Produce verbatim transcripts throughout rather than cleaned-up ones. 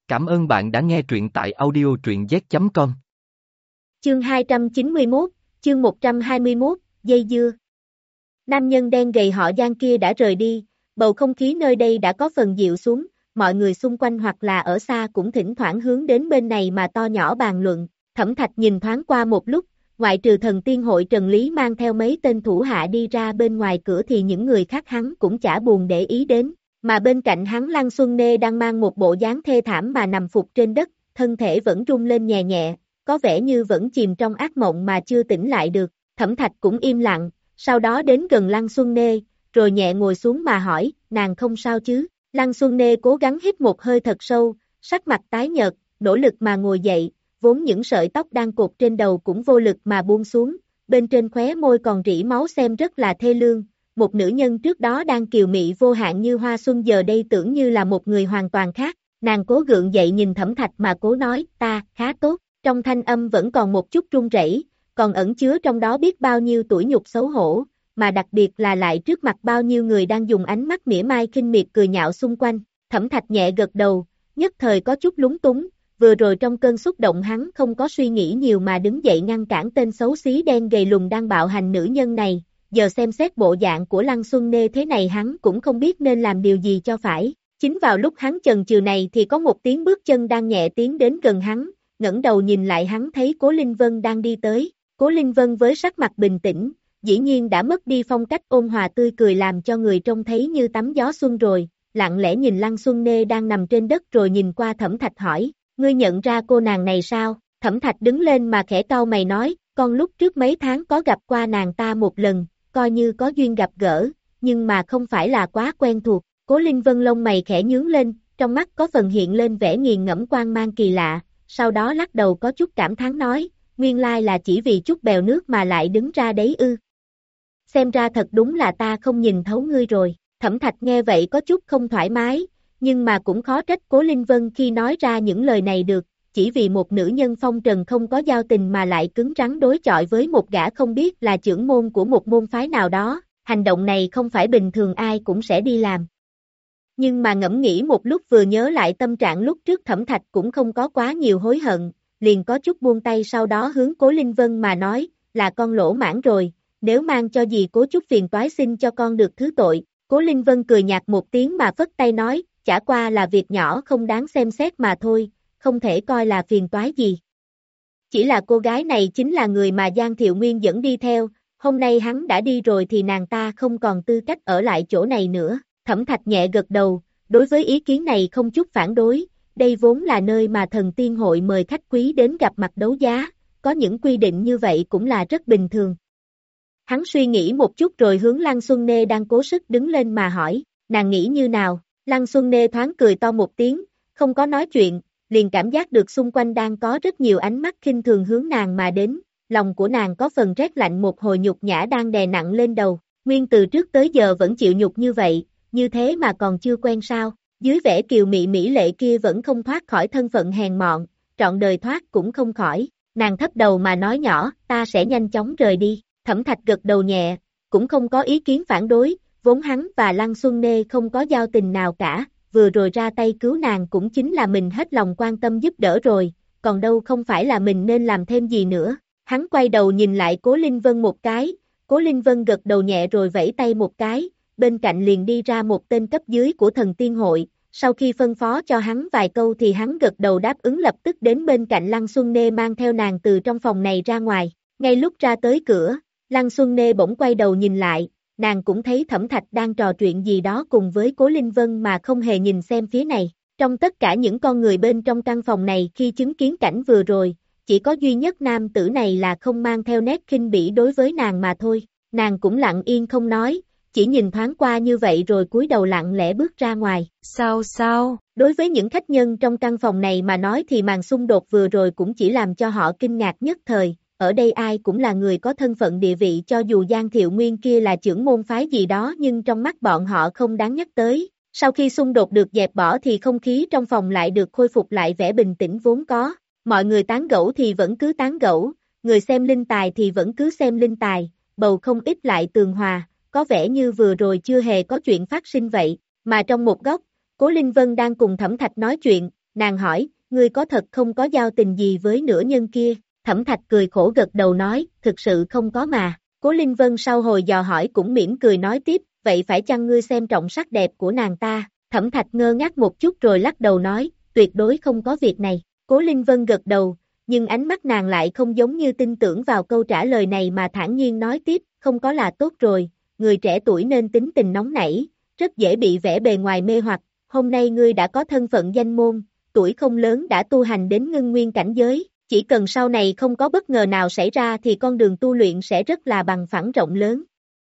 Cảm ơn bạn đã nghe truyện tại audio truyện z chấm com. Chương hai trăm chín mươi mốt, chương một trăm hai mươi mốt, dây dưa. Nam nhân đen gầy họ Giang kia đã rời đi, bầu không khí nơi đây đã có phần dịu xuống, mọi người xung quanh hoặc là ở xa cũng thỉnh thoảng hướng đến bên này mà to nhỏ bàn luận. Thẩm Thạch nhìn thoáng qua một lúc, ngoại trừ thần tiên hội Trần Lý mang theo mấy tên thủ hạ đi ra bên ngoài cửa thì những người khác hắn cũng chả buồn để ý đến, mà bên cạnh hắn Lăng Xuân Nê đang mang một bộ dáng thê thảm mà nằm phục trên đất, thân thể vẫn rung lên nhẹ nhẹ, có vẻ như vẫn chìm trong ác mộng mà chưa tỉnh lại được. Thẩm Thạch cũng im lặng, sau đó đến gần Lăng Xuân Nê, rồi nhẹ ngồi xuống mà hỏi, nàng không sao chứ? Lăng Xuân Nê cố gắng hít một hơi thật sâu, sắc mặt tái nhợt, nỗ lực mà ngồi dậy, vốn những sợi tóc đang cột trên đầu cũng vô lực mà buông xuống, bên trên khóe môi còn rỉ máu xem rất là thê lương. Một nữ nhân trước đó đang kiều mị vô hạn như hoa xuân giờ đây tưởng như là một người hoàn toàn khác. Nàng cố gượng dậy nhìn Thẩm Thạch mà cố nói, ta, khá tốt, trong thanh âm vẫn còn một chút run rẩy, còn ẩn chứa trong đó biết bao nhiêu tủi nhục xấu hổ, mà đặc biệt là lại trước mặt bao nhiêu người đang dùng ánh mắt mỉa mai khinh miệt cười nhạo xung quanh. Thẩm Thạch nhẹ gật đầu, nhất thời có chút lúng túng, vừa rồi trong cơn xúc động hắn không có suy nghĩ nhiều mà đứng dậy ngăn cản tên xấu xí đen gầy lùn đang bạo hành nữ nhân này. Giờ xem xét bộ dạng của Lăng Xuân Nê thế này hắn cũng không biết nên làm điều gì cho phải. Chính vào lúc hắn chần chừ này thì có một tiếng bước chân đang nhẹ tiến đến gần hắn, ngẩng đầu nhìn lại hắn thấy Cố Linh Vân đang đi tới. Cố Linh Vân với sắc mặt bình tĩnh, dĩ nhiên đã mất đi phong cách ôn hòa tươi cười làm cho người trông thấy như tắm gió xuân rồi, lặng lẽ nhìn Lăng Xuân Nê đang nằm trên đất rồi nhìn qua Thẩm Thạch hỏi, ngươi nhận ra cô nàng này sao? Thẩm Thạch đứng lên mà khẽ cau mày nói, con lúc trước mấy tháng có gặp qua nàng ta một lần, coi như có duyên gặp gỡ, nhưng mà không phải là quá quen thuộc. Cố Linh Vân lông mày khẽ nhướng lên, trong mắt có phần hiện lên vẻ nghiền ngẫm quang mang kỳ lạ, sau đó lắc đầu có chút cảm thán nói, nguyên lai là chỉ vì chút bèo nước mà lại đứng ra đấy ư. Xem ra thật đúng là ta không nhìn thấu ngươi rồi. Thẩm Thạch nghe vậy có chút không thoải mái, nhưng mà cũng khó trách Cố Linh Vân khi nói ra những lời này được, chỉ vì một nữ nhân phong trần không có giao tình mà lại cứng rắn đối chọi với một gã không biết là trưởng môn của một môn phái nào đó, hành động này không phải bình thường ai cũng sẽ đi làm. Nhưng mà ngẫm nghĩ một lúc vừa nhớ lại tâm trạng lúc trước Thẩm Thạch cũng không có quá nhiều hối hận, liền có chút buông tay sau đó hướng Cố Linh Vân mà nói, là con lỗ mãng rồi, nếu mang cho dì Cố chút phiền toái xin cho con được thứ tội. Cố Linh Vân cười nhạt một tiếng mà phất tay nói, chả qua là việc nhỏ không đáng xem xét mà thôi, không thể coi là phiền toái gì. Chỉ là cô gái này chính là người mà Giang Thiệu Nguyên dẫn đi theo, hôm nay hắn đã đi rồi thì nàng ta không còn tư cách ở lại chỗ này nữa. Thẩm Thạch nhẹ gật đầu, đối với ý kiến này không chút phản đối, đây vốn là nơi mà thần tiên hội mời khách quý đến gặp mặt đấu giá, có những quy định như vậy cũng là rất bình thường. Hắn suy nghĩ một chút rồi hướng Lăng Xuân Nê đang cố sức đứng lên mà hỏi, nàng nghĩ như nào? Lăng Xuân Nê thoáng cười to một tiếng, không có nói chuyện, liền cảm giác được xung quanh đang có rất nhiều ánh mắt khinh thường hướng nàng mà đến, lòng của nàng có phần rét lạnh một hồi nhục nhã đang đè nặng lên đầu, nguyên từ trước tới giờ vẫn chịu nhục như vậy, như thế mà còn chưa quen sao? Dưới vẻ kiều mị mỹ lệ kia vẫn không thoát khỏi thân phận hèn mọn, trọn đời thoát cũng không khỏi, nàng thấp đầu mà nói nhỏ, ta sẽ nhanh chóng rời đi. Thẩm Thạch gật đầu nhẹ, cũng không có ý kiến phản đối, vốn hắn và Lăng Xuân Nê không có giao tình nào cả, vừa rồi ra tay cứu nàng cũng chính là mình hết lòng quan tâm giúp đỡ rồi, còn đâu không phải là mình nên làm thêm gì nữa. Hắn quay đầu nhìn lại Cố Linh Vân một cái, Cố Linh Vân gật đầu nhẹ rồi vẫy tay một cái, bên cạnh liền đi ra một tên cấp dưới của thần tiên hội, sau khi phân phó cho hắn vài câu thì hắn gật đầu đáp ứng lập tức đến bên cạnh Lăng Xuân Nê mang theo nàng từ trong phòng này ra ngoài. Ngay lúc ra tới cửa, Lăng Xuân Nê bỗng quay đầu nhìn lại, nàng cũng thấy Thẩm Thạch đang trò chuyện gì đó cùng với Cố Linh Vân mà không hề nhìn xem phía này. Trong tất cả những con người bên trong căn phòng này khi chứng kiến cảnh vừa rồi, chỉ có duy nhất nam tử này là không mang theo nét khinh bỉ đối với nàng mà thôi. Nàng cũng lặng yên không nói, chỉ nhìn thoáng qua như vậy rồi cúi đầu lặng lẽ bước ra ngoài. Sao sao? Đối với những khách nhân trong căn phòng này mà nói thì màn xung đột vừa rồi cũng chỉ làm cho họ kinh ngạc nhất thời. Ở đây ai cũng là người có thân phận địa vị cho dù Giang Thiệu Nguyên kia là trưởng môn phái gì đó nhưng trong mắt bọn họ không đáng nhắc tới. Sau khi xung đột được dẹp bỏ thì không khí trong phòng lại được khôi phục lại vẻ bình tĩnh vốn có. Mọi người tán gẫu thì vẫn cứ tán gẫu, người xem linh tài thì vẫn cứ xem linh tài, bầu không ít lại tường hòa, có vẻ như vừa rồi chưa hề có chuyện phát sinh vậy. Mà trong một góc, Cố Linh Vân đang cùng Thẩm Thạch nói chuyện, nàng hỏi, ngươi có thật không có giao tình gì với nữ nhân kia, Thẩm Thạch cười khổ gật đầu nói, thực sự không có mà, Cố Linh Vân sau hồi dò hỏi cũng mỉm cười nói tiếp, vậy phải chăng ngươi xem trọng sắc đẹp của nàng ta, Thẩm Thạch ngơ ngác một chút rồi lắc đầu nói, tuyệt đối không có việc này, Cố Linh Vân gật đầu, nhưng ánh mắt nàng lại không giống như tin tưởng vào câu trả lời này mà thản nhiên nói tiếp, không có là tốt rồi, người trẻ tuổi nên tính tình nóng nảy, rất dễ bị vẻ bề ngoài mê hoặc, hôm nay ngươi đã có thân phận danh môn, tuổi không lớn đã tu hành đến ngưng nguyên cảnh giới, chỉ cần sau này không có bất ngờ nào xảy ra thì con đường tu luyện sẽ rất là bằng phẳng rộng lớn.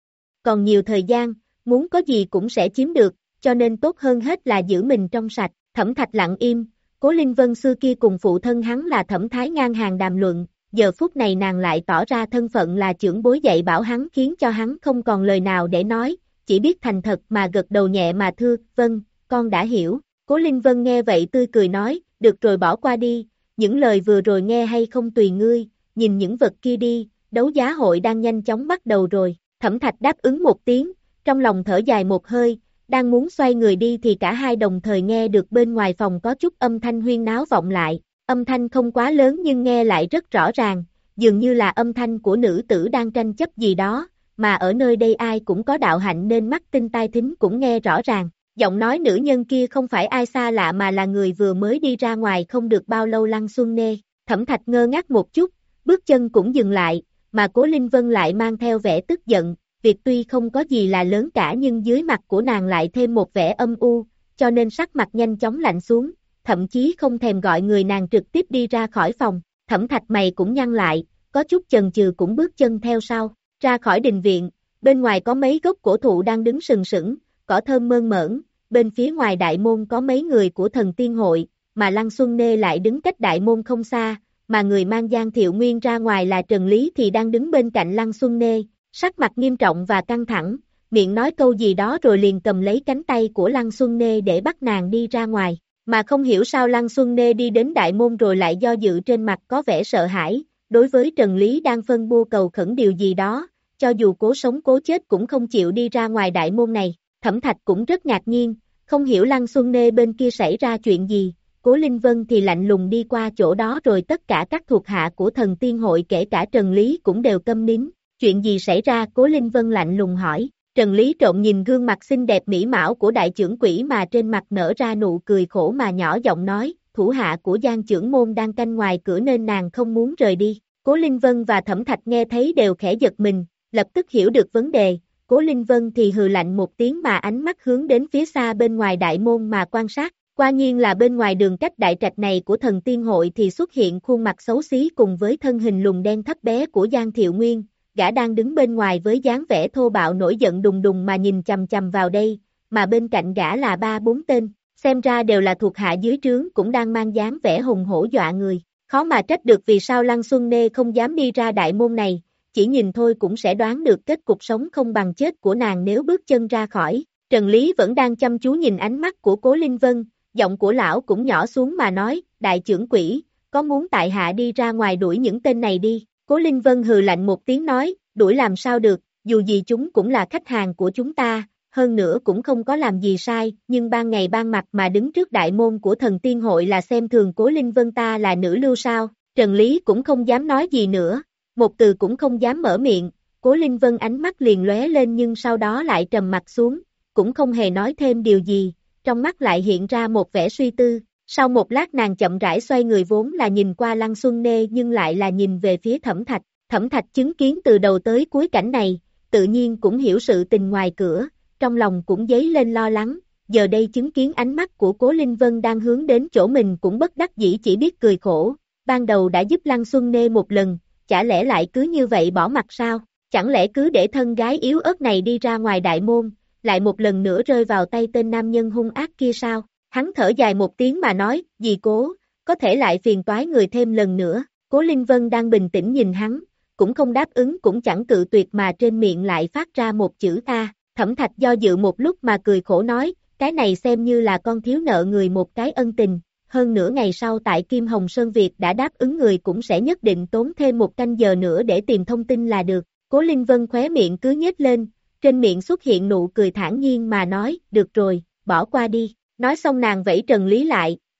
Còn nhiều thời gian, muốn có gì cũng sẽ chiếm được, cho nên tốt hơn hết là giữ mình trong sạch, Thẩm Thạch lặng im, Cố Linh Vân xưa kia cùng phụ thân hắn là Thẩm Thái ngang hàng đàm luận, giờ phút này nàng lại tỏ ra thân phận là trưởng bối dạy bảo hắn khiến cho hắn không còn lời nào để nói, chỉ biết thành thật mà gật đầu nhẹ mà thưa, vâng, con đã hiểu, Cố Linh Vân nghe vậy tươi cười nói, được rồi bỏ qua đi, những lời vừa rồi nghe hay không tùy ngươi, nhìn những vật kia đi, đấu giá hội đang nhanh chóng bắt đầu rồi, Thẩm Thạch đáp ứng một tiếng, trong lòng thở dài một hơi, đang muốn xoay người đi thì cả hai đồng thời nghe được bên ngoài phòng có chút âm thanh huyên náo vọng lại, âm thanh không quá lớn nhưng nghe lại rất rõ ràng, dường như là âm thanh của nữ tử đang tranh chấp gì đó, mà ở nơi đây ai cũng có đạo hạnh nên mắt tinh tai thính cũng nghe rõ ràng, giọng nói nữ nhân kia không phải ai xa lạ mà là người vừa mới đi ra ngoài không được bao lâu Lăng Xuân Nê, Thẩm Thạch ngơ ngác một chút, bước chân cũng dừng lại, mà Cố Linh Vân lại mang theo vẻ tức giận. Việc tuy không có gì là lớn cả nhưng dưới mặt của nàng lại thêm một vẻ âm u, cho nên sắc mặt nhanh chóng lạnh xuống, thậm chí không thèm gọi người nàng trực tiếp đi ra khỏi phòng, Thẩm Thạch mày cũng nhăn lại, có chút chần chừ cũng bước chân theo sau, ra khỏi đình viện, bên ngoài có mấy gốc cổ thụ đang đứng sừng sững, cỏ thơm mơn mởn, bên phía ngoài đại môn có mấy người của thần tiên hội, mà Lăng Xuân Nê lại đứng cách đại môn không xa, mà người mang Giang Thiệu Nguyên ra ngoài là Trần Lý thì đang đứng bên cạnh Lăng Xuân Nê. Sắc mặt nghiêm trọng và căng thẳng, miệng nói câu gì đó rồi liền cầm lấy cánh tay của Lăng Xuân Nê để bắt nàng đi ra ngoài, mà không hiểu sao Lăng Xuân Nê đi đến đại môn rồi lại do dự trên mặt có vẻ sợ hãi, đối với Trần Lý đang phân bua cầu khẩn điều gì đó, cho dù cố sống cố chết cũng không chịu đi ra ngoài đại môn này, Thẩm Thạch cũng rất ngạc nhiên, không hiểu Lăng Xuân Nê bên kia xảy ra chuyện gì, Cố Linh Vân thì lạnh lùng đi qua chỗ đó rồi tất cả các thuộc hạ của thần tiên hội kể cả Trần Lý cũng đều câm nín. Chuyện gì xảy ra? Cố Linh Vân lạnh lùng hỏi, Trần Lý trộn nhìn gương mặt xinh đẹp mỹ mảo của đại trưởng quỹ mà trên mặt nở ra nụ cười khổ mà nhỏ giọng nói, thủ hạ của Giang trưởng môn đang canh ngoài cửa nên nàng không muốn rời đi, Cố Linh Vân và Thẩm Thạch nghe thấy đều khẽ giật mình, lập tức hiểu được vấn đề, Cố Linh Vân thì hừ lạnh một tiếng mà ánh mắt hướng đến phía xa bên ngoài đại môn mà quan sát, quả nhiên là bên ngoài đường cách đại trạch này của thần tiên hội thì xuất hiện khuôn mặt xấu xí cùng với thân hình lùn đen thấp bé của Giang Thiệu Nguyên. Gã đang đứng bên ngoài với dáng vẻ thô bạo nổi giận đùng đùng mà nhìn chằm chằm vào đây, mà bên cạnh gã là ba bốn tên, xem ra đều là thuộc hạ dưới trướng cũng đang mang dáng vẻ hùng hổ dọa người, khó mà trách được vì sao Lăng Xuân Nê không dám đi ra đại môn này, chỉ nhìn thôi cũng sẽ đoán được kết cục sống không bằng chết của nàng nếu bước chân ra khỏi, Trần Lý vẫn đang chăm chú nhìn ánh mắt của Cố Linh Vân, giọng của lão cũng nhỏ xuống mà nói, đại trưởng quỹ, có muốn tại hạ đi ra ngoài đuổi những tên này đi. Cố Linh Vân hừ lạnh một tiếng nói, đuổi làm sao được, dù gì chúng cũng là khách hàng của chúng ta, hơn nữa cũng không có làm gì sai, nhưng ban ngày ban mặt mà đứng trước đại môn của thần tiên hội là xem thường Cố Linh Vân ta là nữ lưu sao, Trần Lý cũng không dám nói gì nữa, một từ cũng không dám mở miệng, Cố Linh Vân ánh mắt liền lóe lên nhưng sau đó lại trầm mặt xuống, cũng không hề nói thêm điều gì, trong mắt lại hiện ra một vẻ suy tư. Sau một lát nàng chậm rãi xoay người vốn là nhìn qua Lăng Xuân Nê nhưng lại là nhìn về phía Thẩm Thạch, Thẩm Thạch chứng kiến từ đầu tới cuối cảnh này, tự nhiên cũng hiểu sự tình ngoài cửa, trong lòng cũng dấy lên lo lắng, giờ đây chứng kiến ánh mắt của Cố Linh Vân đang hướng đến chỗ mình cũng bất đắc dĩ chỉ biết cười khổ, ban đầu đã giúp Lăng Xuân Nê một lần, chả lẽ lại cứ như vậy bỏ mặt sao, chẳng lẽ cứ để thân gái yếu ớt này đi ra ngoài đại môn, lại một lần nữa rơi vào tay tên nam nhân hung ác kia sao? Hắn thở dài một tiếng mà nói, dì Cố, có thể lại phiền toái người thêm lần nữa, Cố Linh Vân đang bình tĩnh nhìn hắn, cũng không đáp ứng cũng chẳng cự tuyệt mà trên miệng lại phát ra một chữ ta, Thẩm Thạch do dự một lúc mà cười khổ nói, cái này xem như là con thiếu nợ người một cái ân tình, hơn nửa ngày sau tại Kim Hồng Sơn Việt đã đáp ứng người cũng sẽ nhất định tốn thêm một canh giờ nữa để tìm thông tin là được, Cố Linh Vân khóe miệng cứ nhếch lên, trên miệng xuất hiện nụ cười thản nhiên mà nói, được rồi, bỏ qua đi. Nói xong nàng vẫy Trần Lý lại,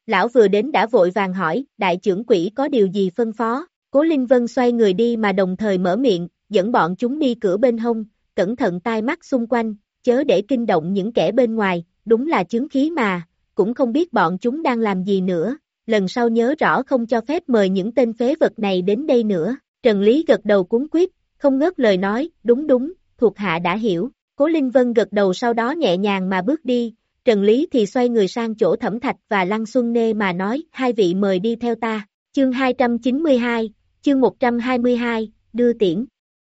Lão vừa đến đã vội vàng hỏi, đại trưởng quỹ có điều gì phân phó? Cố Linh Vân xoay người đi mà đồng thời mở miệng, dẫn bọn chúng đi cửa bên hông, cẩn thận tai mắt xung quanh, chớ để kinh động những kẻ bên ngoài, đúng là chứng khí mà, cũng không biết bọn chúng đang làm gì nữa, lần sau nhớ rõ không cho phép mời những tên phế vật này đến đây nữa. Trần Lý gật đầu cuống quýt, không ngớt lời nói, đúng đúng, thuộc hạ đã hiểu. Cố Linh Vân gật đầu sau đó nhẹ nhàng mà bước đi, Trần Lý thì xoay người sang chỗ Thẩm Thạch và Lăng Xuân Nê mà nói, hai vị mời đi theo ta. Chương hai trăm chín mươi hai, chương một trăm hai mươi hai, đưa tiễn.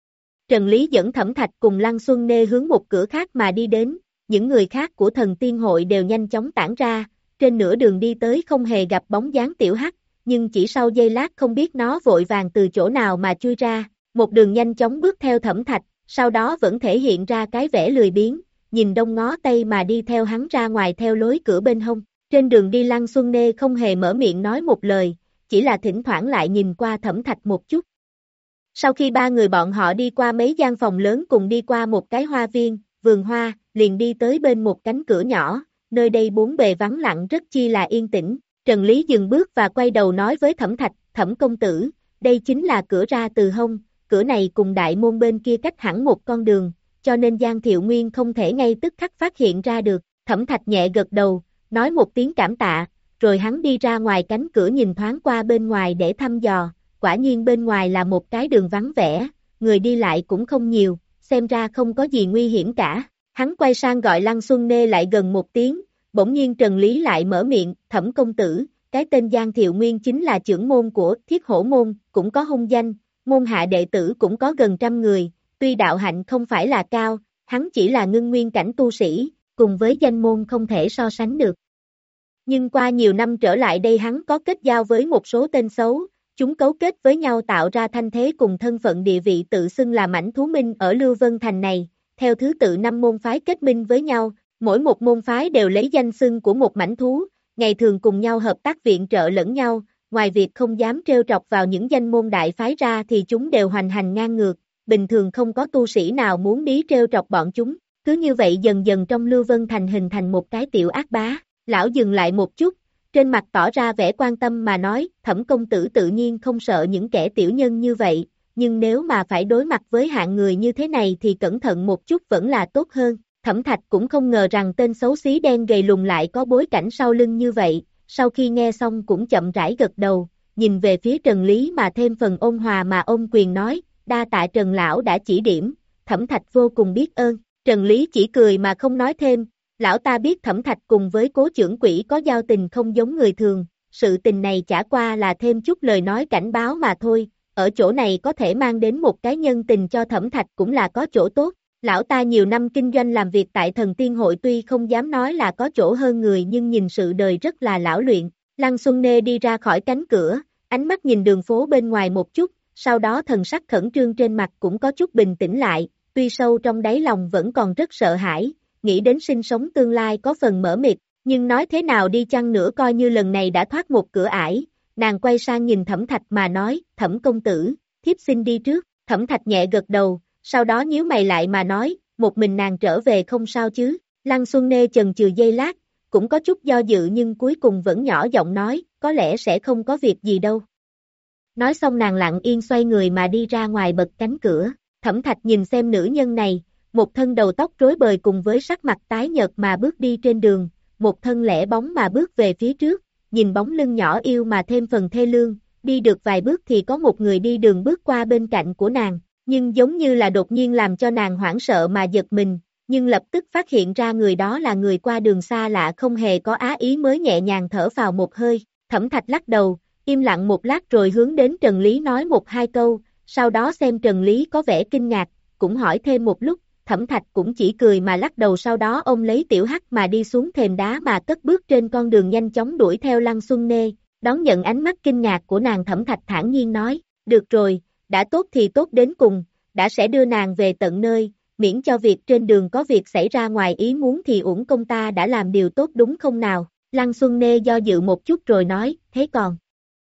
Trần Lý dẫn Thẩm Thạch cùng Lăng Xuân Nê hướng một cửa khác mà đi đến, những người khác của thần tiên hội đều nhanh chóng tản ra, trên nửa đường đi tới không hề gặp bóng dáng tiểu hắc, nhưng chỉ sau giây lát không biết nó vội vàng từ chỗ nào mà chui ra, một đường nhanh chóng bước theo Thẩm Thạch, sau đó vẫn thể hiện ra cái vẻ lười biếng, nhìn đông ngó tây mà đi theo hắn ra ngoài theo lối cửa bên hông. Trên đường đi Lăng Xuân Nê không hề mở miệng nói một lời, chỉ là thỉnh thoảng lại nhìn qua Thẩm Thạch một chút. Sau khi ba người bọn họ đi qua mấy gian phòng lớn cùng đi qua một cái hoa viên, vườn hoa, liền đi tới bên một cánh cửa nhỏ, nơi đây bốn bề vắng lặng rất chi là yên tĩnh. Trần Lý dừng bước và quay đầu nói với Thẩm Thạch, Thẩm công tử, đây chính là cửa ra từ hông, cửa này cùng đại môn bên kia cách hẳn một con đường, cho nên Giang Thiệu Nguyên không thể ngay tức khắc phát hiện ra được. Thẩm Thạch nhẹ gật đầu, nói một tiếng cảm tạ, rồi hắn đi ra ngoài cánh cửa nhìn thoáng qua bên ngoài để thăm dò, quả nhiên bên ngoài là một cái đường vắng vẻ, người đi lại cũng không nhiều, xem ra không có gì nguy hiểm cả. Hắn quay sang gọi Lăng Xuân Nê lại gần một tiếng, bỗng nhiên Trần Lý lại mở miệng, Thẩm công tử, cái tên Giang Thiệu Nguyên chính là trưởng môn của Thiết Hổ môn, cũng có hung danh, môn hạ đệ tử cũng có gần trăm người, tuy đạo hạnh không phải là cao, hắn chỉ là ngưng nguyên cảnh tu sĩ, cùng với danh môn không thể so sánh được. Nhưng qua nhiều năm trở lại đây hắn có kết giao với một số tên xấu, chúng cấu kết với nhau tạo ra thanh thế cùng thân phận địa vị tự xưng là mãnh thú minh ở Lưu Vân Thành này, theo thứ tự năm môn phái kết minh với nhau, mỗi một môn phái đều lấy danh xưng của một mãnh thú, ngày thường cùng nhau hợp tác viện trợ lẫn nhau, ngoài việc không dám trêu trọc vào những danh môn đại phái ra thì chúng đều hoành hành ngang ngược, bình thường không có tu sĩ nào muốn đi trêu trọc bọn chúng, cứ như vậy dần dần trong Lưu Vân Thành hình thành một cái tiểu ác bá. Lão dừng lại một chút, trên mặt tỏ ra vẻ quan tâm mà nói, Thẩm công tử tự nhiên không sợ những kẻ tiểu nhân như vậy, nhưng nếu mà phải đối mặt với hạng người như thế này thì cẩn thận một chút vẫn là tốt hơn. Thẩm Thạch cũng không ngờ rằng tên xấu xí đen gầy lùn lại có bối cảnh sau lưng như vậy, sau khi nghe xong cũng chậm rãi gật đầu, nhìn về phía Trần Lý mà thêm phần ôn hòa mà ôm quyền nói, đa tạ Trần lão đã chỉ điểm, Thẩm Thạch vô cùng biết ơn. Trần Lý chỉ cười mà không nói thêm, lão ta biết Thẩm Thạch cùng với Cố trưởng quỹ có giao tình không giống người thường, sự tình này chả qua là thêm chút lời nói cảnh báo mà thôi, ở chỗ này có thể mang đến một cái nhân tình cho Thẩm Thạch cũng là có chỗ tốt. Lão ta nhiều năm kinh doanh làm việc tại thần tiên hội tuy không dám nói là có chỗ hơn người nhưng nhìn sự đời rất là lão luyện. Lăng Xuân Nê đi ra khỏi cánh cửa, ánh mắt nhìn đường phố bên ngoài một chút, sau đó thần sắc khẩn trương trên mặt cũng có chút bình tĩnh lại, tuy sâu trong đáy lòng vẫn còn rất sợ hãi, nghĩ đến sinh sống tương lai có phần mờ mịt, nhưng nói thế nào đi chăng nữa coi như lần này đã thoát một cửa ải, nàng quay sang nhìn Thẩm Thạch mà nói, Thẩm công tử, thiếp xin đi trước. Thẩm Thạch nhẹ gật đầu, sau đó nhíu mày lại mà nói, một mình nàng trở về không sao chứ. Lăng Xuân Nê chần chừ giây lát, cũng có chút do dự nhưng cuối cùng vẫn nhỏ giọng nói, có lẽ sẽ không có việc gì đâu. Nói xong nàng lặng yên xoay người mà đi ra ngoài bật cánh cửa. Thẩm Thạch nhìn xem nữ nhân này, một thân đầu tóc rối bời cùng với sắc mặt tái nhợt mà bước đi trên đường, một thân lẻ bóng mà bước về phía trước, nhìn bóng lưng nhỏ yêu mà thêm phần thê lương, đi được vài bước thì có một người đi đường bước qua bên cạnh của nàng, nhưng giống như là đột nhiên làm cho nàng hoảng sợ mà giật mình, nhưng lập tức phát hiện ra người đó là người qua đường xa lạ không hề có á ý mới nhẹ nhàng thở vào một hơi. Thẩm Thạch lắc đầu, im lặng một lát rồi hướng đến Trần Lý nói một hai câu, sau đó xem Trần Lý có vẻ kinh ngạc, cũng hỏi thêm một lúc, Thẩm Thạch cũng chỉ cười mà lắc đầu sau đó ôm lấy tiểu hắc mà đi xuống thềm đá mà cất bước trên con đường nhanh chóng đuổi theo Lăng Xuân Nê, đón nhận ánh mắt kinh ngạc của nàng. Thẩm Thạch thản nhiên nói, được rồi, đã tốt thì tốt đến cùng, đã sẽ đưa nàng về tận nơi, miễn cho việc trên đường có việc xảy ra ngoài ý muốn thì uổng công ta đã làm điều tốt đúng không nào. Lăng Xuân Nê do dự một chút rồi nói, thế còn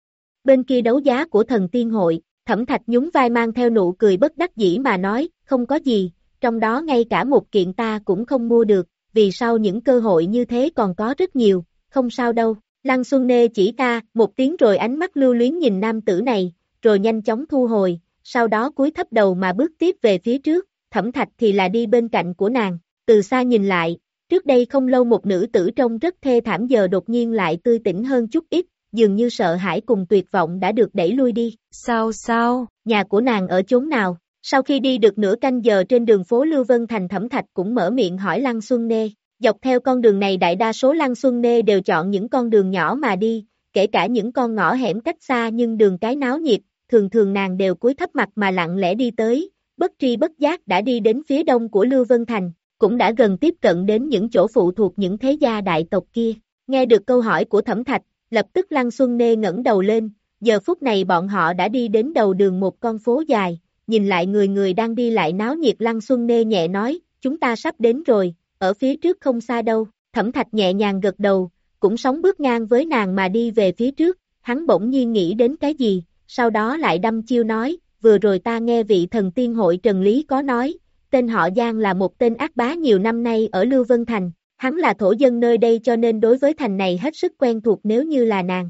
bên kia đấu giá của thần tiên hội. Thẩm Thạch nhún vai mang theo nụ cười bất đắc dĩ mà nói, không có gì, trong đó ngay cả một kiện ta cũng không mua được, vì sau những cơ hội như thế còn có rất nhiều, không sao đâu. Lăng Xuân Nê chỉ ta, một tiếng rồi ánh mắt lưu luyến nhìn nam tử này, rồi nhanh chóng thu hồi, sau đó cúi thấp đầu mà bước tiếp về phía trước, Thẩm Thạch thì là đi bên cạnh của nàng, từ xa nhìn lại, trước đây không lâu một nữ tử trông rất thê thảm giờ đột nhiên lại tươi tỉnh hơn chút ít, dường như sợ hãi cùng tuyệt vọng đã được đẩy lui đi. Sao sao? Nhà của nàng ở chốn nào? Sau khi đi được nửa canh giờ trên đường phố Lưu Vân Thành, Thẩm Thạch cũng mở miệng hỏi Lăng Xuân Nê. Dọc theo con đường này đại đa số Lăng Xuân Nê đều chọn những con đường nhỏ mà đi, kể cả những con ngõ hẻm cách xa nhưng đường cái náo nhiệt, thường thường nàng đều cúi thấp mặt mà lặng lẽ đi tới, bất tri bất giác đã đi đến phía đông của Lưu Vân Thành, cũng đã gần tiếp cận đến những chỗ phụ thuộc những thế gia đại tộc kia. Nghe được câu hỏi của Thẩm Thạch, lập tức Lăng Xuân Nê ngẩng đầu lên, giờ phút này bọn họ đã đi đến đầu đường một con phố dài, nhìn lại người người đang đi lại náo nhiệt, Lăng Xuân Nê nhẹ nói, chúng ta sắp đến rồi, ở phía trước không xa đâu. Thẩm Thạch nhẹ nhàng gật đầu, cũng sóng bước ngang với nàng mà đi về phía trước, hắn bỗng nhiên nghĩ đến cái gì, sau đó lại đâm chiêu nói, vừa rồi ta nghe vị thần tiên hội Trần Lý có nói, tên họ Giang là một tên ác bá nhiều năm nay ở Lưu Vân Thành, hắn là thổ dân nơi đây cho nên đối với thành này hết sức quen thuộc, nếu như là nàng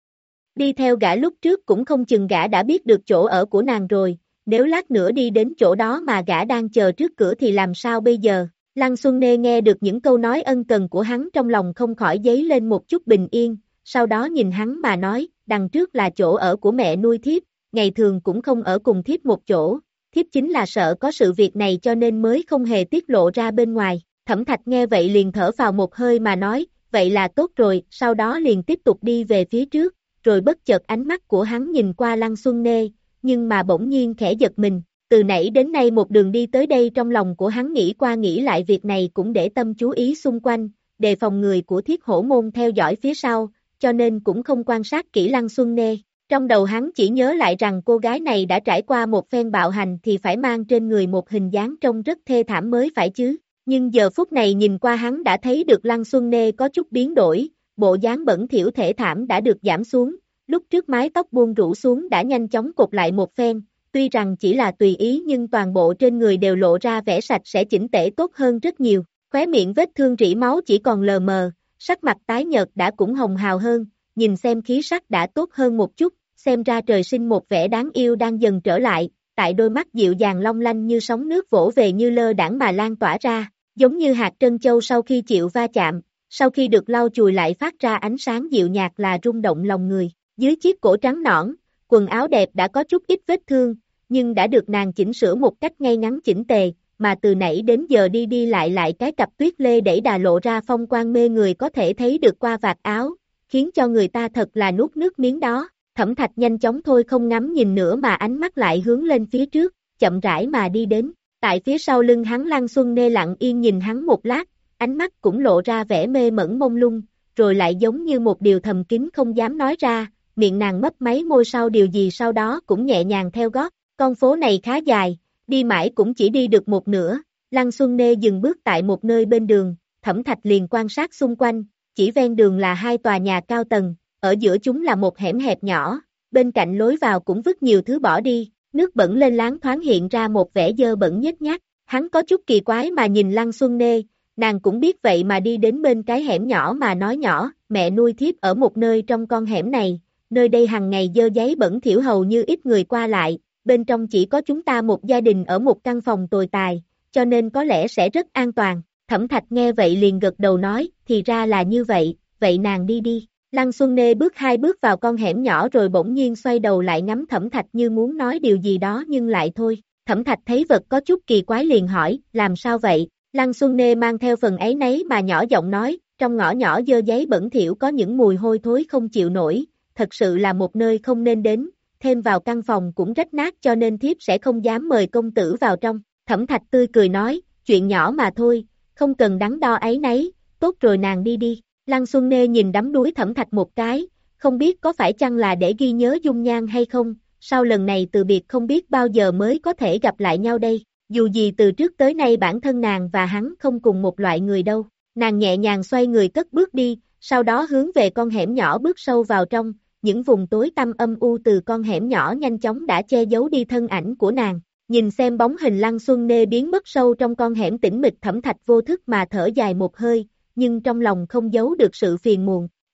đi theo gã lúc trước cũng không chừng gã đã biết được chỗ ở của nàng rồi, nếu lát nữa đi đến chỗ đó mà gã đang chờ trước cửa thì làm sao bây giờ? Lăng Xuân Nê nghe được những câu nói ân cần của hắn trong lòng không khỏi dấy lên một chút bình yên, sau đó nhìn hắn mà nói, đằng trước là chỗ ở của mẹ nuôi thiếp, ngày thường cũng không ở cùng thiếp một chỗ, thiếp chính là sợ có sự việc này cho nên mới không hề tiết lộ ra bên ngoài. Thẩm Thạch nghe vậy liền thở phào một hơi mà nói, vậy là tốt rồi, sau đó liền tiếp tục đi về phía trước, rồi bất chợt ánh mắt của hắn nhìn qua Lăng Xuân Nê, nhưng mà bỗng nhiên khẽ giật mình, từ nãy đến nay một đường đi tới đây trong lòng của hắn nghĩ qua nghĩ lại việc này cũng để tâm chú ý xung quanh, đề phòng người của Thiết Hổ Môn theo dõi phía sau, cho nên cũng không quan sát kỹ Lăng Xuân Nê. Trong đầu hắn chỉ nhớ lại rằng cô gái này đã trải qua một phen bạo hành thì phải mang trên người một hình dáng trông rất thê thảm mới phải chứ. Nhưng giờ phút này nhìn qua hắn đã thấy được Lăng Xuân Nê có chút biến đổi, bộ dáng bẩn thỉu thể thảm đã được giảm xuống, lúc trước mái tóc buông rủ xuống đã nhanh chóng cột lại một phen, tuy rằng chỉ là tùy ý nhưng toàn bộ trên người đều lộ ra vẻ sạch sẽ chỉnh tề tốt hơn rất nhiều, khóe miệng vết thương rỉ máu chỉ còn lờ mờ, sắc mặt tái nhợt đã cũng hồng hào hơn, nhìn xem khí sắc đã tốt hơn một chút, xem ra trời sinh một vẻ đáng yêu đang dần trở lại, tại đôi mắt dịu dàng long lanh như sóng nước vỗ về như lơ đãng mà lan tỏa ra, giống như hạt trân châu sau khi chịu va chạm, sau khi được lau chùi lại phát ra ánh sáng dịu nhạt là rung động lòng người, dưới chiếc cổ trắng nõn, quần áo đẹp đã có chút ít vết thương, nhưng đã được nàng chỉnh sửa một cách ngay ngắn chỉnh tề, mà từ nãy đến giờ đi đi lại lại cái cặp tuyết lê đẩy đà lộ ra phong quang mê người có thể thấy được qua vạt áo, khiến cho người ta thật là nuốt nước miếng đó. Thẩm Thạch nhanh chóng thôi không ngắm nhìn nữa mà ánh mắt lại hướng lên phía trước, chậm rãi mà đi đến, tại phía sau lưng hắn Lăng Xuân Nê lặng yên nhìn hắn một lát, ánh mắt cũng lộ ra vẻ mê mẩn mông lung, rồi lại giống như một điều thầm kín không dám nói ra, miệng nàng mấp máy môi sau điều gì sau đó cũng nhẹ nhàng theo gót. Con phố này khá dài, đi mãi cũng chỉ đi được một nửa, Lăng Xuân Nê dừng bước tại một nơi bên đường, Thẩm Thạch liền quan sát xung quanh, chỉ ven đường là hai tòa nhà cao tầng, ở giữa chúng là một hẻm hẹp nhỏ, bên cạnh lối vào cũng vứt nhiều thứ bỏ đi, nước bẩn lên láng thoáng hiện ra một vẻ dơ bẩn nhếch nhác, hắn có chút kỳ quái mà nhìn Lăng Xuân Nê, nàng cũng biết vậy mà đi đến bên cái hẻm nhỏ mà nói nhỏ, mẹ nuôi thiếp ở một nơi trong con hẻm này, nơi đây hàng ngày dơ giấy bẩn thỉu hầu như ít người qua lại, bên trong chỉ có chúng ta một gia đình ở một căn phòng tồi tài, cho nên có lẽ sẽ rất an toàn. Thẩm Thạch nghe vậy liền gật đầu nói, thì ra là như vậy, vậy nàng đi đi. Lăng Xuân Nê bước hai bước vào con hẻm nhỏ rồi bỗng nhiên xoay đầu lại ngắm Thẩm Thạch như muốn nói điều gì đó nhưng lại thôi. Thẩm Thạch thấy vật có chút kỳ quái liền hỏi, làm sao vậy? Lăng Xuân Nê mang theo phần áy náy mà nhỏ giọng nói, trong ngõ nhỏ dơ giấy bẩn thỉu có những mùi hôi thối không chịu nổi, thật sự là một nơi không nên đến, thêm vào căn phòng cũng rách nát cho nên thiếp sẽ không dám mời công tử vào trong. Thẩm Thạch tươi cười nói, chuyện nhỏ mà thôi, không cần đắn đo áy náy, tốt rồi nàng đi đi. Lăng Xuân Nê nhìn đắm đuối Thẩm Thạch một cái, không biết có phải chăng là để ghi nhớ dung nhan hay không, sau lần này từ biệt không biết bao giờ mới có thể gặp lại nhau đây, dù gì từ trước tới nay bản thân nàng và hắn không cùng một loại người đâu. Nàng nhẹ nhàng xoay người cất bước đi, sau đó hướng về con hẻm nhỏ bước sâu vào trong, những vùng tối tăm âm u từ con hẻm nhỏ nhanh chóng đã che giấu đi thân ảnh của nàng. Nhìn xem bóng hình Lăng Xuân Nê biến mất sâu trong con hẻm tĩnh mịch, Thẩm Thạch vô thức mà thở dài một hơi, nhưng trong lòng không giấu được sự phiền muộn.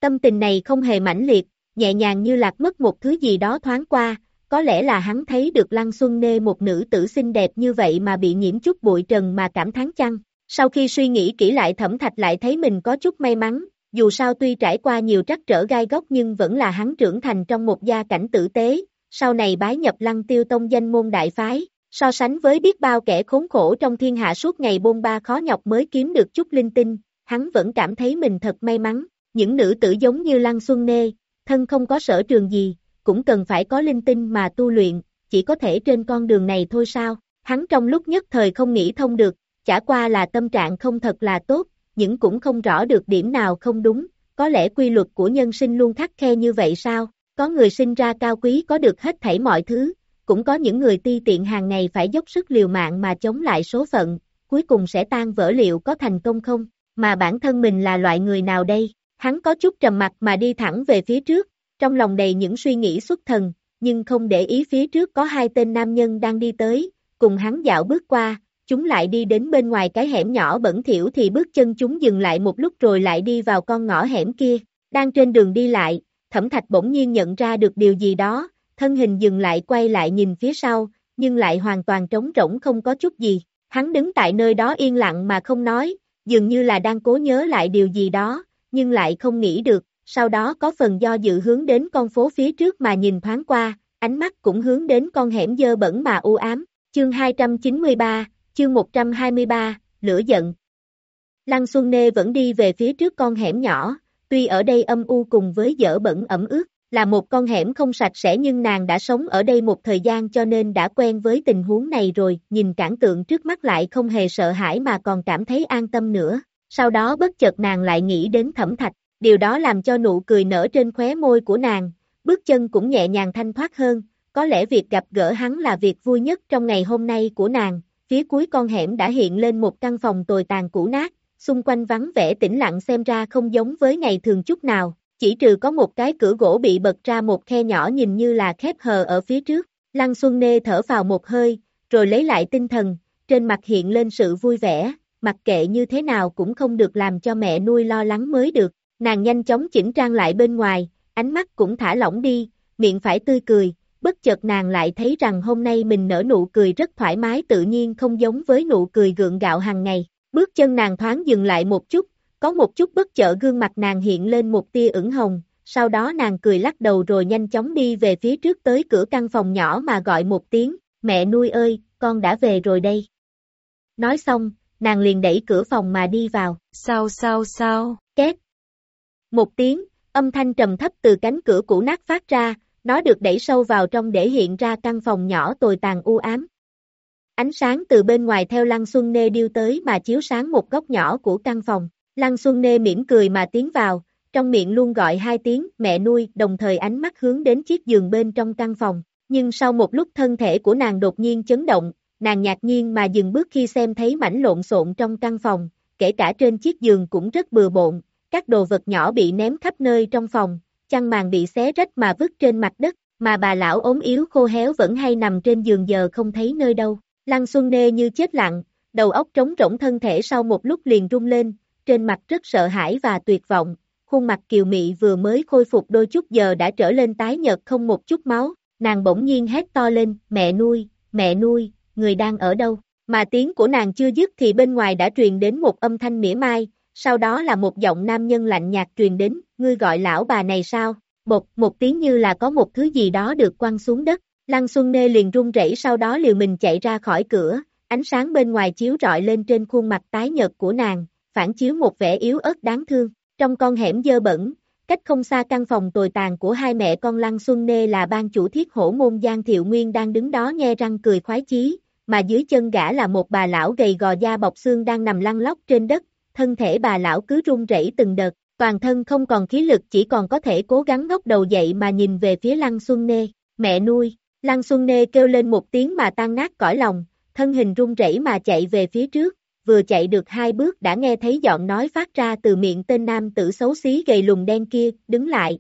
Tâm tình này không hề mãnh liệt, nhẹ nhàng như lạc mất một thứ gì đó thoáng qua, có lẽ là hắn thấy được Lăng Xuân Nê một nữ tử xinh đẹp như vậy mà bị nhiễm chút bụi trần mà cảm thán chăng. Sau khi suy nghĩ kỹ lại Thẩm Thạch lại thấy mình có chút may mắn, dù sao tuy trải qua nhiều trắc trở gai góc nhưng vẫn là hắn trưởng thành trong một gia cảnh tử tế, sau này bái nhập Lăng Tiêu Tông danh môn đại phái, so sánh với biết bao kẻ khốn khổ trong thiên hạ suốt ngày bôn ba khó nhọc mới kiếm được chút linh tinh, hắn vẫn cảm thấy mình thật may mắn. Những nữ tử giống như Lăng Xuân Nê, thân không có sở trường gì, cũng cần phải có linh tinh mà tu luyện, chỉ có thể trên con đường này thôi sao? Hắn trong lúc nhất thời không nghĩ thông được, chả qua là tâm trạng không thật là tốt, nhưng cũng không rõ được điểm nào không đúng, có lẽ quy luật của nhân sinh luôn khắt khe như vậy sao? Có người sinh ra cao quý có được hết thảy mọi thứ, cũng có những người ti tiện hàng ngày phải dốc sức liều mạng mà chống lại số phận, cuối cùng sẽ tan vỡ, liệu có thành công không? Mà bản thân mình là loại người nào đây? Hắn có chút trầm mặc mà đi thẳng về phía trước, trong lòng đầy những suy nghĩ xuất thần, nhưng không để ý phía trước có hai tên nam nhân đang đi tới, cùng hắn dạo bước qua, chúng lại đi đến bên ngoài cái hẻm nhỏ bẩn thỉu thì bước chân chúng dừng lại một lúc rồi lại đi vào con ngõ hẻm kia, đang trên đường đi lại, Thẩm Thạch bỗng nhiên nhận ra được điều gì đó, thân hình dừng lại quay lại nhìn phía sau, nhưng lại hoàn toàn trống rỗng không có chút gì, hắn đứng tại nơi đó yên lặng mà không nói, dường như là đang cố nhớ lại điều gì đó, nhưng lại không nghĩ được, sau đó có phần do dự hướng đến con phố phía trước mà nhìn thoáng qua, ánh mắt cũng hướng đến con hẻm dơ bẩn mà u ám. Chương hai trăm chín mươi ba, chương một trăm hai mươi ba, lửa giận. Lăng Xuân Nê vẫn đi về phía trước con hẻm nhỏ, tuy ở đây âm u cùng với dở bẩn ẩm ướt, là một con hẻm không sạch sẽ nhưng nàng đã sống ở đây một thời gian cho nên đã quen với tình huống này rồi, nhìn cảnh tượng trước mắt lại không hề sợ hãi mà còn cảm thấy an tâm nữa. Sau đó bất chợt nàng lại nghĩ đến Thẩm Thạch, điều đó làm cho nụ cười nở trên khóe môi của nàng, bước chân cũng nhẹ nhàng thanh thoát hơn, có lẽ việc gặp gỡ hắn là việc vui nhất trong ngày hôm nay của nàng. Phía cuối con hẻm đã hiện lên một căn phòng tồi tàn cũ nát, xung quanh vắng vẻ tĩnh lặng xem ra không giống với ngày thường chút nào, chỉ trừ có một cái cửa gỗ bị bật ra một khe nhỏ nhìn như là khép hờ ở phía trước. Lăng Xuân Nê thở vào một hơi, rồi lấy lại tinh thần, trên mặt hiện lên sự vui vẻ, mặc kệ như thế nào cũng không được làm cho mẹ nuôi lo lắng mới được. Nàng nhanh chóng chỉnh trang lại bên ngoài, ánh mắt cũng thả lỏng đi, miệng phải tươi cười, bất chợt nàng lại thấy rằng hôm nay mình nở nụ cười rất thoải mái tự nhiên không giống với nụ cười gượng gạo hàng ngày. Bước chân nàng thoáng dừng lại một chút, có một chút bất chợt gương mặt nàng hiện lên một tia ửng hồng, sau đó nàng cười lắc đầu rồi nhanh chóng đi về phía trước tới cửa căn phòng nhỏ mà gọi một tiếng, mẹ nuôi ơi, con đã về rồi đây. Nói xong, nàng liền đẩy cửa phòng mà đi vào, sao sao sao, két. Một tiếng, âm thanh trầm thấp từ cánh cửa cũ nát phát ra, nó được đẩy sâu vào trong để hiện ra căn phòng nhỏ tồi tàn u ám. Ánh sáng từ bên ngoài theo Lăng Xuân Nê điêu tới mà chiếu sáng một góc nhỏ của căn phòng. Lăng Xuân Nê mỉm cười mà tiến vào, trong miệng luôn gọi hai tiếng mẹ nuôi, đồng thời ánh mắt hướng đến chiếc giường bên trong căn phòng. Nhưng sau một lúc thân thể của nàng đột nhiên chấn động, nàng ngạc nhiên mà dừng bước khi xem thấy mảnh lộn xộn trong căn phòng, kể cả trên chiếc giường cũng rất bừa bộn, các đồ vật nhỏ bị ném khắp nơi trong phòng, chăn màn bị xé rách mà vứt trên mặt đất, mà bà lão ốm yếu khô héo vẫn hay nằm trên giường giờ không thấy nơi đâu. Lăng Xuân Nê như chết lặng, đầu óc trống rỗng, thân thể sau một lúc liền rung lên, trên mặt rất sợ hãi và tuyệt vọng, khuôn mặt kiều mị vừa mới khôi phục đôi chút giờ đã trở lên tái nhợt không một chút máu, nàng bỗng nhiên hét to lên, mẹ nuôi, mẹ nuôi, người đang ở đâu? Mà tiếng của nàng chưa dứt thì bên ngoài đã truyền đến một âm thanh mỉa mai, sau đó là một giọng nam nhân lạnh nhạt truyền đến, ngươi gọi lão bà này sao? Một, một tiếng như là có một thứ gì đó được quăng xuống đất, Lăng Xuân Nê liền run rẩy, sau đó liều mình chạy ra khỏi cửa, ánh sáng bên ngoài chiếu rọi lên trên khuôn mặt tái nhợt của nàng, phản chiếu một vẻ yếu ớt đáng thương. Trong con hẻm dơ bẩn, cách không xa căn phòng tồi tàn của hai mẹ con Lăng Xuân Nê là ban chủ Thiết Hổ môn Giang Thiệu Nguyên đang đứng đó nhe răng cười khoái chí, mà dưới chân gã là một bà lão gầy gò da bọc xương đang nằm lăn lóc trên đất, thân thể bà lão cứ run rẩy từng đợt, toàn thân không còn khí lực, chỉ còn có thể cố gắng ngóc đầu dậy mà nhìn về phía Lăng Xuân Nê. Mẹ nuôi, Lăng Xuân Nê kêu lên một tiếng mà tan nát cõi lòng, thân hình run rẩy mà chạy về phía trước, vừa chạy được hai bước đã nghe thấy giọng nói phát ra từ miệng tên nam tử xấu xí gầy lùn đen kia, đứng lại.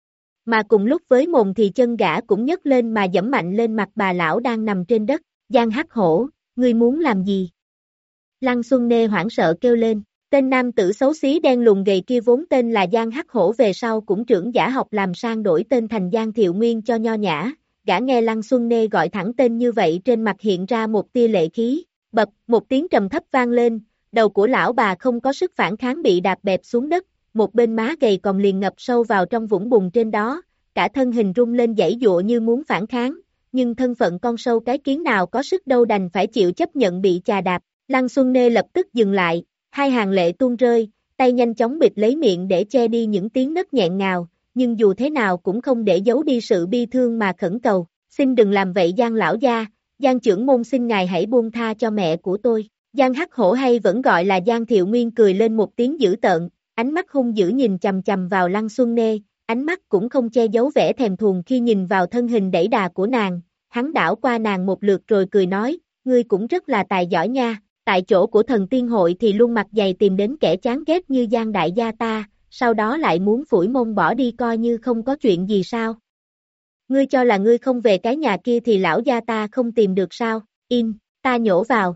Mà cùng lúc với mồm thì chân gã cũng nhấc lên mà giẫm mạnh lên mặt bà lão đang nằm trên đất. Giang Hắc Hổ, ngươi muốn làm gì? Lăng Xuân Nê hoảng sợ kêu lên, Tên nam tử xấu xí đen lùn gầy kia vốn tên là Giang Hắc Hổ, về sau cũng trưởng giả học làm sang đổi tên thành Giang Thiệu Nguyên cho nho nhã, gã nghe Lăng Xuân Nê gọi thẳng tên như vậy trên mặt hiện ra một tia lệ khí, bập, một tiếng trầm thấp vang lên, đầu của lão bà không có sức phản kháng bị đạp bẹp xuống đất, một bên má gầy còm liền ngập sâu vào trong vũng bùn trên đó, cả thân hình rung lên giãy giụa như muốn phản kháng, nhưng thân phận con sâu cái kiến nào có sức đâu, đành phải chịu chấp nhận bị chà đạp. Lăng Xuân Nê lập tức dừng lại, hai hàng lệ tuôn rơi, tay nhanh chóng bịt lấy miệng để che đi những tiếng nấc nghẹn ngào, nhưng dù thế nào cũng không để giấu đi sự bi thương mà khẩn cầu, xin đừng làm vậy Giang lão gia, Giang trưởng môn xin ngài hãy buông tha cho mẹ của tôi. Giang Hắc Hổ hay vẫn gọi là Giang Thiệu Nguyên cười lên một tiếng dữ tợn, ánh mắt hung dữ nhìn chằm chằm vào Lăng Xuân Nê, ánh mắt cũng không che giấu vẻ thèm thuồng khi nhìn vào thân hình đẩy đà của nàng, hắn đảo qua nàng một lượt rồi cười nói, ngươi cũng rất là tài giỏi nha, tại chỗ của thần tiên hội thì luôn mặt dày tìm đến kẻ chán ghét như Giang đại gia ta, sau đó lại muốn phủi mông bỏ đi coi như không có chuyện gì sao. Ngươi cho là ngươi không về cái nhà kia thì lão gia ta không tìm được sao, im, ta nhổ vào.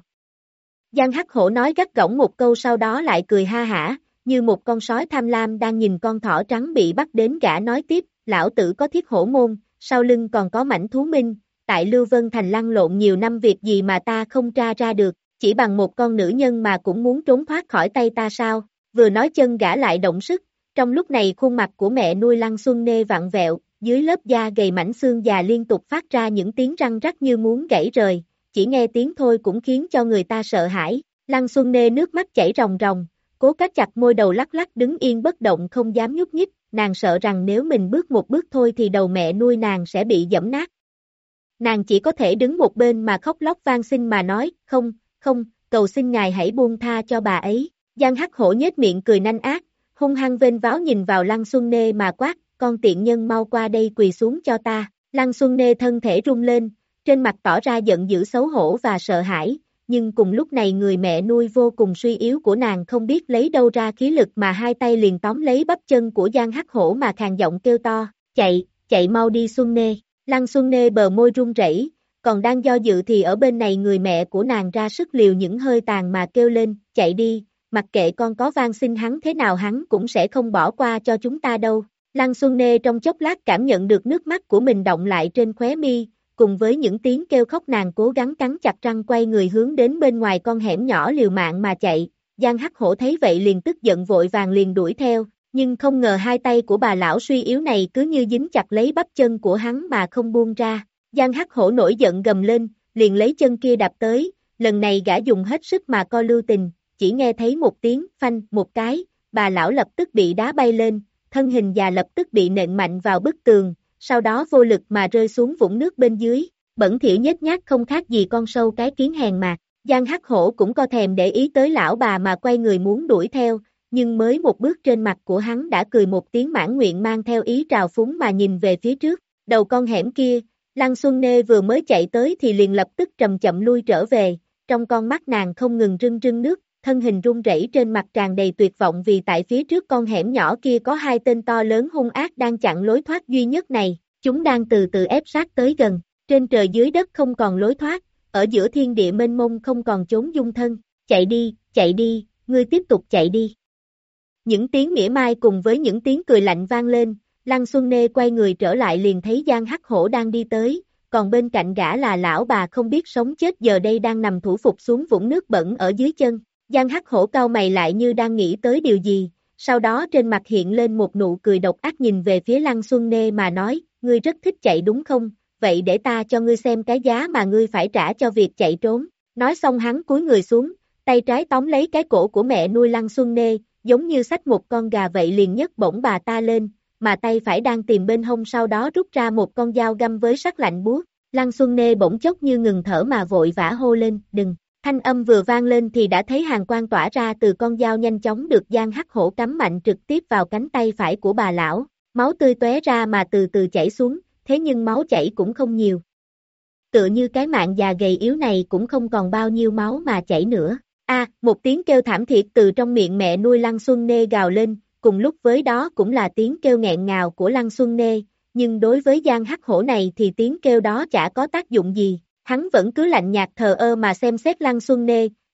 Giang Hắc Hổ nói gắt gỏng một câu sau đó lại cười ha hả, như một con sói tham lam đang nhìn con thỏ trắng bị bắt đến, gã nói tiếp, lão tử có thiết hổ môn, sau lưng còn có mảnh thú minh, tại Lưu Vân Thành lăn lộn nhiều năm, việc gì mà ta không tra ra được, chỉ bằng một con nữ nhân mà cũng muốn trốn thoát khỏi tay ta sao, vừa nói chân gã lại động sức, trong lúc này khuôn mặt của mẹ nuôi Lăng Xuân Nê vặn vẹo, dưới lớp da gầy mảnh xương già liên tục phát ra những tiếng răng rắc như muốn gãy rời, chỉ nghe tiếng thôi cũng khiến cho người ta sợ hãi, Lăng Xuân Nê nước mắt chảy ròng ròng, cố cách chặt môi đầu lắc lắc đứng yên bất động không dám nhúc nhích, nàng sợ rằng nếu mình bước một bước thôi thì đầu mẹ nuôi nàng sẽ bị giẫm nát. Nàng chỉ có thể đứng một bên mà khóc lóc van xin mà nói, không, không, cầu xin ngài hãy buông tha cho bà ấy. Giang Hắc Hổ nhếch miệng cười nanh ác, hung hăng vênh váo nhìn vào Lăng Xuân Nê mà quát, con tiện nhân mau qua đây quỳ xuống cho ta. Lăng Xuân Nê thân thể rung lên, trên mặt tỏ ra giận dữ xấu hổ và sợ hãi, nhưng cùng lúc này người mẹ nuôi vô cùng suy yếu của nàng không biết lấy đâu ra khí lực mà hai tay liền tóm lấy bắp chân của Giang Hắc Hổ mà khàn giọng kêu to, chạy, chạy mau đi Xuân Nê. Lăng Xuân Nê bờ môi run rẩy, còn đang do dự thì ở bên này người mẹ của nàng ra sức liều những hơi tàn mà kêu lên, chạy đi, mặc kệ con có van xin hắn thế nào hắn cũng sẽ không bỏ qua cho chúng ta đâu. Lăng Xuân Nê trong chốc lát cảm nhận được nước mắt của mình đọng lại trên khóe mi, cùng với những tiếng kêu khóc nàng cố gắng cắn chặt răng quay người hướng đến bên ngoài con hẻm nhỏ liều mạng mà chạy. Giang Hắc Hổ thấy vậy liền tức giận vội vàng liền đuổi theo, nhưng không ngờ hai tay của bà lão suy yếu này cứ như dính chặt lấy bắp chân của hắn mà không buông ra. Giang Hắc Hổ nổi giận gầm lên, liền lấy chân kia đạp tới, lần này gã dùng hết sức mà co lưu tình, chỉ nghe thấy một tiếng phanh một cái, bà lão lập tức bị đá bay lên, thân hình già lập tức bị nện mạnh vào bức tường, sau đó vô lực mà rơi xuống vũng nước bên dưới, bẩn thỉu nhếch nhác không khác gì con sâu cái kiến hèn mạt. Giang Hắc Hổ cũng co thèm để ý tới lão bà mà quay người muốn đuổi theo, nhưng mới một bước trên mặt của hắn đã cười một tiếng mãn nguyện mang theo ý trào phúng mà nhìn về phía trước, đầu con hẻm kia. Lăng Xuân Nê vừa mới chạy tới thì liền lập tức chậm chậm lui trở về, trong con mắt nàng không ngừng rưng rưng nước, thân hình run rẩy trên mặt tràn đầy tuyệt vọng vì tại phía trước con hẻm nhỏ kia có hai tên to lớn hung ác đang chặn lối thoát duy nhất này, chúng đang từ từ ép sát tới gần, trên trời dưới đất không còn lối thoát, ở giữa thiên địa mênh mông không còn chốn dung thân, chạy đi, chạy đi, ngươi tiếp tục chạy đi. Những tiếng mỉa mai cùng với những tiếng cười lạnh vang lên. Lăng Xuân Nê quay người trở lại liền thấy Giang Hắc Hổ đang đi tới, còn bên cạnh gã là lão bà không biết sống chết giờ đây đang nằm thủ phục xuống vũng nước bẩn ở dưới chân. Giang Hắc Hổ cau mày lại như đang nghĩ tới điều gì, sau đó trên mặt hiện lên một nụ cười độc ác nhìn về phía Lăng Xuân Nê mà nói, ngươi rất thích chạy đúng không, vậy để ta cho ngươi xem cái giá mà ngươi phải trả cho việc chạy trốn. Nói xong hắn cúi người xuống, tay trái tóm lấy cái cổ của mẹ nuôi Lăng Xuân Nê, giống như xách một con gà vậy liền nhấc bổng bà ta lên, mà tay phải đang tìm bên hông sau đó rút ra một con dao găm với sắc lạnh buốt. Lăng Xuân Nê bỗng chốc như ngừng thở mà vội vã hô lên, đừng. Thanh âm vừa vang lên thì đã thấy hàn quang tỏa ra từ con dao nhanh chóng được Giang Hắc Hổ cắm mạnh trực tiếp vào cánh tay phải của bà lão, máu tươi tóe ra mà từ từ chảy xuống, thế nhưng máu chảy cũng không nhiều. Tựa như cái mạng già gầy yếu này cũng không còn bao nhiêu máu mà chảy nữa. A, à, một tiếng kêu thảm thiết từ trong miệng mẹ nuôi Lăng Xuân Nê gào lên, cùng lúc với đó cũng là tiếng kêu nghẹn ngào của Lăng Xuân Nê, nhưng đối với Giang Hắc Hổ này thì tiếng kêu đó chả có tác dụng gì, hắn vẫn cứ lạnh nhạt thờ ơ mà xem xét Lăng Xuân Nê,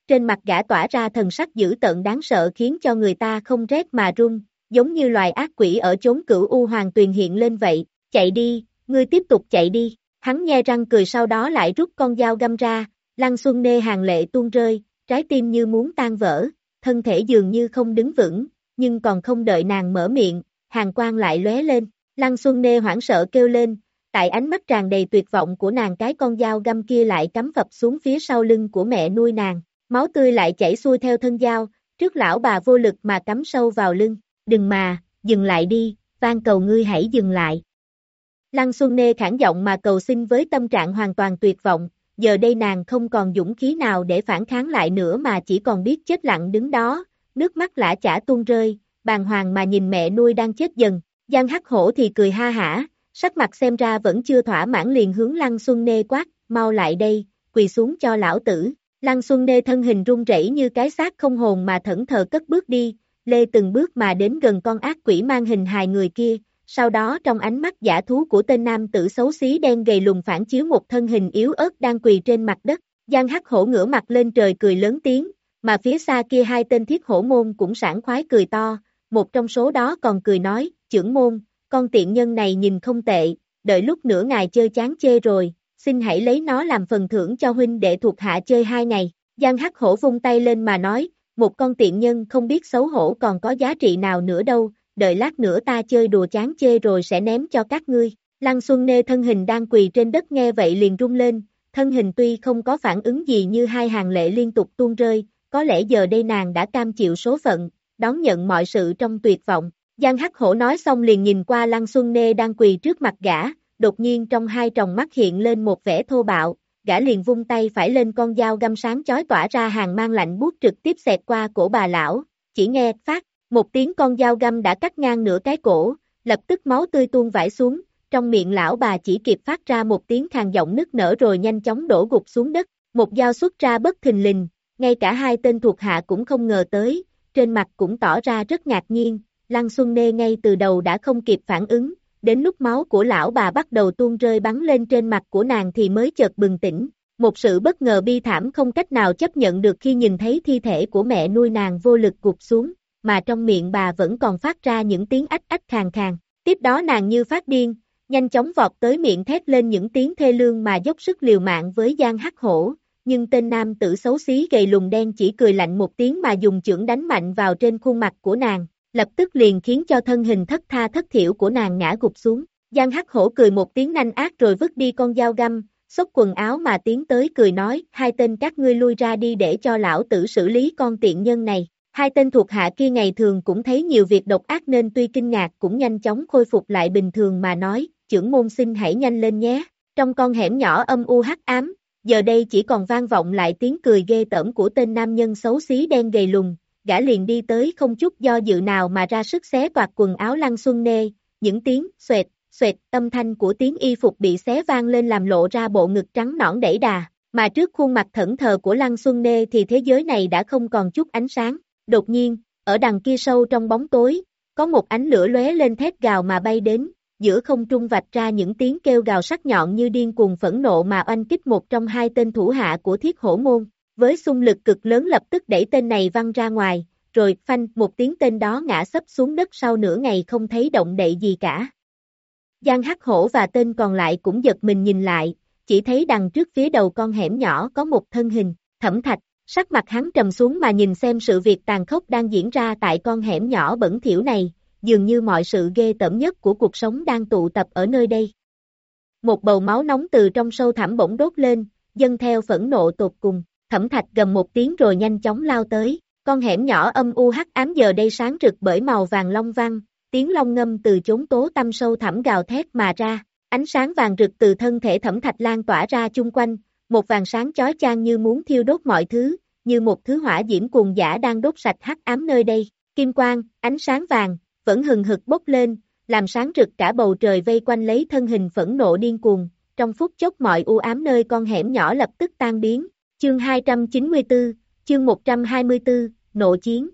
trên mặt gã tỏa ra thần sắc dữ tợn đáng sợ khiến cho người ta không rét mà run, giống như loài ác quỷ ở chốn cửu u hoàng tuyền hiện lên vậy, chạy đi, ngươi tiếp tục chạy đi, hắn nhe răng cười sau đó lại rút con dao găm ra, Lăng Xuân Nê hàng lệ tuôn rơi, trái tim như muốn tan vỡ, thân thể dường như không đứng vững, nhưng còn không đợi nàng mở miệng, hàn quang lại lóe lên, Lăng Xuân Nê hoảng sợ kêu lên, tại ánh mắt tràn đầy tuyệt vọng của nàng cái con dao găm kia lại cắm phập xuống phía sau lưng của mẹ nuôi nàng, máu tươi lại chảy xuôi theo thân dao, trước lão bà vô lực mà cắm sâu vào lưng, đừng mà, dừng lại đi, van cầu ngươi hãy dừng lại. Lăng Xuân Nê khản giọng mà cầu xin với tâm trạng hoàn toàn tuyệt vọng, giờ đây nàng không còn dũng khí nào để phản kháng lại nữa mà chỉ còn biết chết lặng đứng đó, nước mắt lã chả tuôn rơi, bàng hoàng mà nhìn mẹ nuôi đang chết dần, Giang Hắc Hổ thì cười ha hả, sắc mặt xem ra vẫn chưa thỏa mãn liền hướng Lăng Xuân Nê quát, mau lại đây, quỳ xuống cho lão tử. Lăng Xuân Nê thân hình run rẩy như cái xác không hồn mà thẫn thờ cất bước đi, lê từng bước mà đến gần con ác quỷ mang hình hài người kia, sau đó trong ánh mắt dã thú của tên nam tử xấu xí đen gầy lùn phản chiếu một thân hình yếu ớt đang quỳ trên mặt đất, Giang Hắc Hổ ngửa mặt lên trời cười lớn tiếng, mà phía xa kia hai tên thiết hổ môn cũng sảng khoái cười to, một trong số đó còn cười nói, chưởng môn, con tiện nhân này nhìn không tệ, đợi lúc nửa ngày chơi chán chê rồi, xin hãy lấy nó làm phần thưởng cho huynh đệ thuộc hạ chơi hai ngày, Giang Hắc Hổ vung tay lên mà nói, một con tiện nhân không biết xấu hổ còn có giá trị nào nữa đâu, đợi lát nữa ta chơi đùa chán chê rồi sẽ ném cho các ngươi. Lăng Xuân Nê thân hình đang quỳ trên đất nghe vậy liền rung lên, thân hình tuy không có phản ứng gì như hai hàng lệ liên tục tuôn rơi, có lẽ giờ đây nàng đã cam chịu số phận, đón nhận mọi sự trong tuyệt vọng. Giang Hắc Hổ nói xong liền nhìn qua Lăng Xuân Nê đang quỳ trước mặt gã, đột nhiên trong hai tròng mắt hiện lên một vẻ thô bạo, gã liền vung tay phải lên con dao găm sáng chói tỏa ra hàng mang lạnh buốt trực tiếp xẹt qua cổ bà lão, chỉ nghe phát, một tiếng con dao găm đã cắt ngang nửa cái cổ, lập tức máu tươi tuôn vãi xuống, trong miệng lão bà chỉ kịp phát ra một tiếng khàn giọng nức nở rồi nhanh chóng đổ gục xuống đất, một dao xuất ra bất thình lình, ngay cả hai tên thuộc hạ cũng không ngờ tới, trên mặt cũng tỏ ra rất ngạc nhiên, Lăng Xuân Nê ngay từ đầu đã không kịp phản ứng, đến lúc máu của lão bà bắt đầu tuôn rơi bắn lên trên mặt của nàng thì mới chợt bừng tỉnh, một sự bất ngờ bi thảm không cách nào chấp nhận được khi nhìn thấy thi thể của mẹ nuôi nàng vô lực gục xuống, mà trong miệng bà vẫn còn phát ra những tiếng ách ách khàn khàn, tiếp đó nàng như phát điên, nhanh chóng vọt tới miệng thét lên những tiếng thê lương mà dốc sức liều mạng với Giang Hắc Hổ, nhưng tên nam tử xấu xí gầy lùn đen chỉ cười lạnh một tiếng mà dùng chưởng đánh mạnh vào trên khuôn mặt của nàng, lập tức liền khiến cho thân hình thất tha thất thiểu của nàng ngã gục xuống. Giang Hắc Hổ cười một tiếng nanh ác rồi vứt đi con dao găm, xốc quần áo mà tiến tới cười nói, hai tên các ngươi lui ra đi để cho lão tử xử lý con tiện nhân này. Hai tên thuộc hạ kia ngày thường cũng thấy nhiều việc độc ác nên tuy kinh ngạc cũng nhanh chóng khôi phục lại bình thường mà nói, chưởng môn xin hãy nhanh lên nhé. Trong con hẻm nhỏ âm u hắc ám, giờ đây chỉ còn vang vọng lại tiếng cười ghê tởm của tên nam nhân xấu xí đen gầy lùn, gã liền đi tới không chút do dự nào mà ra sức xé toạc quần áo Lăng Xuân Nê, những tiếng xoẹt, xoẹt, âm thanh của tiếng y phục bị xé vang lên làm lộ ra bộ ngực trắng nõn đẩy đà, mà trước khuôn mặt thẫn thờ của Lăng Xuân Nê thì thế giới này đã không còn chút ánh sáng. Đột nhiên, ở đằng kia sâu trong bóng tối, có một ánh lửa lóe lên thét gào mà bay đến, giữa không trung vạch ra những tiếng kêu gào sắc nhọn như điên cuồng phẫn nộ mà oanh kích một trong hai tên thủ hạ của Thiết Hổ môn, với xung lực cực lớn lập tức đẩy tên này văng ra ngoài, rồi phanh một tiếng tên đó ngã sấp xuống đất sau nửa ngày không thấy động đậy gì cả. Giang Hắc Hổ và tên còn lại cũng giật mình nhìn lại, chỉ thấy đằng trước phía đầu con hẻm nhỏ có một thân hình, Thẩm Thạch. Sắc mặt hắn trầm xuống mà nhìn xem sự việc tàn khốc đang diễn ra tại con hẻm nhỏ bẩn thỉu này, dường như mọi sự ghê tởm nhất của cuộc sống đang tụ tập ở nơi đây. Một bầu máu nóng từ trong sâu thẳm bỗng đốt lên, dâng theo phẫn nộ tột cùng, Thẩm Thạch gầm một tiếng rồi nhanh chóng lao tới, con hẻm nhỏ âm u hắc ám giờ đây sáng rực bởi màu vàng long văng, tiếng long ngâm từ chốn tố tăm sâu thẳm gào thét mà ra, ánh sáng vàng rực từ thân thể Thẩm Thạch lan tỏa ra chung quanh. Một vàng sáng chói chang như muốn thiêu đốt mọi thứ, như một thứ hỏa diễm cuồng dã đang đốt sạch hắc ám nơi đây. Kim quang, ánh sáng vàng, vẫn hừng hực bốc lên, làm sáng rực cả bầu trời vây quanh lấy thân hình phẫn nộ điên cuồng. Trong phút chốc mọi u ám nơi con hẻm nhỏ lập tức tan biến. Chương hai trăm chín mươi tư, chương một trăm hai mươi tư, nộ chiến.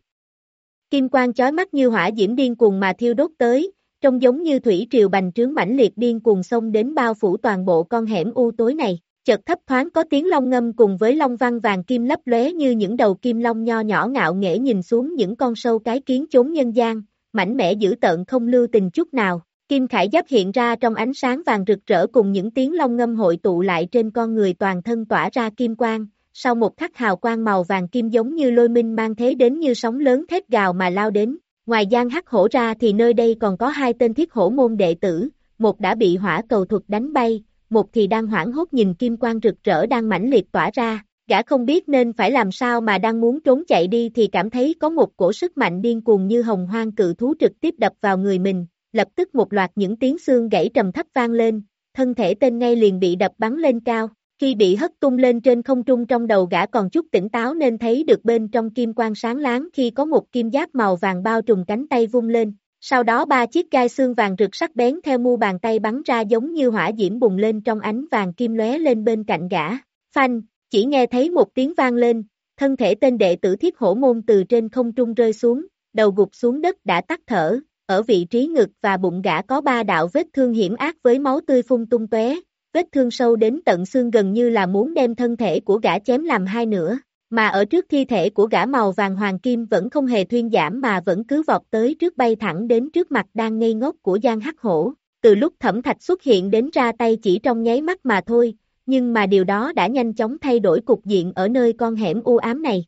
Kim quang chói mắt như hỏa diễm điên cuồng mà thiêu đốt tới, trông giống như thủy triều bành trướng mãnh liệt điên cuồng xông đến bao phủ toàn bộ con hẻm u tối này. chợt thấp thoáng có tiếng long ngâm cùng với long văn vàng kim lấp lóe như những đầu kim long nho nhỏ ngạo nghễ nhìn xuống những con sâu cái kiến chốn nhân gian, mảnh mẽ dữ tợn không lưu tình chút nào. Kim khải giáp hiện ra trong ánh sáng vàng rực rỡ cùng những tiếng long ngâm hội tụ lại trên con người toàn thân tỏa ra kim quang, sau một khắc hào quang màu vàng kim giống như lôi minh mang thế đến như sóng lớn thét gào mà lao đến. Ngoài Giang Hắc Hổ ra thì nơi đây còn có hai tên thiết hổ môn đệ tử, một đã bị hỏa cầu thuật đánh bay, một thì đang hoảng hốt nhìn kim quang rực rỡ đang mãnh liệt tỏa ra. Gã không biết nên phải làm sao mà đang muốn trốn chạy đi thì cảm thấy có một cổ sức mạnh điên cuồng như hồng hoang cự thú trực tiếp đập vào người mình, lập tức một loạt những tiếng xương gãy trầm thấp vang lên, thân thể tên ngay liền bị đập bắn lên cao. Khi bị hất tung lên trên không trung trong đầu gã còn chút tỉnh táo nên thấy được bên trong kim quang sáng láng khi có một kim giáp màu vàng bao trùm cánh tay vung lên. Sau đó ba chiếc gai xương vàng rực sắc bén theo mu bàn tay bắn ra giống như hỏa diễm bùng lên trong ánh vàng kim lóe lên bên cạnh gã. Phanh, chỉ nghe thấy một tiếng vang lên, thân thể tên đệ tử thiết hổ môn từ trên không trung rơi xuống, đầu gục xuống đất đã tắt thở, ở vị trí ngực và bụng gã có ba đạo vết thương hiểm ác với máu tươi phun tung tóe. Vết thương sâu đến tận xương gần như là muốn đem thân thể của gã chém làm hai nửa, mà ở trước thi thể của gã màu vàng hoàng kim vẫn không hề thuyên giảm mà vẫn cứ vọt tới trước bay thẳng đến trước mặt đang ngây ngốc của Giang Hắc Hổ. Từ lúc Thẩm Thạch xuất hiện đến ra tay chỉ trong nháy mắt mà thôi, nhưng mà điều đó đã nhanh chóng thay đổi cục diện ở nơi con hẻm u ám này.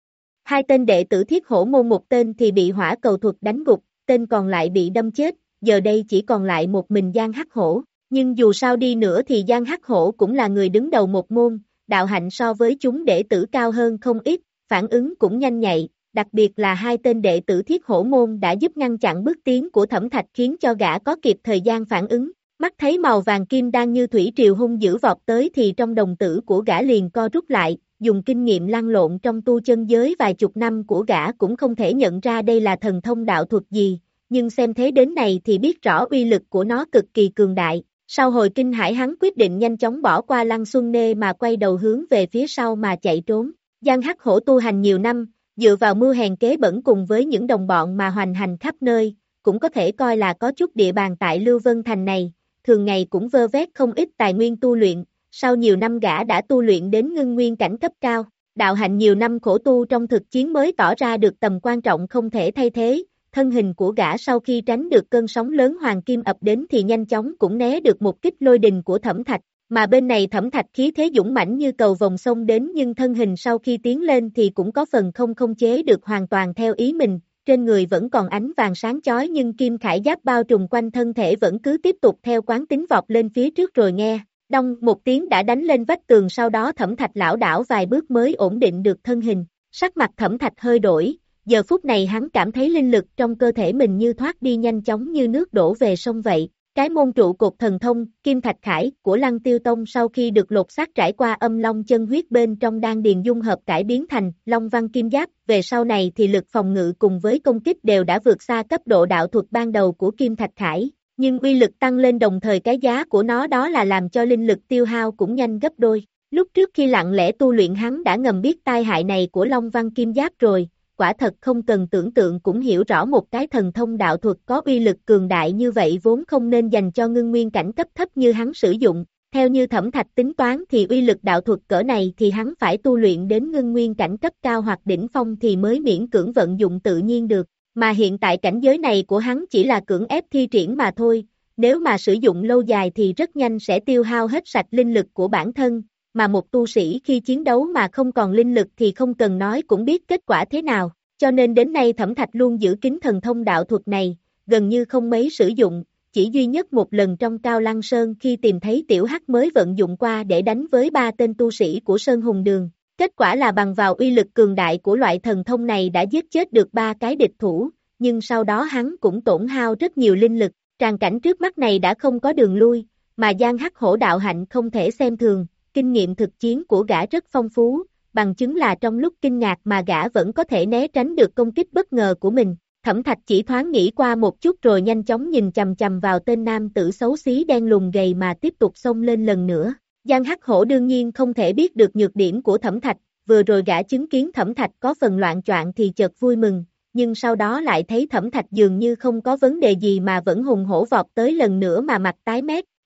Hai tên đệ tử thiết hổ môn, một tên thì bị hỏa cầu thuật đánh gục, tên còn lại bị đâm chết, giờ đây chỉ còn lại một mình Giang Hắc Hổ. Nhưng dù sao đi nữa thì Giang Hắc Hổ cũng là người đứng đầu một môn, đạo hạnh so với chúng đệ tử cao hơn không ít, phản ứng cũng nhanh nhạy, đặc biệt là hai tên đệ tử thiết hổ môn đã giúp ngăn chặn bước tiến của Thẩm Thạch khiến cho gã có kịp thời gian phản ứng. Mắt thấy màu vàng kim đang như thủy triều hung dữ vọt tới thì trong đồng tử của gã liền co rút lại, dùng kinh nghiệm lăn lộn trong tu chân giới vài chục năm của gã cũng không thể nhận ra đây là thần thông đạo thuật gì, nhưng xem thế đến này thì biết rõ uy lực của nó cực kỳ cường đại. Sau hồi kinh hải hắn quyết định nhanh chóng bỏ qua Lăng Xuân Nê mà quay đầu hướng về phía sau mà chạy trốn. Giang Hắc Hổ tu hành nhiều năm, dựa vào mưu hèn kế bẩn cùng với những đồng bọn mà hoành hành khắp nơi, cũng có thể coi là có chút địa bàn tại Lưu Vân Thành này, thường ngày cũng vơ vét không ít tài nguyên tu luyện, sau nhiều năm gã đã tu luyện đến ngưng nguyên cảnh cấp cao. Đạo hạnh nhiều năm khổ tu trong thực chiến mới tỏ ra được tầm quan trọng không thể thay thế. Thân hình của gã sau khi tránh được cơn sóng lớn hoàng kim ập đến thì nhanh chóng cũng né được một kích lôi đình của Thẩm Thạch, mà bên này Thẩm Thạch khí thế dũng mãnh như cầu vồng sông đến nhưng thân hình sau khi tiến lên thì cũng có phần không không chế được hoàn toàn theo ý mình, trên người vẫn còn ánh vàng sáng chói nhưng kim khải giáp bao trùm quanh thân thể vẫn cứ tiếp tục theo quán tính vọt lên phía trước rồi nghe, đong một tiếng đã đánh lên vách tường, sau đó Thẩm Thạch lảo đảo vài bước mới ổn định được thân hình, sắc mặt Thẩm Thạch hơi đổi. Giờ phút này hắn cảm thấy linh lực trong cơ thể mình như thoát đi nhanh chóng như nước đổ về sông vậy. Cái môn trụ cột thần thông, Kim Thạch Khải của Lăng Tiêu Tông sau khi được lột xác trải qua âm long chân huyết bên trong đan điền dung hợp cải biến thành Long Văn Kim Giáp, về sau này thì lực phòng ngự cùng với công kích đều đã vượt xa cấp độ đạo thuật ban đầu của Kim Thạch Khải, nhưng uy lực tăng lên đồng thời cái giá của nó đó là làm cho linh lực tiêu hao cũng nhanh gấp đôi. Lúc trước khi lặng lẽ tu luyện hắn đã ngầm biết tai hại này của Long Văn Kim Giáp rồi. Quả thật không cần tưởng tượng cũng hiểu rõ một cái thần thông đạo thuật có uy lực cường đại như vậy vốn không nên dành cho ngưng nguyên cảnh cấp thấp như hắn sử dụng. Theo như Thẩm Thạch tính toán thì uy lực đạo thuật cỡ này thì hắn phải tu luyện đến ngưng nguyên cảnh cấp cao hoặc đỉnh phong thì mới miễn cưỡng vận dụng tự nhiên được. Mà hiện tại cảnh giới này của hắn chỉ là cưỡng ép thi triển mà thôi. Nếu mà sử dụng lâu dài thì rất nhanh sẽ tiêu hao hết sạch linh lực của bản thân. Mà một tu sĩ khi chiến đấu mà không còn linh lực thì không cần nói cũng biết kết quả thế nào, cho nên đến nay Thẩm Thạch luôn giữ kín thần thông đạo thuật này, gần như không mấy sử dụng, chỉ duy nhất một lần trong Cao Lăng Sơn khi tìm thấy Tiểu Hắc mới vận dụng qua để đánh với ba tên tu sĩ của Sơn Hùng Đường, kết quả là bằng vào uy lực cường đại của loại thần thông này đã giết chết được ba cái địch thủ, nhưng sau đó hắn cũng tổn hao rất nhiều linh lực, tràng cảnh trước mắt này đã không có đường lui, mà Giang Hắc Hổ đạo hạnh không thể xem thường. Kinh nghiệm thực chiến của gã rất phong phú, bằng chứng là trong lúc kinh ngạc mà gã vẫn có thể né tránh được công kích bất ngờ của mình. Thẩm Thạch chỉ thoáng nghĩ qua một chút rồi nhanh chóng nhìn chằm chằm vào tên nam tử xấu xí đen lùn gầy mà tiếp tục xông lên lần nữa. Giang Hắc Hổ đương nhiên không thể biết được nhược điểm của Thẩm Thạch, vừa rồi gã chứng kiến Thẩm Thạch có phần loạn choạng thì chợt vui mừng, nhưng sau đó lại thấy Thẩm Thạch dường như không có vấn đề gì mà vẫn hùng hổ vọt tới lần nữa mà mặt tái mét.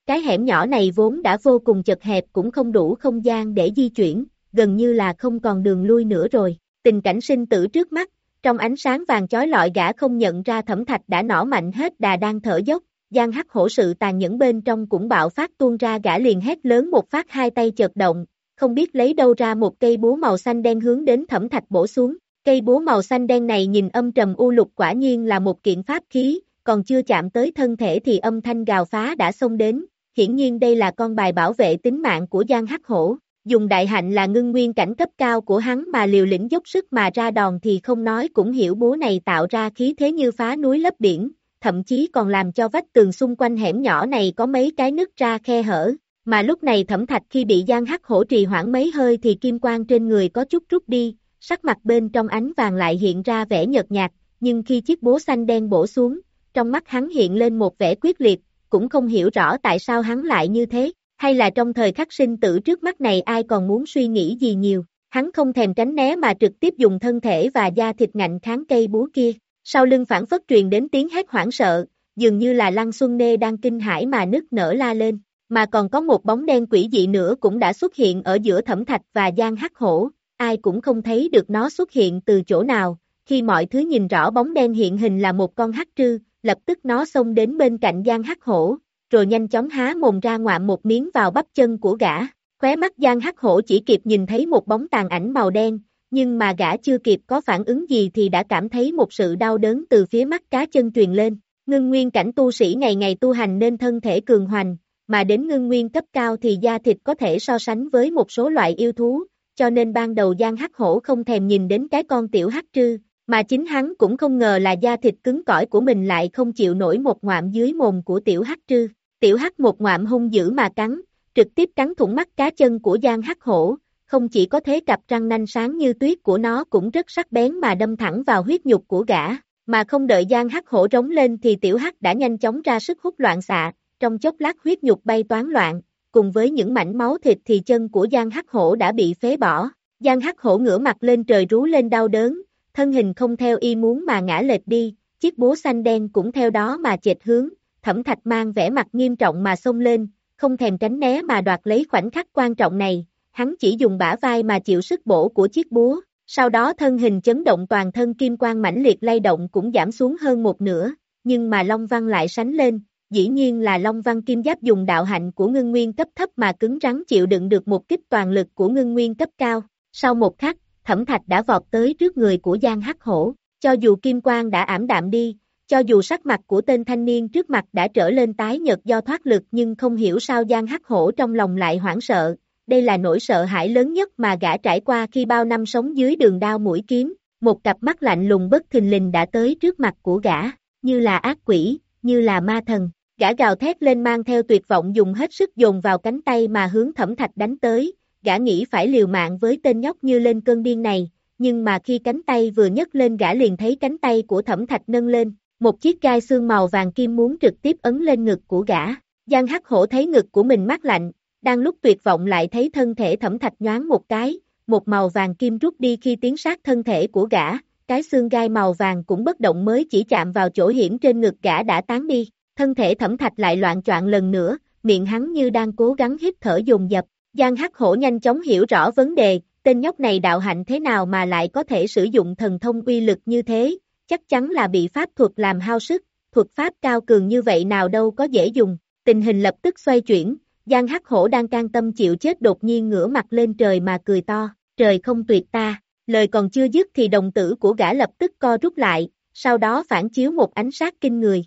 Cái hẻm nhỏ này vốn đã vô cùng chật hẹp cũng không đủ không gian để di chuyển, gần như là không còn đường lui nữa rồi. Tình cảnh sinh tử trước mắt, trong ánh sáng vàng chói lọi gã không nhận ra Thẩm Thạch đã nỏ mạnh hết đà đang thở dốc, Giang Hắc Hổ sự tàn nhẫn bên trong cũng bạo phát tuôn ra, gã liền hét lớn một phát, hai tay chợt động, không biết lấy đâu ra một cây búa màu xanh đen hướng đến Thẩm Thạch bổ xuống. Cây búa màu xanh đen này nhìn âm trầm u lục, quả nhiên là một kiện pháp khí, còn chưa chạm tới thân thể thì âm thanh gào phá đã xông đến, hiển nhiên đây là con bài bảo vệ tính mạng của Giang Hắc Hổ. Dùng đại hạnh là ngưng nguyên cảnh cấp cao của hắn mà liều lĩnh dốc sức mà ra đòn thì không nói cũng hiểu búa này tạo ra khí thế như phá núi lấp biển, thậm chí còn làm cho vách tường xung quanh hẻm nhỏ này có mấy cái nứt ra khe hở. Mà lúc này Thẩm Thạch khi bị Giang Hắc Hổ trì hoãn mấy hơi thì kim quang trên người có chút rút đi, sắc mặt bên trong ánh vàng lại hiện ra vẻ nhợt nhạt, nhưng khi chiếc búa xanh đen bổ xuống, trong mắt hắn hiện lên một vẻ quyết liệt, cũng không hiểu rõ tại sao hắn lại như thế, hay là trong thời khắc sinh tử trước mắt này ai còn muốn suy nghĩ gì nhiều, hắn không thèm tránh né mà trực tiếp dùng thân thể và da thịt ngạnh kháng cây búa kia. Sau lưng phản phất truyền đến tiếng hét hoảng sợ, dường như là Lăng Xuân Nê đang kinh hãi mà nức nở la lên, mà còn có một bóng đen quỷ dị nữa cũng đã xuất hiện ở giữa Thẩm Thạch và Giang Hắc Hổ, ai cũng không thấy được nó xuất hiện từ chỗ nào. Khi mọi thứ nhìn rõ bóng đen hiện hình là một con hắc trư, lập tức nó xông đến bên cạnh Giang Hắc Hổ, rồi nhanh chóng há mồm ra ngoạm một miếng vào bắp chân của gã. Khóe mắt Giang Hắc Hổ chỉ kịp nhìn thấy một bóng tàn ảnh màu đen, nhưng mà gã chưa kịp có phản ứng gì thì đã cảm thấy một sự đau đớn từ phía mắt cá chân truyền lên. Ngưng nguyên cảnh tu sĩ ngày ngày tu hành nên thân thể cường hoành, mà đến ngưng nguyên cấp cao thì da thịt có thể so sánh với một số loại yêu thú, cho nên ban đầu Giang Hắc Hổ không thèm nhìn đến cái con tiểu hắc trư, mà chính hắn cũng không ngờ là da thịt cứng cỏi của mình lại không chịu nổi một ngoạm dưới mồm của tiểu hắc trư. Tiểu hắc một ngoạm hung dữ mà cắn, trực tiếp cắn thủng mắt cá chân của Giang Hắc Hổ, không chỉ có thế cặp răng nanh sáng như tuyết của nó cũng rất sắc bén mà đâm thẳng vào huyết nhục của gã, mà không đợi Giang Hắc Hổ rống lên thì tiểu hắc đã nhanh chóng ra sức hút loạn xạ, trong chốc lát huyết nhục bay toán loạn, cùng với những mảnh máu thịt thì chân của Giang Hắc Hổ đã bị phế bỏ. Giang Hắc Hổ ngửa mặt lên trời rú lên đau đớn, thân hình không theo ý muốn mà ngã lệch đi, chiếc búa xanh đen cũng theo đó mà chệch hướng. Thẩm Thạch mang vẻ mặt nghiêm trọng mà xông lên, không thèm tránh né mà đoạt lấy khoảnh khắc quan trọng này, hắn chỉ dùng bả vai mà chịu sức bổ của chiếc búa, sau đó thân hình chấn động, toàn thân kim quang mãnh liệt lay động cũng giảm xuống hơn một nửa, nhưng mà Long Văn lại sánh lên, dĩ nhiên là Long Văn kim giáp dùng đạo hạnh của ngưng nguyên cấp thấp mà cứng rắn chịu đựng được một kích toàn lực của ngưng nguyên cấp cao. Sau một khắc, Thẩm Thạch đã vọt tới trước người của Giang Hắc Hổ, cho dù kim quang đã ảm đạm đi, cho dù sắc mặt của tên thanh niên trước mặt đã trở lên tái nhợt do thoát lực, nhưng không hiểu sao Giang Hắc Hổ trong lòng lại hoảng sợ, đây là nỗi sợ hãi lớn nhất mà gã trải qua khi bao năm sống dưới đường đao mũi kiếm, một cặp mắt lạnh lùng bất thình lình đã tới trước mặt của gã, như là ác quỷ, như là ma thần, gã gào thét lên mang theo tuyệt vọng dùng hết sức dồn vào cánh tay mà hướng Thẩm Thạch đánh tới, gã nghĩ phải liều mạng với tên nhóc như lên cơn điên này, nhưng mà khi cánh tay vừa nhấc lên gã liền thấy cánh tay của Thẩm Thạch nâng lên, một chiếc gai xương màu vàng kim muốn trực tiếp ấn lên ngực của gã. Giang Hắc Hổ thấy ngực của mình mát lạnh, đang lúc tuyệt vọng lại thấy thân thể Thẩm Thạch nhoáng một cái, một màu vàng kim rút đi khi tiến sát thân thể của gã, cái xương gai màu vàng cũng bất động, mới chỉ chạm vào chỗ hiểm trên ngực gã đã tán đi, thân thể Thẩm Thạch lại loạng choạng lần nữa, miệng hắn như đang cố gắng hít thở dồn dập. Giang Hắc Hổ nhanh chóng hiểu rõ vấn đề, tên nhóc này đạo hạnh thế nào mà lại có thể sử dụng thần thông uy lực như thế, chắc chắn là bị pháp thuật làm hao sức, thuật pháp cao cường như vậy nào đâu có dễ dùng. Tình hình lập tức xoay chuyển, Giang Hắc Hổ đang can tâm chịu chết đột nhiên ngửa mặt lên trời mà cười to, trời không tuyệt ta, lời còn chưa dứt thì đồng tử của gã lập tức co rút lại, sau đó phản chiếu một ánh sát kinh người.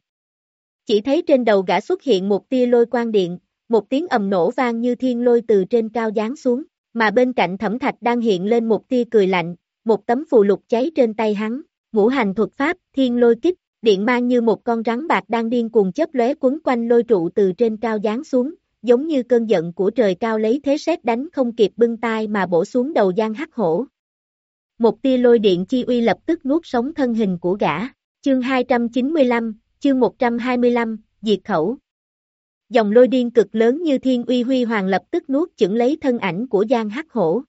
Chỉ thấy trên đầu gã xuất hiện một tia lôi quang điện, một tiếng ầm nổ vang như thiên lôi từ trên cao giáng xuống, mà bên cạnh Thẩm Thạch đang hiện lên một tia cười lạnh, một tấm phù lục cháy trên tay hắn, ngũ hành thuật pháp, thiên lôi kích, điện mang như một con rắn bạc đang điên cuồng chớp lóe quấn quanh lôi trụ từ trên cao giáng xuống, giống như cơn giận của trời cao lấy thế sét đánh không kịp bưng tai mà bổ xuống đầu Giang Hắc Hổ. Một tia lôi điện chi uy lập tức nuốt sống thân hình của gã. Chương hai trăm chín mươi lăm, chương một trăm hai mươi lăm, diệt khẩu. Dòng lôi điên cực lớn như thiên uy huy hoàng lập tức nuốt chửng lấy thân ảnh của Giang Hắc Hổ.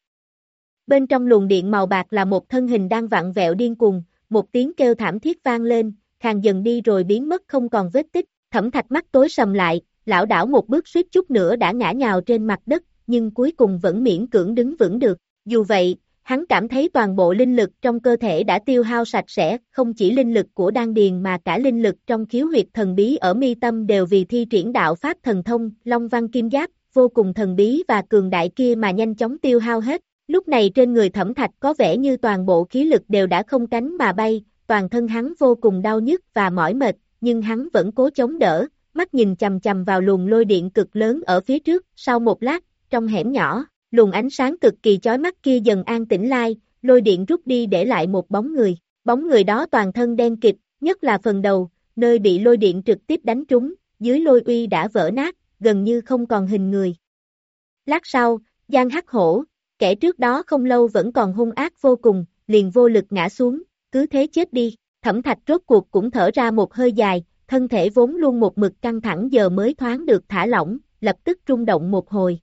Bên trong luồng điện màu bạc là một thân hình đang vặn vẹo điên cuồng, một tiếng kêu thảm thiết vang lên, khàn dần đi rồi biến mất không còn vết tích. Thẩm Thạch mắt tối sầm lại, lảo đảo một bước suýt chút nữa đã ngã nhào trên mặt đất, nhưng cuối cùng vẫn miễn cưỡng đứng vững được. Dù vậy, hắn cảm thấy toàn bộ linh lực trong cơ thể đã tiêu hao sạch sẽ, không chỉ linh lực của đan điền mà cả linh lực trong khiếu huyệt thần bí ở mi tâm đều vì thi triển đạo pháp thần thông, Long Văn Kim Giáp, vô cùng thần bí và cường đại kia mà nhanh chóng tiêu hao hết. Lúc này trên người Thẩm Thạch có vẻ như toàn bộ khí lực đều đã không cánh mà bay, toàn thân hắn vô cùng đau nhức và mỏi mệt, nhưng hắn vẫn cố chống đỡ, mắt nhìn chằm chằm vào luồng lôi điện cực lớn ở phía trước. Sau một lát, trong hẻm nhỏ, luồng ánh sáng cực kỳ chói mắt kia dần an tĩnh lại, lôi điện rút đi để lại một bóng người. Bóng người đó toàn thân đen kịt, nhất là phần đầu, nơi bị lôi điện trực tiếp đánh trúng, dưới lôi uy đã vỡ nát, gần như không còn hình người. Lát sau, Giang Hắc Hổ, kẻ trước đó không lâu vẫn còn hung ác vô cùng, liền vô lực ngã xuống, cứ thế chết đi. Thẩm Thạch rốt cuộc cũng thở ra một hơi dài, thân thể vốn luôn một mực căng thẳng giờ mới thoáng được thả lỏng, lập tức rung động một hồi.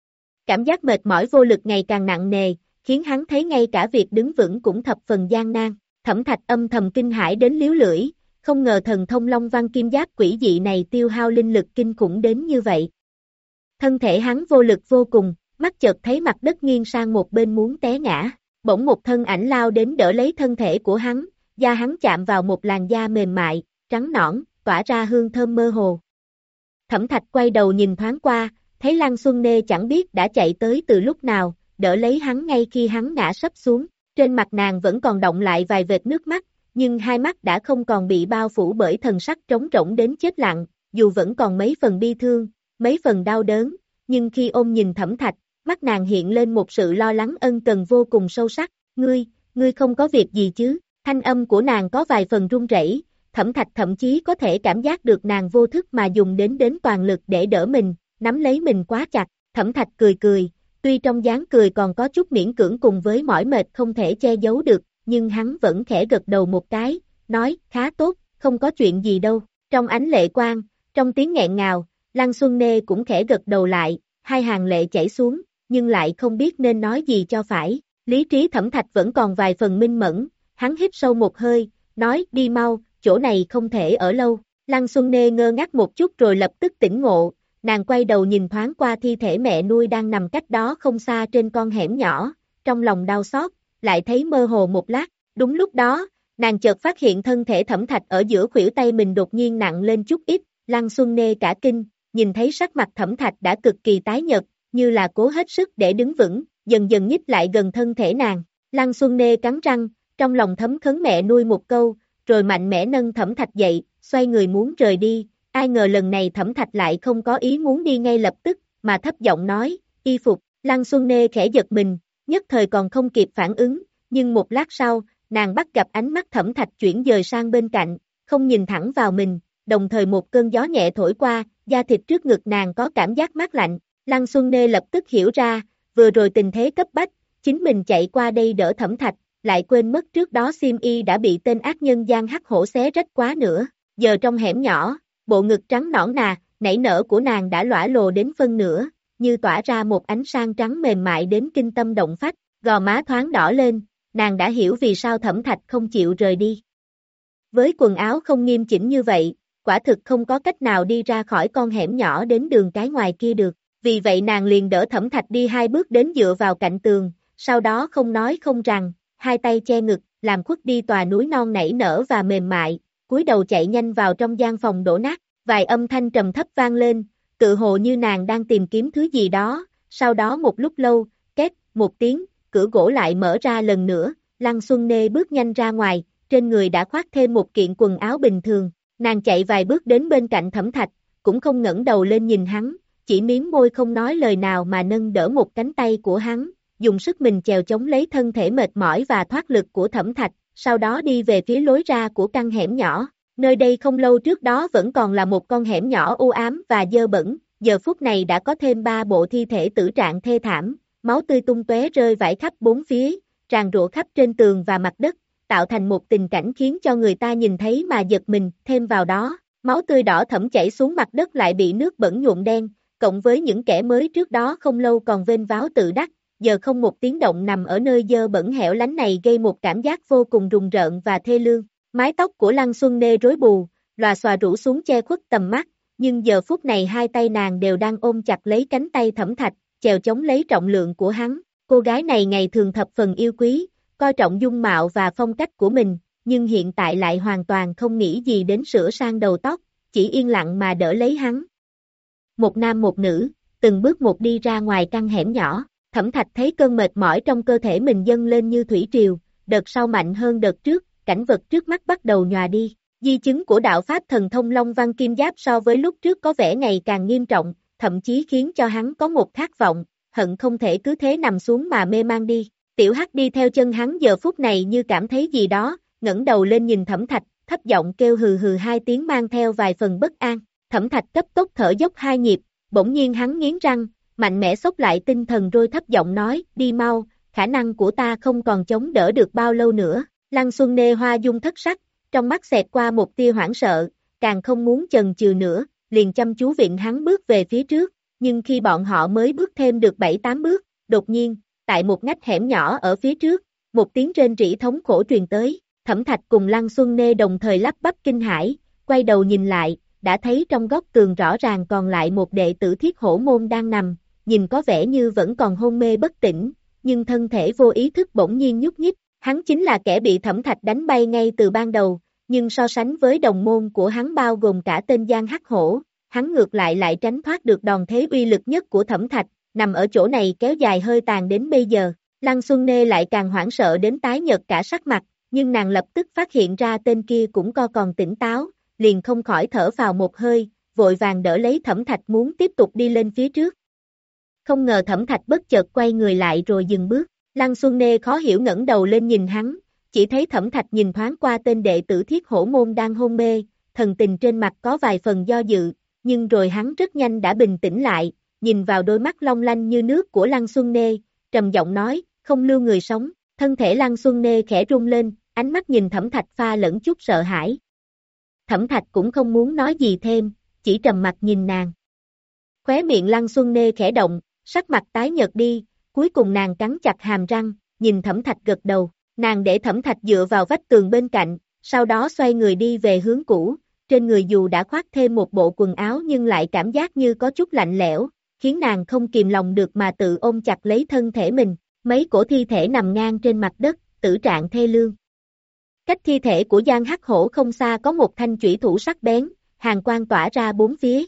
Cảm giác mệt mỏi vô lực ngày càng nặng nề, khiến hắn thấy ngay cả việc đứng vững cũng thập phần gian nan. Thẩm Thạch âm thầm kinh hãi đến liếu lưỡi, không ngờ thần thông Long Văn Kim Giáp quỷ dị này tiêu hao linh lực kinh khủng đến như vậy. Thân thể hắn vô lực vô cùng, mắt chợt thấy mặt đất nghiêng sang một bên muốn té ngã, bỗng một thân ảnh lao đến đỡ lấy thân thể của hắn, da hắn chạm vào một làn da mềm mại, trắng nõn, tỏa ra hương thơm mơ hồ. Thẩm Thạch quay đầu nhìn thoáng qua, thấy Lăng Xuân Nê chẳng biết đã chạy tới từ lúc nào, đỡ lấy hắn ngay khi hắn ngã sấp xuống, trên mặt nàng vẫn còn đọng lại vài vệt nước mắt, nhưng hai mắt đã không còn bị bao phủ bởi thần sắc trống rỗng đến chết lặng, dù vẫn còn mấy phần bi thương, mấy phần đau đớn, nhưng khi ôm nhìn Thẩm Thạch, mắt nàng hiện lên một sự lo lắng ân cần vô cùng sâu sắc. Ngươi, ngươi không có việc gì chứ? Thanh âm của nàng có vài phần run rẩy, Thẩm Thạch thậm chí có thể cảm giác được nàng vô thức mà dùng đến đến toàn lực để đỡ mình, nắm lấy mình quá chặt. Thẩm Thạch cười cười, tuy trong dáng cười còn có chút miễn cưỡng cùng với mỏi mệt không thể che giấu được, nhưng hắn vẫn khẽ gật đầu một cái, nói, khá tốt, không có chuyện gì đâu. Trong ánh lệ quang, trong tiếng nghẹn ngào, Lăng Xuân Nê cũng khẽ gật đầu lại, hai hàng lệ chảy xuống, nhưng lại không biết nên nói gì cho phải. Lý trí Thẩm Thạch vẫn còn vài phần minh mẫn, hắn hít sâu một hơi, nói, đi mau, chỗ này không thể ở lâu. Lăng Xuân Nê ngơ ngác một chút rồi lập tức tỉnh ngộ, nàng quay đầu nhìn thoáng qua thi thể mẹ nuôi đang nằm cách đó không xa trên con hẻm nhỏ, trong lòng đau xót, lại thấy mơ hồ một lát. Đúng lúc đó, nàng chợt phát hiện thân thể Thẩm Thạch ở giữa khuỷu tay mình đột nhiên nặng lên chút ít. Lăng Xuân Nê cả kinh, nhìn thấy sắc mặt Thẩm Thạch đã cực kỳ tái nhợt, như là cố hết sức để đứng vững, dần dần nhích lại gần thân thể nàng. Lăng Xuân Nê cắn răng, trong lòng thấm khấn mẹ nuôi một câu, rồi mạnh mẽ nâng Thẩm Thạch dậy, xoay người muốn rời đi. Ai ngờ lần này Thẩm Thạch lại không có ý muốn đi ngay lập tức, mà thấp giọng nói, y phục. Lăng Xuân Nê khẽ giật mình, nhất thời còn không kịp phản ứng, nhưng một lát sau, nàng bắt gặp ánh mắt Thẩm Thạch chuyển dời sang bên cạnh, không nhìn thẳng vào mình, đồng thời một cơn gió nhẹ thổi qua, da thịt trước ngực nàng có cảm giác mát lạnh. Lăng Xuân Nê lập tức hiểu ra, vừa rồi tình thế cấp bách, chính mình chạy qua đây đỡ Thẩm Thạch, lại quên mất trước đó xiêm y đã bị tên ác nhân Giang Hắc Hổ xé rách quá nữa. Giờ trong hẻm nhỏ, bộ ngực trắng nõn nà, nảy nở của nàng đã lõa lồ đến phân nửa, như tỏa ra một ánh sáng trắng mềm mại đến kinh tâm động phách, gò má thoáng đỏ lên, nàng đã hiểu vì sao Thẩm Thạch không chịu rời đi. Với quần áo không nghiêm chỉnh như vậy, quả thực không có cách nào đi ra khỏi con hẻm nhỏ đến đường cái ngoài kia được. Vì vậy nàng liền đỡ Thẩm Thạch đi hai bước đến dựa vào cạnh tường, sau đó không nói không rằng, hai tay che ngực, làm khuất đi tòa núi non nảy nở và mềm mại, cúi đầu chạy nhanh vào trong gian phòng đổ nát. Vài âm thanh trầm thấp vang lên, tự hồ như nàng đang tìm kiếm thứ gì đó. Sau đó một lúc lâu, két, một tiếng, cửa gỗ lại mở ra lần nữa. Lăng Xuân Nê bước nhanh ra ngoài, trên người đã khoác thêm một kiện quần áo bình thường. Nàng chạy vài bước đến bên cạnh Thẩm Thạch, cũng không ngẩng đầu lên nhìn hắn, chỉ miếm môi không nói lời nào mà nâng đỡ một cánh tay của hắn, dùng sức mình chèo chống lấy thân thể mệt mỏi và thoát lực của Thẩm Thạch, sau đó đi về phía lối ra của căn hẻm nhỏ. Nơi đây không lâu trước đó vẫn còn là một con hẻm nhỏ u ám và dơ bẩn, giờ phút này đã có thêm ba bộ thi thể tử trạng thê thảm, máu tươi tung tóe rơi vãi khắp bốn phía, tràn rụa khắp trên tường và mặt đất, tạo thành một tình cảnh khiến cho người ta nhìn thấy mà giật mình. Thêm vào đó, máu tươi đỏ thẫm chảy xuống mặt đất lại bị nước bẩn nhuộm đen, cộng với những kẻ mới trước đó không lâu còn vênh váo tự đắc, giờ không một tiếng động nằm ở nơi dơ bẩn hẻo lánh này gây một cảm giác vô cùng rùng rợn và thê lương. Mái tóc của Lăng Xuân Nê rối bù, lòa xòa rủ xuống che khuất tầm mắt, nhưng giờ phút này hai tay nàng đều đang ôm chặt lấy cánh tay Thẩm Thạch, chèo chống lấy trọng lượng của hắn. Cô gái này ngày thường thập phần yêu quý, coi trọng dung mạo và phong cách của mình, nhưng hiện tại lại hoàn toàn không nghĩ gì đến sửa sang đầu tóc, chỉ yên lặng mà đỡ lấy hắn. Một nam một nữ, từng bước một đi ra ngoài căn hẻm nhỏ, Thẩm Thạch thấy cơn mệt mỏi trong cơ thể mình dâng lên như thủy triều, đợt sau mạnh hơn đợt trước, cảnh vật trước mắt bắt đầu nhòa đi. Di chứng của đạo pháp thần thông Long Văn Kim Giáp so với lúc trước có vẻ ngày càng nghiêm trọng, thậm chí khiến cho hắn có một khát vọng, hận không thể cứ thế nằm xuống mà mê man đi. Tiểu Hắc đi theo chân hắn giờ phút này như cảm thấy gì đó, ngẩng đầu lên nhìn Thẩm Thạch, thấp giọng kêu hừ hừ hai tiếng mang theo vài phần bất an. Thẩm Thạch cấp tốc thở dốc hai nhịp, bỗng nhiên hắn nghiến răng, mạnh mẽ xốc lại tinh thần rồi thấp giọng nói, đi mau, khả năng của ta không còn chống đỡ được bao lâu nữa. Lăng Xuân Nê hoa dung thất sắc, trong mắt xẹt qua một tia hoảng sợ, càng không muốn chần chừ nữa, liền chăm chú vịn hắn bước về phía trước, nhưng khi bọn họ mới bước thêm được bảy tám bước, đột nhiên, tại một ngách hẻm nhỏ ở phía trước, một tiếng rên rỉ thống khổ truyền tới, Thẩm Thạch cùng Lăng Xuân Nê đồng thời lắp bắp kinh hãi, quay đầu nhìn lại, đã thấy trong góc tường rõ ràng còn lại một đệ tử Thiết Hổ môn đang nằm, nhìn có vẻ như vẫn còn hôn mê bất tỉnh, nhưng thân thể vô ý thức bỗng nhiên nhúc nhích, hắn chính là kẻ bị Thẩm Thạch đánh bay ngay từ ban đầu, nhưng so sánh với đồng môn của hắn bao gồm cả tên Giang Hắc Hổ, hắn ngược lại lại tránh thoát được đòn thế uy lực nhất của Thẩm Thạch, nằm ở chỗ này kéo dài hơi tàn đến bây giờ. Lăng Xuân Nê lại càng hoảng sợ đến tái nhợt cả sắc mặt, nhưng nàng lập tức phát hiện ra tên kia cũng co còn tỉnh táo, liền không khỏi thở vào một hơi, vội vàng đỡ lấy Thẩm Thạch muốn tiếp tục đi lên phía trước. Không ngờ Thẩm Thạch bất chợt quay người lại rồi dừng bước, Lăng Xuân Nê khó hiểu ngẩng đầu lên nhìn hắn, chỉ thấy Thẩm Thạch nhìn thoáng qua tên đệ tử Thiết Hổ môn đang hôn mê, thần tình trên mặt có vài phần do dự, nhưng rồi hắn rất nhanh đã bình tĩnh lại, nhìn vào đôi mắt long lanh như nước của Lăng Xuân Nê, trầm giọng nói, không lưu người sống, thân thể Lăng Xuân Nê khẽ rung lên, ánh mắt nhìn Thẩm Thạch pha lẫn chút sợ hãi. Thẩm Thạch cũng không muốn nói gì thêm, chỉ trầm mặt nhìn nàng. Khóe miệng Lăng Xuân Nê khẽ động, sắc mặt tái nhợt đi, cuối cùng nàng cắn chặt hàm răng, nhìn Thẩm Thạch gật đầu, nàng để Thẩm Thạch dựa vào vách tường bên cạnh, sau đó xoay người đi về hướng cũ, trên người dù đã khoác thêm một bộ quần áo nhưng lại cảm giác như có chút lạnh lẽo, khiến nàng không kìm lòng được mà tự ôm chặt lấy thân thể mình, mấy cổ thi thể nằm ngang trên mặt đất, tử trạng thê lương. Cách thi thể của Giang Hắc Hổ không xa có một thanh chủy thủ sắc bén, hàn quang tỏa ra bốn phía.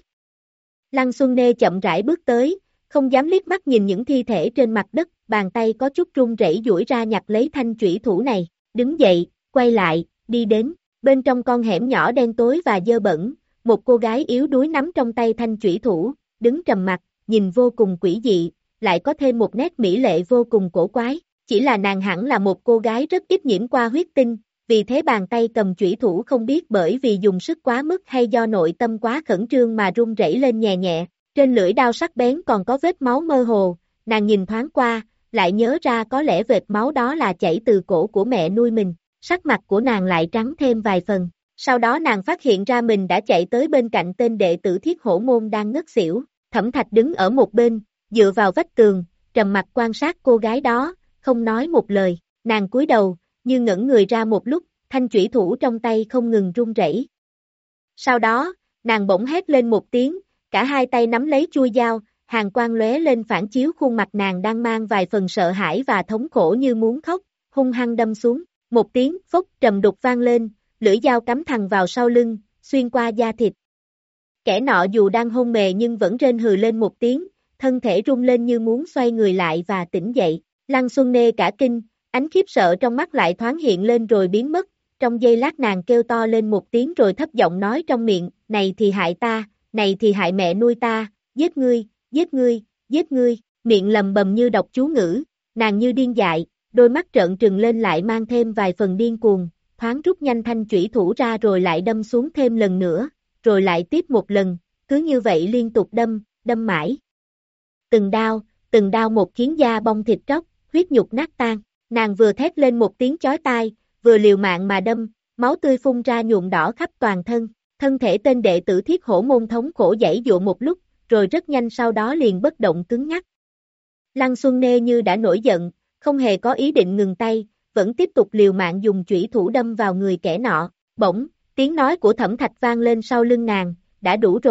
Lăng Xuân Nê chậm rãi bước tới, không dám liếc mắt nhìn những thi thể trên mặt đất, bàn tay có chút run rẩy duỗi ra nhặt lấy thanh chủy thủ này, đứng dậy, quay lại, đi đến, bên trong con hẻm nhỏ đen tối và dơ bẩn, một cô gái yếu đuối nắm trong tay thanh chủy thủ, đứng trầm mặt, nhìn vô cùng quỷ dị, lại có thêm một nét mỹ lệ vô cùng cổ quái, chỉ là nàng hẳn là một cô gái rất ít nhiễm qua huyết tinh, vì thế bàn tay cầm chủy thủ không biết bởi vì dùng sức quá mức hay do nội tâm quá khẩn trương mà run rẩy lên nhẹ nhẹ, trên lưỡi đao sắc bén còn có vết máu mơ hồ, nàng nhìn thoáng qua, lại nhớ ra có lẽ vệt máu đó là chảy từ cổ của mẹ nuôi mình, sắc mặt của nàng lại trắng thêm vài phần, sau đó nàng phát hiện ra mình đã chạy tới bên cạnh tên đệ tử Thiết Hổ môn đang ngất xỉu, Thẩm Thạch đứng ở một bên, dựa vào vách tường, trầm mặt quan sát cô gái đó, không nói một lời, nàng cúi đầu, như ngẩn người ra một lúc, thanh chủy thủ trong tay không ngừng run rẩy. Sau đó, nàng bỗng hét lên một tiếng, cả hai tay nắm lấy chuôi dao, hàn quang lóe lên phản chiếu khuôn mặt nàng đang mang vài phần sợ hãi và thống khổ như muốn khóc, hung hăng đâm xuống, một tiếng phốc trầm đục vang lên, lưỡi dao cắm thẳng vào sau lưng, xuyên qua da thịt. Kẻ nọ dù đang hôn mê nhưng vẫn rên hừ lên một tiếng, thân thể rung lên như muốn xoay người lại và tỉnh dậy, Lăng Xuân Nê cả kinh, ánh khiếp sợ trong mắt lại thoáng hiện lên rồi biến mất, trong giây lát nàng kêu to lên một tiếng rồi thấp giọng nói trong miệng, này thì hại ta, này thì hại mẹ nuôi ta, giết ngươi, giết ngươi, giết ngươi, miệng lầm bầm như đọc chú ngữ, nàng như điên dại, đôi mắt trợn trừng lên lại mang thêm vài phần điên cuồng, thoáng rút nhanh thanh chủy thủ ra rồi lại đâm xuống thêm lần nữa, rồi lại tiếp một lần, cứ như vậy liên tục đâm, đâm mãi. Từng đao, từng đao một khiến da bong thịt róc, huyết nhục nát tan, nàng vừa thét lên một tiếng chói tai, vừa liều mạng mà đâm, máu tươi phun ra nhuộm đỏ khắp toàn thân, thân thể tên đệ tử Thiết Hổ môn thống khổ giãy giụa một lúc, rồi rất nhanh sau đó liền bất động cứng ngắc. Lăng Xuân Nê như đã nổi giận, không hề có ý định ngừng tay, vẫn tiếp tục liều mạng dùng chủy thủ đâm vào người kẻ nọ, bỗng, tiếng nói của Thẩm Thạch vang lên sau lưng nàng, đã đủ rồi,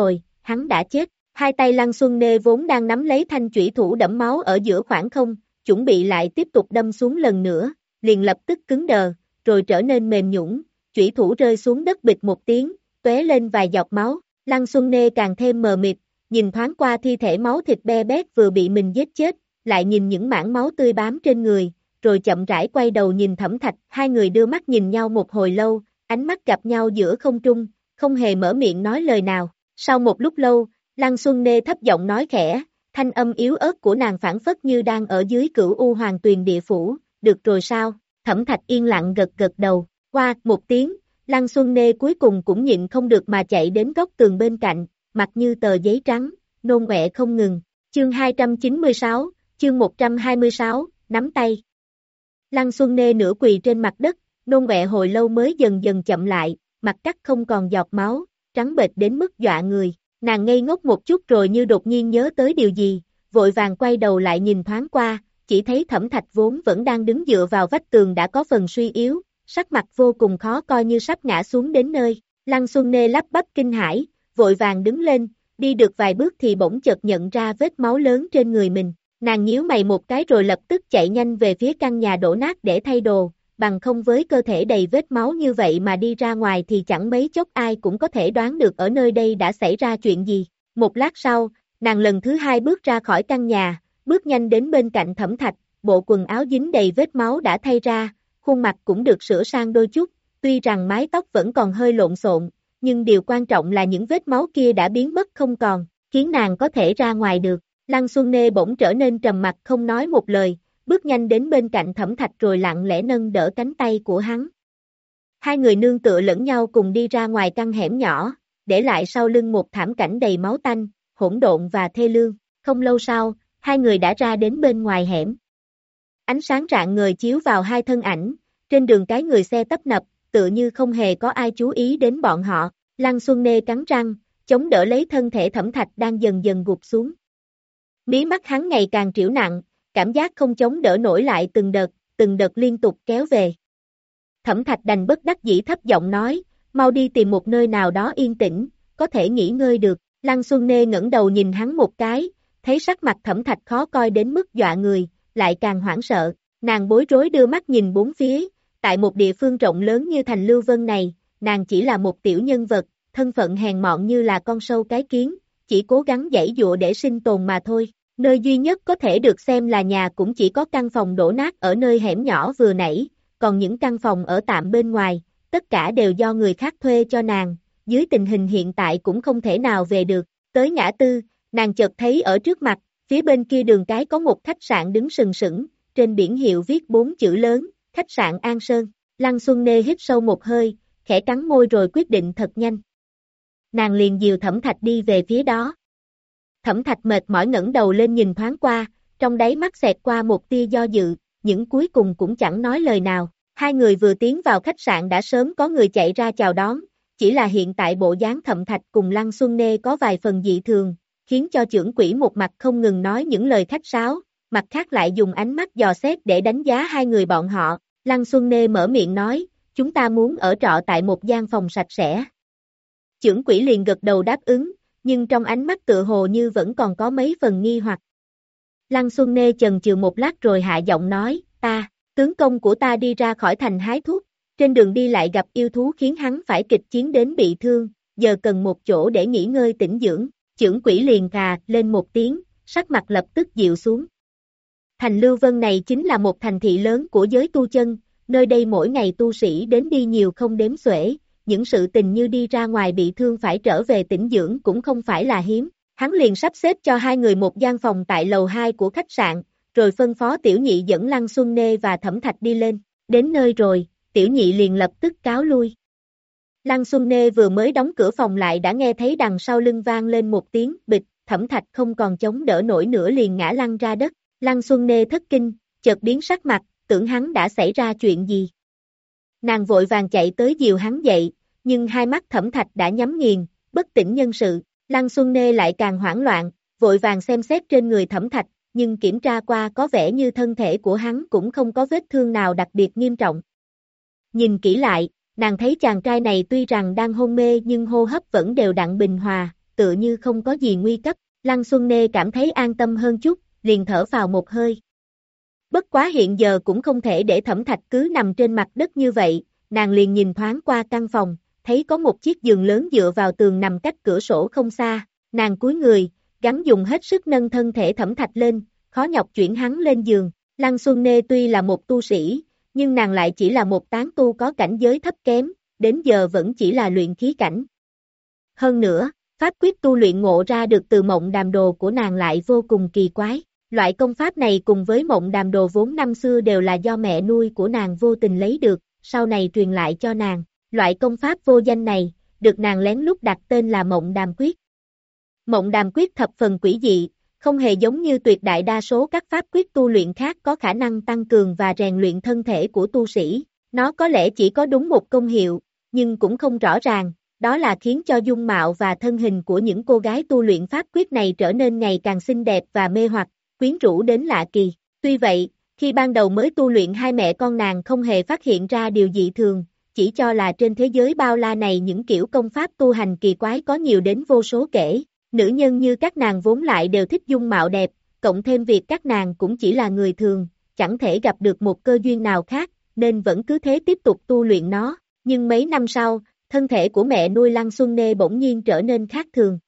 hắn đã chết. Hai tay Lăng Xuân Nê vốn đang nắm lấy thanh chủy thủ đẫm máu ở giữa khoảng không, chuẩn bị lại tiếp tục đâm xuống lần nữa, liền lập tức cứng đờ, rồi trở nên mềm nhũn, chủy thủ rơi xuống đất bịch một tiếng, tóe lên vài giọt máu. Lăng Xuân Nê càng thêm mờ mịt, nhìn thoáng qua thi thể máu thịt be bét vừa bị mình giết chết, lại nhìn những mảng máu tươi bám trên người, rồi chậm rãi quay đầu nhìn Thẩm Thạch. Hai người đưa mắt nhìn nhau một hồi lâu, ánh mắt gặp nhau giữa không trung, không hề mở miệng nói lời nào. Sau một lúc lâu, Lăng Xuân Nê thấp giọng nói khẽ, thanh âm yếu ớt của nàng phảng phất như đang ở dưới Cửu U Hoàng Tuyền địa phủ. Được rồi sao? Thẩm Thạch yên lặng gật gật đầu. Qua một tiếng, Lăng Xuân Nê cuối cùng cũng nhịn không được mà chạy đến góc tường bên cạnh, mặt như tờ giấy trắng, nôn ọe không ngừng. Chương hai trăm chín mươi sáu, chương một trăm hai mươi sáu, nắm tay. Lăng Xuân Nê nửa quỳ trên mặt đất, nôn ọe hồi lâu mới dần dần chậm lại, mặt cắt không còn giọt máu, trắng bệch đến mức dọa người. Nàng ngây ngốc một chút rồi như đột nhiên nhớ tới điều gì, vội vàng quay đầu lại nhìn thoáng qua, chỉ thấy Thẩm Thạch vốn vẫn đang đứng dựa vào vách tường đã có phần suy yếu, sắc mặt vô cùng khó coi như sắp ngã xuống đến nơi. Lăng Xuân Nê lắp bắp kinh hãi, vội vàng đứng lên, đi được vài bước thì bỗng chợt nhận ra vết máu lớn trên người mình. Nàng nhíu mày một cái rồi lập tức chạy nhanh về phía căn nhà đổ nát để thay đồ, bằng không với cơ thể đầy vết máu như vậy mà đi ra ngoài thì chẳng mấy chốc ai cũng có thể đoán được ở nơi đây đã xảy ra chuyện gì. Một lát sau, nàng lần thứ hai bước ra khỏi căn nhà, bước nhanh đến bên cạnh Thẩm Thạch, bộ quần áo dính đầy vết máu đã thay ra, khuôn mặt cũng được sửa sang đôi chút, tuy rằng mái tóc vẫn còn hơi lộn xộn, nhưng điều quan trọng là những vết máu kia đã biến mất không còn, khiến nàng có thể ra ngoài được. Lăng Xuân Nê bỗng trở nên trầm mặc không nói một lời, bước nhanh đến bên cạnh Thẩm Thạch rồi lặng lẽ nâng đỡ cánh tay của hắn. Hai người nương tựa lẫn nhau cùng đi ra ngoài căn hẻm nhỏ, để lại sau lưng một thảm cảnh đầy máu tanh, hỗn độn và thê lương. Không lâu sau, hai người đã ra đến bên ngoài hẻm. Ánh sáng rạng ngời chiếu vào hai thân ảnh, trên đường cái người xe tấp nập, tựa như không hề có ai chú ý đến bọn họ. Lăng Xuân Nê cắn răng, chống đỡ lấy thân thể Thẩm Thạch đang dần dần gục xuống. Mí mắt hắn ngày càng trĩu nặng, cảm giác không chống đỡ nổi lại từng đợt, từng đợt liên tục kéo về. Thẩm Thạch đành bất đắc dĩ thấp giọng nói, mau đi tìm một nơi nào đó yên tĩnh, có thể nghỉ ngơi được. Lăng Xuân Nê ngẩng đầu nhìn hắn một cái, thấy sắc mặt Thẩm Thạch khó coi đến mức dọa người, lại càng hoảng sợ. Nàng bối rối đưa mắt nhìn bốn phía, tại một địa phương rộng lớn như thành Lưu Vân này, nàng chỉ là một tiểu nhân vật, thân phận hèn mọn như là con sâu cái kiến, chỉ cố gắng giãy giụa để sinh tồn mà thôi. Nơi duy nhất có thể được xem là nhà cũng chỉ có căn phòng đổ nát ở nơi hẻm nhỏ vừa nãy, còn những căn phòng ở tạm bên ngoài, tất cả đều do người khác thuê cho nàng, dưới tình hình hiện tại cũng không thể nào về được. Tới ngã tư, nàng chợt thấy ở trước mặt, phía bên kia đường cái có một khách sạn đứng sừng sững, trên biển hiệu viết bốn chữ lớn, khách sạn An Sơn. Lăng Xuân Nê hít sâu một hơi, khẽ cắn môi rồi quyết định thật nhanh. Nàng liền dìu Thẩm Thạch đi về phía đó. Thẩm Thạch mệt mỏi ngẩng đầu lên nhìn thoáng qua, trong đáy mắt xẹt qua một tia do dự, những cuối cùng cũng chẳng nói lời nào. Hai người vừa tiến vào khách sạn đã sớm có người chạy ra chào đón, chỉ là hiện tại bộ dáng Thẩm Thạch cùng Lăng Xuân Nê có vài phần dị thường, khiến cho trưởng quỹ một mặt không ngừng nói những lời khách sáo, mặt khác lại dùng ánh mắt dò xét để đánh giá hai người bọn họ. Lăng Xuân Nê mở miệng nói, chúng ta muốn ở trọ tại một gian phòng sạch sẽ. Trưởng quỹ liền gật đầu đáp ứng, nhưng trong ánh mắt tựa hồ như vẫn còn có mấy phần nghi hoặc. Lăng Xuân Nê chần chừ một lát rồi hạ giọng nói, ta, tướng công của ta đi ra khỏi thành hái thuốc, trên đường đi lại gặp yêu thú khiến hắn phải kịch chiến đến bị thương, giờ cần một chỗ để nghỉ ngơi tĩnh dưỡng. Trưởng quỹ liền cà lên một tiếng, sắc mặt lập tức dịu xuống. Thành Lưu Vân này chính là một thành thị lớn của giới tu chân, nơi đây mỗi ngày tu sĩ đến đi nhiều không đếm xuể, những sự tình như đi ra ngoài bị thương phải trở về tĩnh dưỡng cũng không phải là hiếm. Hắn liền sắp xếp cho hai người một gian phòng tại lầu hai của khách sạn, rồi phân phó Tiểu Nhị dẫn Lăng Xuân Nê và Thẩm Thạch đi lên. Đến nơi rồi, Tiểu Nhị liền lập tức cáo lui. Lăng Xuân Nê vừa mới đóng cửa phòng lại đã nghe thấy đằng sau lưng vang lên một tiếng bịch, Thẩm Thạch không còn chống đỡ nổi nữa liền ngã lăn ra đất. Lăng Xuân Nê thất kinh, chợt biến sắc mặt, tưởng hắn đã xảy ra chuyện gì. Nàng vội vàng chạy tới dìu hắn dậy, nhưng hai mắt Thẩm Thạch đã nhắm nghiền, bất tỉnh nhân sự. Lăng Xuân Nê lại càng hoảng loạn, vội vàng xem xét trên người Thẩm Thạch, nhưng kiểm tra qua có vẻ như thân thể của hắn cũng không có vết thương nào đặc biệt nghiêm trọng. Nhìn kỹ lại, nàng thấy chàng trai này tuy rằng đang hôn mê nhưng hô hấp vẫn đều đặn bình hòa, tựa như không có gì nguy cấp. Lăng Xuân Nê cảm thấy an tâm hơn chút, liền thở vào một hơi. Bất quá hiện giờ cũng không thể để Thẩm Thạch cứ nằm trên mặt đất như vậy, nàng liền nhìn thoáng qua căn phòng, thấy có một chiếc giường lớn dựa vào tường nằm cách cửa sổ không xa, nàng cúi người, gắng dùng hết sức nâng thân thể Thẩm Thạch lên, khó nhọc chuyển hắn lên giường. Lăng Xuân Nê tuy là một tu sĩ, nhưng nàng lại chỉ là một tán tu có cảnh giới thấp kém, đến giờ vẫn chỉ là luyện khí cảnh. Hơn nữa, pháp quyết tu luyện ngộ ra được từ mộng đàm đồ của nàng lại vô cùng kỳ quái. Loại công pháp này cùng với mộng đàm đồ vốn năm xưa đều là do mẹ nuôi của nàng vô tình lấy được, sau này truyền lại cho nàng. Loại công pháp vô danh này, được nàng lén lút đặt tên là mộng đàm quyết. Mộng đàm quyết thập phần quỷ dị, không hề giống như tuyệt đại đa số các pháp quyết tu luyện khác có khả năng tăng cường và rèn luyện thân thể của tu sĩ. Nó có lẽ chỉ có đúng một công hiệu, nhưng cũng không rõ ràng, đó là khiến cho dung mạo và thân hình của những cô gái tu luyện pháp quyết này trở nên ngày càng xinh đẹp và mê hoặc, quyến rũ đến lạ kỳ. Tuy vậy, khi ban đầu mới tu luyện hai mẹ con nàng không hề phát hiện ra điều dị thường, chỉ cho là trên thế giới bao la này những kiểu công pháp tu hành kỳ quái có nhiều đến vô số kể. Nữ nhân như các nàng vốn lại đều thích dung mạo đẹp, cộng thêm việc các nàng cũng chỉ là người thường, chẳng thể gặp được một cơ duyên nào khác, nên vẫn cứ thế tiếp tục tu luyện nó. Nhưng mấy năm sau, thân thể của mẹ nuôi Lăng Xuân Nê bỗng nhiên trở nên khác thường.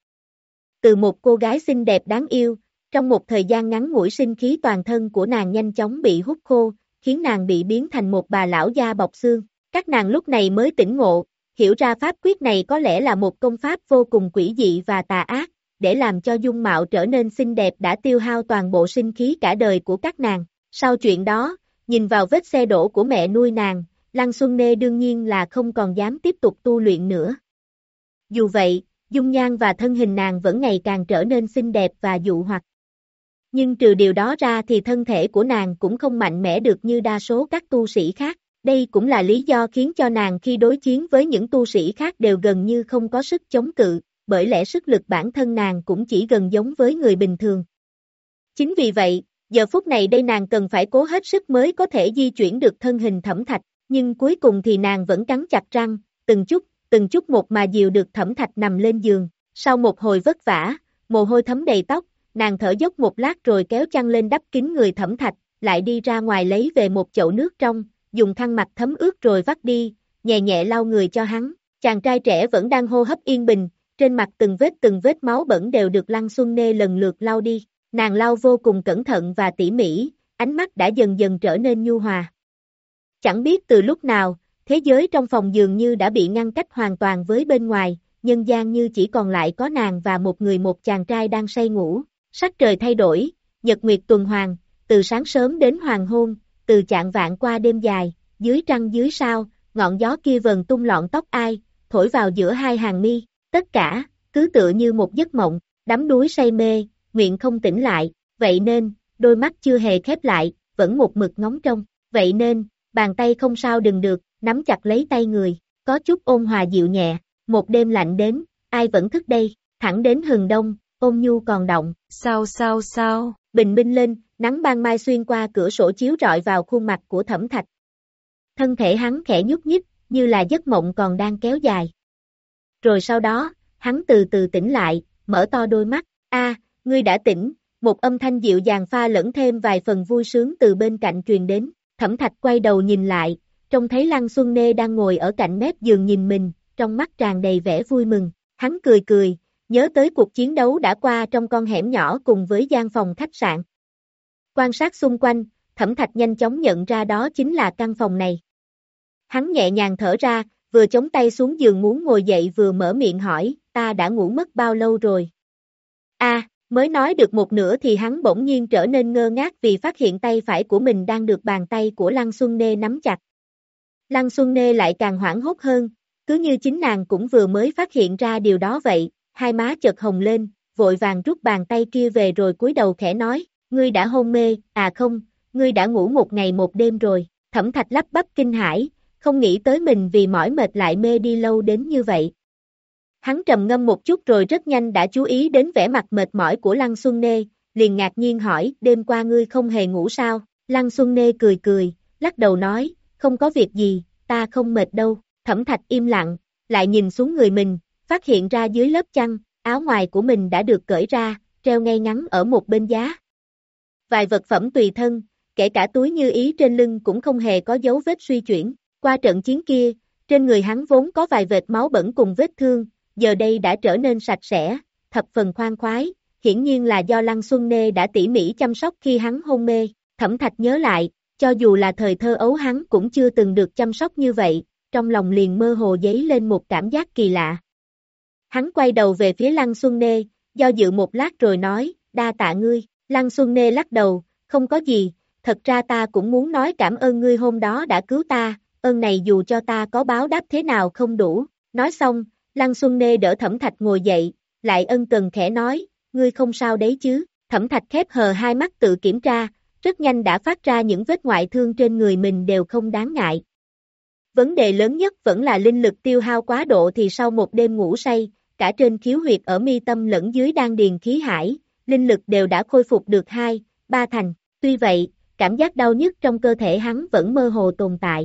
Từ một cô gái xinh đẹp đáng yêu, trong một thời gian ngắn ngủi sinh khí toàn thân của nàng nhanh chóng bị hút khô, khiến nàng bị biến thành một bà lão da bọc xương. Các nàng lúc này mới tỉnh ngộ, hiểu ra pháp quyết này có lẽ là một công pháp vô cùng quỷ dị và tà ác, để làm cho dung mạo trở nên xinh đẹp đã tiêu hao toàn bộ sinh khí cả đời của các nàng. Sau chuyện đó, nhìn vào vết xe đổ của mẹ nuôi nàng, Lăng Xuân Nê đương nhiên là không còn dám tiếp tục tu luyện nữa. Dù vậy, dung nhan và thân hình nàng vẫn ngày càng trở nên xinh đẹp và dụ hoặc. Nhưng trừ điều đó ra thì thân thể của nàng cũng không mạnh mẽ được như đa số các tu sĩ khác. Đây cũng là lý do khiến cho nàng khi đối chiến với những tu sĩ khác đều gần như không có sức chống cự, bởi lẽ sức lực bản thân nàng cũng chỉ gần giống với người bình thường. Chính vì vậy, giờ phút này đây nàng cần phải cố hết sức mới có thể di chuyển được thân hình Thẩm Thạch, nhưng cuối cùng thì nàng vẫn cắn chặt răng, từng chút, từng chút một mà dìu được Thẩm Thạch nằm lên giường. Sau một hồi vất vả, mồ hôi thấm đầy tóc, nàng thở dốc một lát rồi kéo chăn lên đắp kín người Thẩm Thạch, lại đi ra ngoài lấy về một chậu nước trong, dùng khăn mặt thấm ướt rồi vắt đi, nhẹ nhẹ lau người cho hắn. Chàng trai trẻ vẫn đang hô hấp yên bình, trên mặt từng vết từng vết máu bẩn đều được Lăng Xuân Nê lần lượt lau đi. Nàng lau vô cùng cẩn thận và tỉ mỉ, ánh mắt đã dần dần trở nên nhu hòa. Chẳng biết từ lúc nào, thế giới trong phòng dường như đã bị ngăn cách hoàn toàn với bên ngoài, nhân gian như chỉ còn lại có nàng và một người một chàng trai đang say ngủ. Sắc trời thay đổi, nhật nguyệt tuần hoàn, từ sáng sớm đến hoàng hôn, từ chạng vạng qua đêm dài, dưới trăng dưới sao, ngọn gió kia vần tung lọn tóc ai, thổi vào giữa hai hàng mi, tất cả, cứ tựa như một giấc mộng, đắm đuối say mê, nguyện không tỉnh lại, vậy nên, đôi mắt chưa hề khép lại, vẫn một mực ngóng trông, vậy nên, bàn tay không sao đừng được, nắm chặt lấy tay người, có chút ôn hòa dịu nhẹ, một đêm lạnh đến, ai vẫn thức đây, thẳng đến hừng đông, ôn nhu còn động, sao sao sao, bình minh lên, nắng ban mai xuyên qua cửa sổ chiếu rọi vào khuôn mặt của Thẩm Thạch. Thân thể hắn khẽ nhúc nhích, như là giấc mộng còn đang kéo dài. Rồi sau đó, hắn từ từ tỉnh lại, mở to đôi mắt, a, ngươi đã tỉnh, một âm thanh dịu dàng pha lẫn thêm vài phần vui sướng từ bên cạnh truyền đến. Thẩm Thạch quay đầu nhìn lại, trông thấy Lăng Xuân Nê đang ngồi ở cạnh mép giường nhìn mình, trong mắt tràn đầy vẻ vui mừng. Hắn cười cười, nhớ tới cuộc chiến đấu đã qua trong con hẻm nhỏ cùng với gian phòng khách sạn. Quan sát xung quanh, Thẩm Thạch nhanh chóng nhận ra đó chính là căn phòng này. Hắn nhẹ nhàng thở ra, vừa chống tay xuống giường muốn ngồi dậy vừa mở miệng hỏi, ta đã ngủ mất bao lâu rồi? A, à, mới nói được một nửa thì hắn bỗng nhiên trở nên ngơ ngác vì phát hiện tay phải của mình đang được bàn tay của Lăng Xuân Nê nắm chặt. Lăng Xuân Nê lại càng hoảng hốt hơn, cứ như chính nàng cũng vừa mới phát hiện ra điều đó vậy, hai má chợt hồng lên, vội vàng rút bàn tay kia về rồi cúi đầu khẽ nói, ngươi đã hôn mê, à không, ngươi đã ngủ một ngày một đêm rồi. Thẩm Thạch lắp bắp kinh hãi, không nghĩ tới mình vì mỏi mệt lại mê đi lâu đến như vậy. Hắn trầm ngâm một chút rồi rất nhanh đã chú ý đến vẻ mặt mệt mỏi của Lăng Xuân Nê, liền ngạc nhiên hỏi, đêm qua ngươi không hề ngủ sao? Lăng Xuân Nê cười cười, lắc đầu nói, không có việc gì, ta không mệt đâu. Thẩm Thạch im lặng, lại nhìn xuống người mình, phát hiện ra dưới lớp chăn, áo ngoài của mình đã được cởi ra, treo ngay ngắn ở một bên giá. Vài vật phẩm tùy thân, kể cả túi như ý trên lưng cũng không hề có dấu vết suy chuyển. Qua trận chiến kia, trên người hắn vốn có vài vệt máu bẩn cùng vết thương, giờ đây đã trở nên sạch sẽ, thập phần khoan khoái, hiển nhiên là do Lăng Xuân Nê đã tỉ mỉ chăm sóc khi hắn hôn mê. Thẩm Thạch nhớ lại, cho dù là thời thơ ấu hắn cũng chưa từng được chăm sóc như vậy, trong lòng liền mơ hồ dấy lên một cảm giác kỳ lạ. Hắn quay đầu về phía Lăng Xuân Nê, do dự một lát rồi nói, đa tạ ngươi. Lăng Xuân Nê lắc đầu, không có gì, thật ra ta cũng muốn nói cảm ơn ngươi hôm đó đã cứu ta, ơn này dù cho ta có báo đáp thế nào không đủ. Nói xong, Lăng Xuân Nê đỡ Thẩm Thạch ngồi dậy, lại ân cần khẽ nói, ngươi không sao đấy chứ. Thẩm Thạch khép hờ hai mắt tự kiểm tra, rất nhanh đã phát ra những vết ngoại thương trên người mình đều không đáng ngại. Vấn đề lớn nhất vẫn là linh lực tiêu hao quá độ thì sau một đêm ngủ say, cả trên khiếu huyệt ở mi tâm lẫn dưới đan điền khí hải, linh lực đều đã khôi phục được hai, ba thành. Tuy vậy, cảm giác đau nhức trong cơ thể hắn vẫn mơ hồ tồn tại.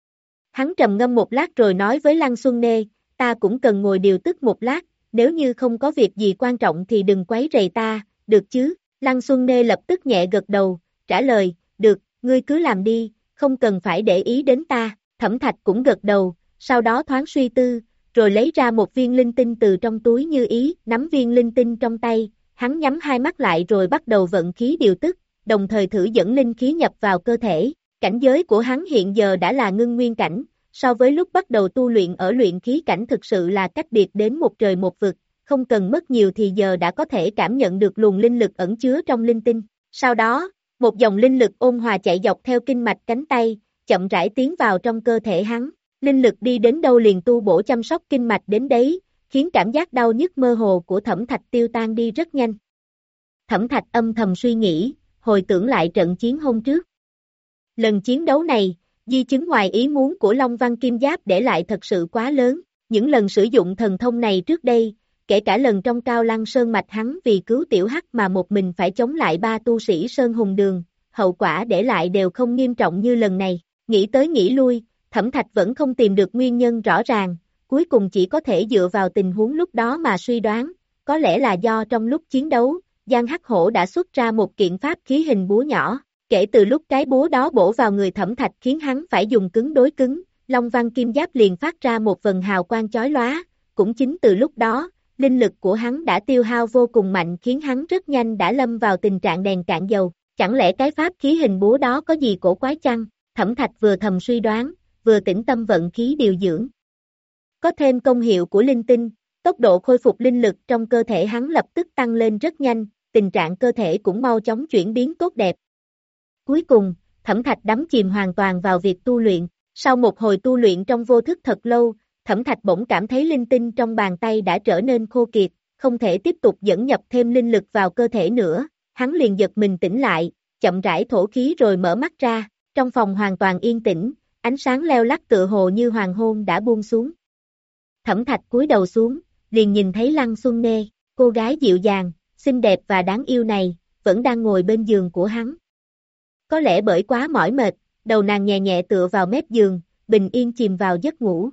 Hắn trầm ngâm một lát rồi nói với Lăng Xuân Nê, ta cũng cần ngồi điều tức một lát, nếu như không có việc gì quan trọng thì đừng quấy rầy ta, được chứ? Lăng Xuân Nê lập tức nhẹ gật đầu, trả lời, được, ngươi cứ làm đi, không cần phải để ý đến ta. Thẩm Thạch cũng gật đầu, sau đó thoáng suy tư, rồi lấy ra một viên linh tinh từ trong túi như ý, nắm viên linh tinh trong tay, hắn nhắm hai mắt lại rồi bắt đầu vận khí điều tức, đồng thời thử dẫn linh khí nhập vào cơ thể. Cảnh giới của hắn hiện giờ đã là ngưng nguyên cảnh, so với lúc bắt đầu tu luyện ở luyện khí cảnh thực sự là cách biệt đến một trời một vực, không cần mất nhiều thì giờ đã có thể cảm nhận được luồng linh lực ẩn chứa trong linh tinh. Sau đó, một dòng linh lực ôn hòa chạy dọc theo kinh mạch cánh tay, chậm rãi tiến vào trong cơ thể hắn. Linh lực đi đến đâu liền tu bổ chăm sóc kinh mạch đến đấy, khiến cảm giác đau nhức mơ hồ của Thẩm Thạch tiêu tan đi rất nhanh. Thẩm Thạch âm thầm suy nghĩ, hồi tưởng lại trận chiến hôm trước. Lần chiến đấu này, di chứng ngoài ý muốn của Long Văn Kim Giáp để lại thật sự quá lớn. Những lần sử dụng thần thông này trước đây, kể cả lần trong Cao Lăng Sơn Mạch hắn vì cứu Tiểu Hắc mà một mình phải chống lại ba tu sĩ Sơn Hùng Đường, hậu quả để lại đều không nghiêm trọng như lần này. Nghĩ tới nghĩ lui, Thẩm Thạch vẫn không tìm được nguyên nhân rõ ràng, cuối cùng chỉ có thể dựa vào tình huống lúc đó mà suy đoán, có lẽ là do trong lúc chiến đấu, Giang Hắc Hổ đã xuất ra một kiện pháp khí hình búa nhỏ, kể từ lúc cái búa đó bổ vào người Thẩm Thạch khiến hắn phải dùng cứng đối cứng, Long Văn Kim Giáp liền phát ra một vần hào quang chói lóa, cũng chính từ lúc đó, linh lực của hắn đã tiêu hao vô cùng mạnh khiến hắn rất nhanh đã lâm vào tình trạng đèn cạn dầu, chẳng lẽ cái pháp khí hình búa đó có gì cổ quái chăng? Thẩm Thạch vừa thầm suy đoán, vừa tĩnh tâm vận khí điều dưỡng. Có thêm công hiệu của linh tinh, tốc độ khôi phục linh lực trong cơ thể hắn lập tức tăng lên rất nhanh, tình trạng cơ thể cũng mau chóng chuyển biến tốt đẹp. Cuối cùng, Thẩm Thạch đắm chìm hoàn toàn vào việc tu luyện. Sau một hồi tu luyện trong vô thức thật lâu, Thẩm Thạch bỗng cảm thấy linh tinh trong bàn tay đã trở nên khô kiệt, không thể tiếp tục dẫn nhập thêm linh lực vào cơ thể nữa. Hắn liền giật mình tỉnh lại, chậm rãi thổ khí rồi mở mắt ra. Trong phòng hoàn toàn yên tĩnh, ánh sáng leo lắc tựa hồ như hoàng hôn đã buông xuống. Thẩm Thạch cúi đầu xuống, liền nhìn thấy Lăng Xuân Nê, cô gái dịu dàng, xinh đẹp và đáng yêu này, vẫn đang ngồi bên giường của hắn. Có lẽ bởi quá mỏi mệt, đầu nàng nhẹ nhẹ tựa vào mép giường, bình yên chìm vào giấc ngủ.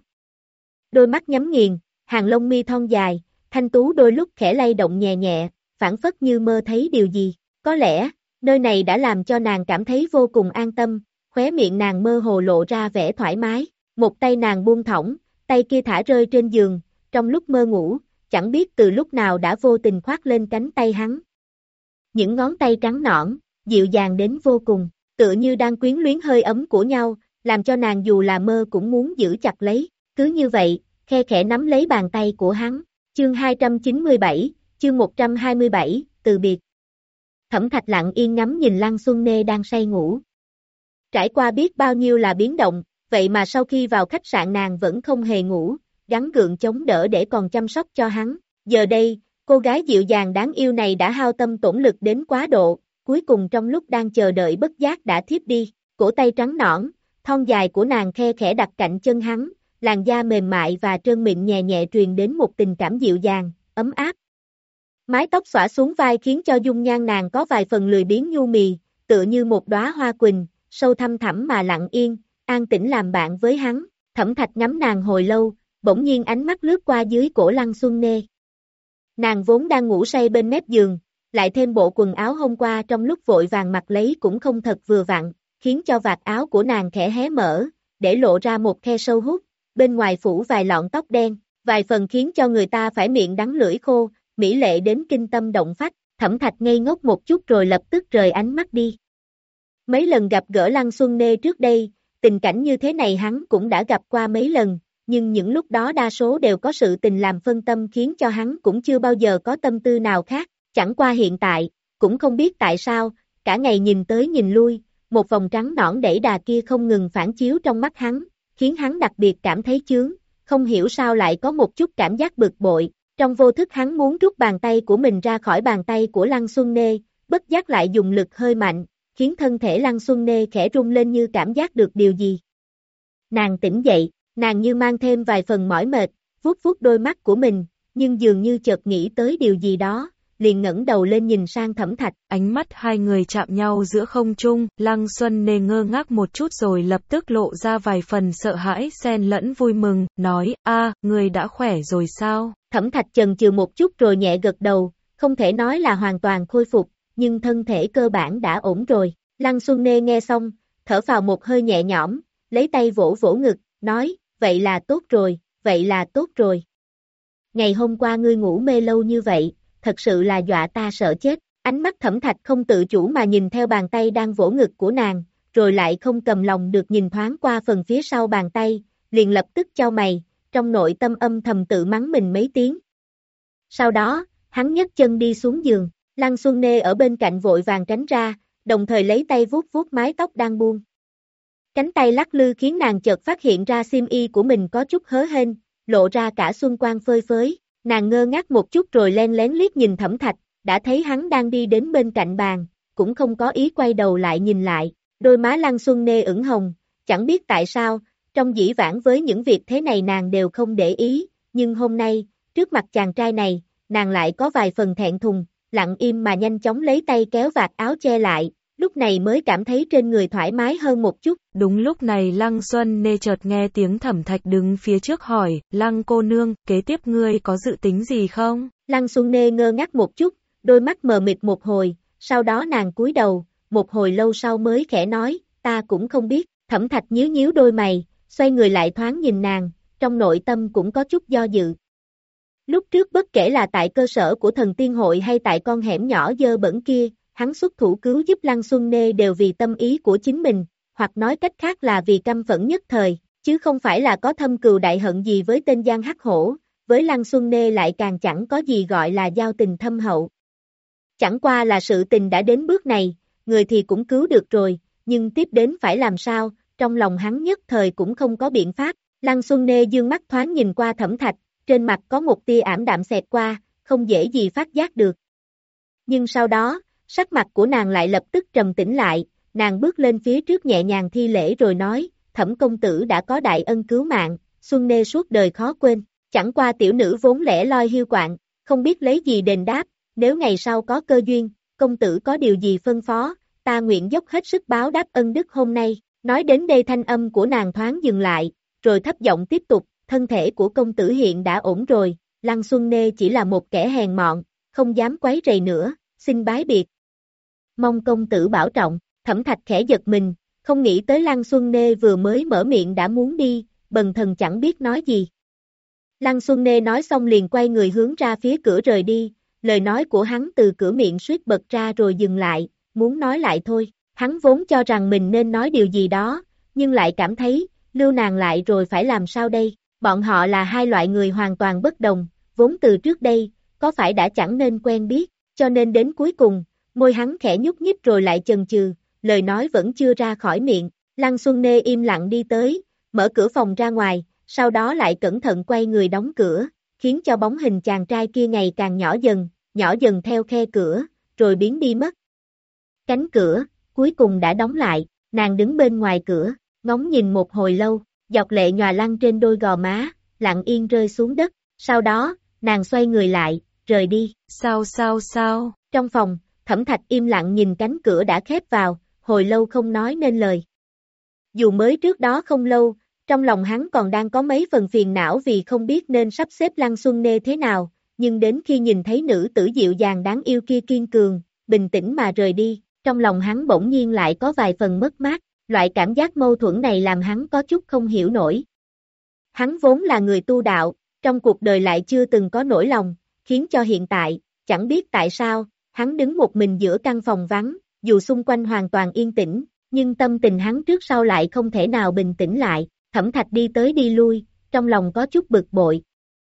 Đôi mắt nhắm nghiền, hàng lông mi thon dài, thanh tú đôi lúc khẽ lay động nhẹ nhẹ, phảng phất như mơ thấy điều gì. Có lẽ, nơi này đã làm cho nàng cảm thấy vô cùng an tâm, khóe miệng nàng mơ hồ lộ ra vẻ thoải mái, một tay nàng buông thõng, tay kia thả rơi trên giường, trong lúc mơ ngủ, chẳng biết từ lúc nào đã vô tình khoác lên cánh tay hắn. Những ngón tay trắng nõn, dịu dàng đến vô cùng, tựa như đang quyến luyến hơi ấm của nhau, làm cho nàng dù là mơ cũng muốn giữ chặt lấy, cứ như vậy, khe khẽ nắm lấy bàn tay của hắn. Chương hai trăm chín mươi bảy, chương một trăm hai mươi bảy, từ biệt. Thẩm Thạch lặng yên ngắm nhìn Lăng Xuân Nê đang say ngủ. Trải qua biết bao nhiêu là biến động, vậy mà sau khi vào khách sạn nàng vẫn không hề ngủ, gắng gượng chống đỡ để còn chăm sóc cho hắn. Giờ đây, cô gái dịu dàng đáng yêu này đã hao tâm tổn lực đến quá độ, cuối cùng trong lúc đang chờ đợi bất giác đã thiếp đi, cổ tay trắng nõn, thon dài của nàng khe khẽ đặt cạnh chân hắn, làn da mềm mại và trơn mịn nhẹ nhẹ truyền đến một tình cảm dịu dàng, ấm áp. Mái tóc xõa xuống vai khiến cho dung nhan nàng có vài phần lười biếng nhu mì, tựa như một đóa hoa quỳnh, sâu thăm thẳm mà lặng yên, an tĩnh làm bạn với hắn. Thẩm Thạch ngắm nàng hồi lâu, bỗng nhiên ánh mắt lướt qua dưới cổ Lăng Xuân Nê. Nàng vốn đang ngủ say bên mép giường, lại thêm bộ quần áo hôm qua trong lúc vội vàng mặc lấy cũng không thật vừa vặn, khiến cho vạt áo của nàng khẽ hé mở, để lộ ra một khe sâu hút, bên ngoài phủ vài lọn tóc đen, vài phần khiến cho người ta phải miệng đắng lưỡi khô, mỹ lệ đến kinh tâm động phách. Thẩm Thạch ngây ngốc một chút rồi lập tức rời ánh mắt đi. Mấy lần gặp gỡ Lăng Xuân Nê trước đây, tình cảnh như thế này hắn cũng đã gặp qua mấy lần, nhưng những lúc đó đa số đều có sự tình làm phân tâm khiến cho hắn cũng chưa bao giờ có tâm tư nào khác, chẳng qua hiện tại, cũng không biết tại sao, cả ngày nhìn tới nhìn lui, một vòng trắng nõn đẩy đà kia không ngừng phản chiếu trong mắt hắn, khiến hắn đặc biệt cảm thấy chướng, không hiểu sao lại có một chút cảm giác bực bội, trong vô thức hắn muốn rút bàn tay của mình ra khỏi bàn tay của Lăng Xuân Nê, bất giác lại dùng lực hơi mạnh, khiến thân thể Lăng Xuân Nê khẽ rung lên như cảm giác được điều gì. Nàng tỉnh dậy, nàng như mang thêm vài phần mỏi mệt, vuốt vuốt đôi mắt của mình, nhưng dường như chợt nghĩ tới điều gì đó, liền ngẩng đầu lên nhìn sang Thẩm Thạch. Ánh mắt hai người chạm nhau giữa không trung, Lăng Xuân Nê ngơ ngác một chút rồi lập tức lộ ra vài phần sợ hãi xen lẫn vui mừng, nói, a, người đã khỏe rồi sao? Thẩm Thạch chần chừ một chút rồi nhẹ gật đầu, không thể nói là hoàn toàn khôi phục, nhưng thân thể cơ bản đã ổn rồi. Lăng Xuân Nê nghe xong, thở phào một hơi nhẹ nhõm, lấy tay vỗ vỗ ngực, nói, vậy là tốt rồi, vậy là tốt rồi. Ngày hôm qua ngươi ngủ mê lâu như vậy, thật sự là dọa ta sợ chết. Ánh mắt Thẩm Thạch không tự chủ mà nhìn theo bàn tay đang vỗ ngực của nàng, rồi lại không cầm lòng được nhìn thoáng qua phần phía sau bàn tay, liền lập tức chau mày, trong nội tâm âm thầm tự mắng mình mấy tiếng. Sau đó, hắn nhấc chân đi xuống giường, Lăng Xuân Nê ở bên cạnh vội vàng tránh ra, đồng thời lấy tay vuốt vuốt mái tóc đang buông. Cánh tay lắc lư khiến nàng chợt phát hiện ra xiêm y của mình có chút hớ hênh, lộ ra cả xuân quang phơi phới, nàng ngơ ngác một chút rồi len lén liếc nhìn Thẩm Thạch, đã thấy hắn đang đi đến bên cạnh bàn, cũng không có ý quay đầu lại nhìn lại, đôi má Lăng Xuân Nê ửng hồng, chẳng biết tại sao, trong dĩ vãng với những việc thế này nàng đều không để ý, nhưng hôm nay, trước mặt chàng trai này, nàng lại có vài phần thẹn thùng, lặng im mà nhanh chóng lấy tay kéo vạt áo che lại, lúc này mới cảm thấy trên người thoải mái hơn một chút. Đúng lúc này Lăng Xuân Nê chợt nghe tiếng Thẩm Thạch đứng phía trước hỏi, Lăng cô nương, kế tiếp ngươi có dự tính gì không? Lăng Xuân Nê ngơ ngác một chút, đôi mắt mờ mịt một hồi, sau đó nàng cúi đầu, một hồi lâu sau mới khẽ nói, ta cũng không biết. Thẩm Thạch nhíu nhíu đôi mày, xoay người lại thoáng nhìn nàng, trong nội tâm cũng có chút do dự. Lúc trước bất kể là tại cơ sở của thần tiên hội hay tại con hẻm nhỏ dơ bẩn kia, hắn xuất thủ cứu giúp Lăng Xuân Nê đều vì tâm ý của chính mình, hoặc nói cách khác là vì căm phẫn nhất thời, chứ không phải là có thâm cừu đại hận gì với tên Giang Hắc Hổ, với Lăng Xuân Nê lại càng chẳng có gì gọi là giao tình thâm hậu. Chẳng qua là sự tình đã đến bước này, người thì cũng cứu được rồi, nhưng tiếp đến phải làm sao, trong lòng hắn nhất thời cũng không có biện pháp. Lăng Xuân Nê dương mắt thoáng nhìn qua Thẩm Thạch, trên mặt có một tia ảm đạm xẹt qua, không dễ gì phát giác được. Nhưng sau đó, sắc mặt của nàng lại lập tức trầm tĩnh lại, nàng bước lên phía trước nhẹ nhàng thi lễ rồi nói, Thẩm công tử đã có đại ân cứu mạng, Xuân Nê suốt đời khó quên, chẳng qua tiểu nữ vốn lẻ loi hiu quạng, không biết lấy gì đền đáp, nếu ngày sau có cơ duyên, công tử có điều gì phân phó, ta nguyện dốc hết sức báo đáp ân đức hôm nay. Nói đến đây thanh âm của nàng thoáng dừng lại, rồi thấp giọng tiếp tục, thân thể của công tử hiện đã ổn rồi, Lăng Xuân Nê chỉ là một kẻ hèn mọn, không dám quấy rầy nữa, xin bái biệt. Mong công tử bảo trọng. Thẩm Thạch khẽ giật mình, không nghĩ tới Lăng Xuân Nê vừa mới mở miệng đã muốn đi, bần thần chẳng biết nói gì. Lăng Xuân Nê nói xong liền quay người hướng ra phía cửa rời đi, lời nói của hắn từ cửa miệng suýt bật ra rồi dừng lại, muốn nói lại thôi. Hắn vốn cho rằng mình nên nói điều gì đó, nhưng lại cảm thấy, lưu nàng lại rồi phải làm sao đây, bọn họ là hai loại người hoàn toàn bất đồng, vốn từ trước đây, có phải đã chẳng nên quen biết, cho nên đến cuối cùng, môi hắn khẽ nhúc nhích rồi lại chần chừ, lời nói vẫn chưa ra khỏi miệng. Lăng Xuân Nê im lặng đi tới, mở cửa phòng ra ngoài, sau đó lại cẩn thận quay người đóng cửa, khiến cho bóng hình chàng trai kia ngày càng nhỏ dần, nhỏ dần theo khe cửa, rồi biến đi mất. Cánh cửa cuối cùng đã đóng lại, nàng đứng bên ngoài cửa, ngóng nhìn một hồi lâu, giọt lệ nhòa lăn trên đôi gò má, lặng yên rơi xuống đất, sau đó, nàng xoay người lại, rời đi. Sao sao sao? Trong phòng, Thẩm Thạch im lặng nhìn cánh cửa đã khép vào, hồi lâu không nói nên lời. Dù mới trước đó không lâu, trong lòng hắn còn đang có mấy phần phiền não vì không biết nên sắp xếp Lăng Xuân Nê thế nào, nhưng đến khi nhìn thấy nữ tử dịu dàng đáng yêu kia kiên cường, bình tĩnh mà rời đi, trong lòng hắn bỗng nhiên lại có vài phần mất mát, loại cảm giác mâu thuẫn này làm hắn có chút không hiểu nổi. Hắn vốn là người tu đạo, trong cuộc đời lại chưa từng có nỗi lòng, khiến cho hiện tại, chẳng biết tại sao, hắn đứng một mình giữa căn phòng vắng, dù xung quanh hoàn toàn yên tĩnh, nhưng tâm tình hắn trước sau lại không thể nào bình tĩnh lại, Thẩm Thạch đi tới đi lui, trong lòng có chút bực bội.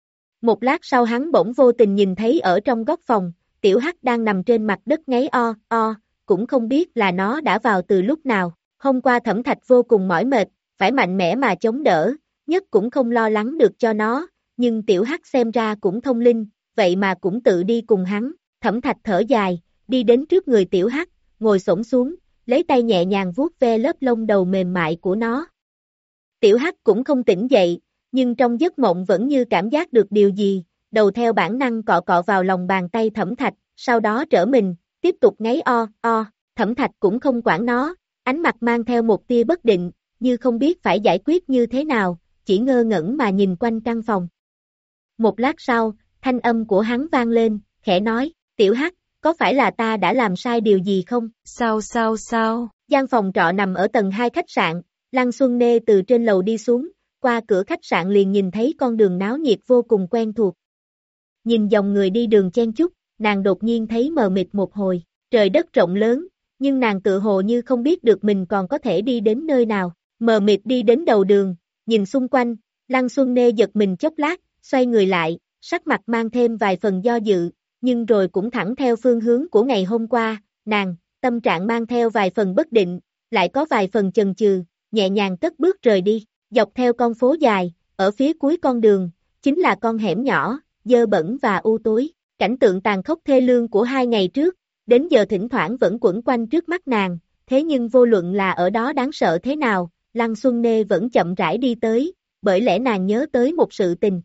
Một lát sau hắn bỗng vô tình nhìn thấy ở trong góc phòng, Tiểu Hắc đang nằm trên mặt đất ngáy o, o, cũng không biết là nó đã vào từ lúc nào. Hôm qua Thẩm Thạch vô cùng mỏi mệt, phải mạnh mẽ mà chống đỡ, nhất cũng không lo lắng được cho nó, nhưng Tiểu Hắc xem ra cũng thông linh, vậy mà cũng tự đi cùng hắn. Thẩm Thạch thở dài, đi đến trước người Tiểu Hắc, ngồi xổm xuống, lấy tay nhẹ nhàng vuốt ve lớp lông đầu mềm mại của nó. Tiểu Hắc cũng không tỉnh dậy, nhưng trong giấc mộng vẫn như cảm giác được điều gì, đầu theo bản năng cọ cọ vào lòng bàn tay Thẩm Thạch, sau đó trở mình, tiếp tục ngáy o, o, Thẩm Thạch cũng không quản nó, ánh mặt mang theo một tia bất định, như không biết phải giải quyết như thế nào, chỉ ngơ ngẩn mà nhìn quanh căn phòng. Một lát sau, thanh âm của hắn vang lên, khẽ nói, Tiểu Hắc, có phải là ta đã làm sai điều gì không? Sao sao sao? Gian phòng trọ nằm ở tầng hai khách sạn, Lăng Xuân Nê từ trên lầu đi xuống, qua cửa khách sạn liền nhìn thấy con đường náo nhiệt vô cùng quen thuộc. Nhìn dòng người đi đường chen chúc, nàng đột nhiên thấy mờ mịt một hồi, trời đất rộng lớn, nhưng nàng tự hồ như không biết được mình còn có thể đi đến nơi nào, mờ mịt đi đến đầu đường, nhìn xung quanh, Lăng Xuân Nê giật mình chốc lát, xoay người lại, sắc mặt mang thêm vài phần do dự, nhưng rồi cũng thẳng theo phương hướng của ngày hôm qua, nàng, tâm trạng mang theo vài phần bất định, lại có vài phần chần chừ, nhẹ nhàng cất bước rời đi, dọc theo con phố dài, ở phía cuối con đường, chính là con hẻm nhỏ, dơ bẩn và u tối, cảnh tượng tàn khốc thê lương của hai ngày trước, đến giờ thỉnh thoảng vẫn quẩn quanh trước mắt nàng, thế nhưng vô luận là ở đó đáng sợ thế nào, Lăng Xuân Nê vẫn chậm rãi đi tới, bởi lẽ nàng nhớ tới một sự tình.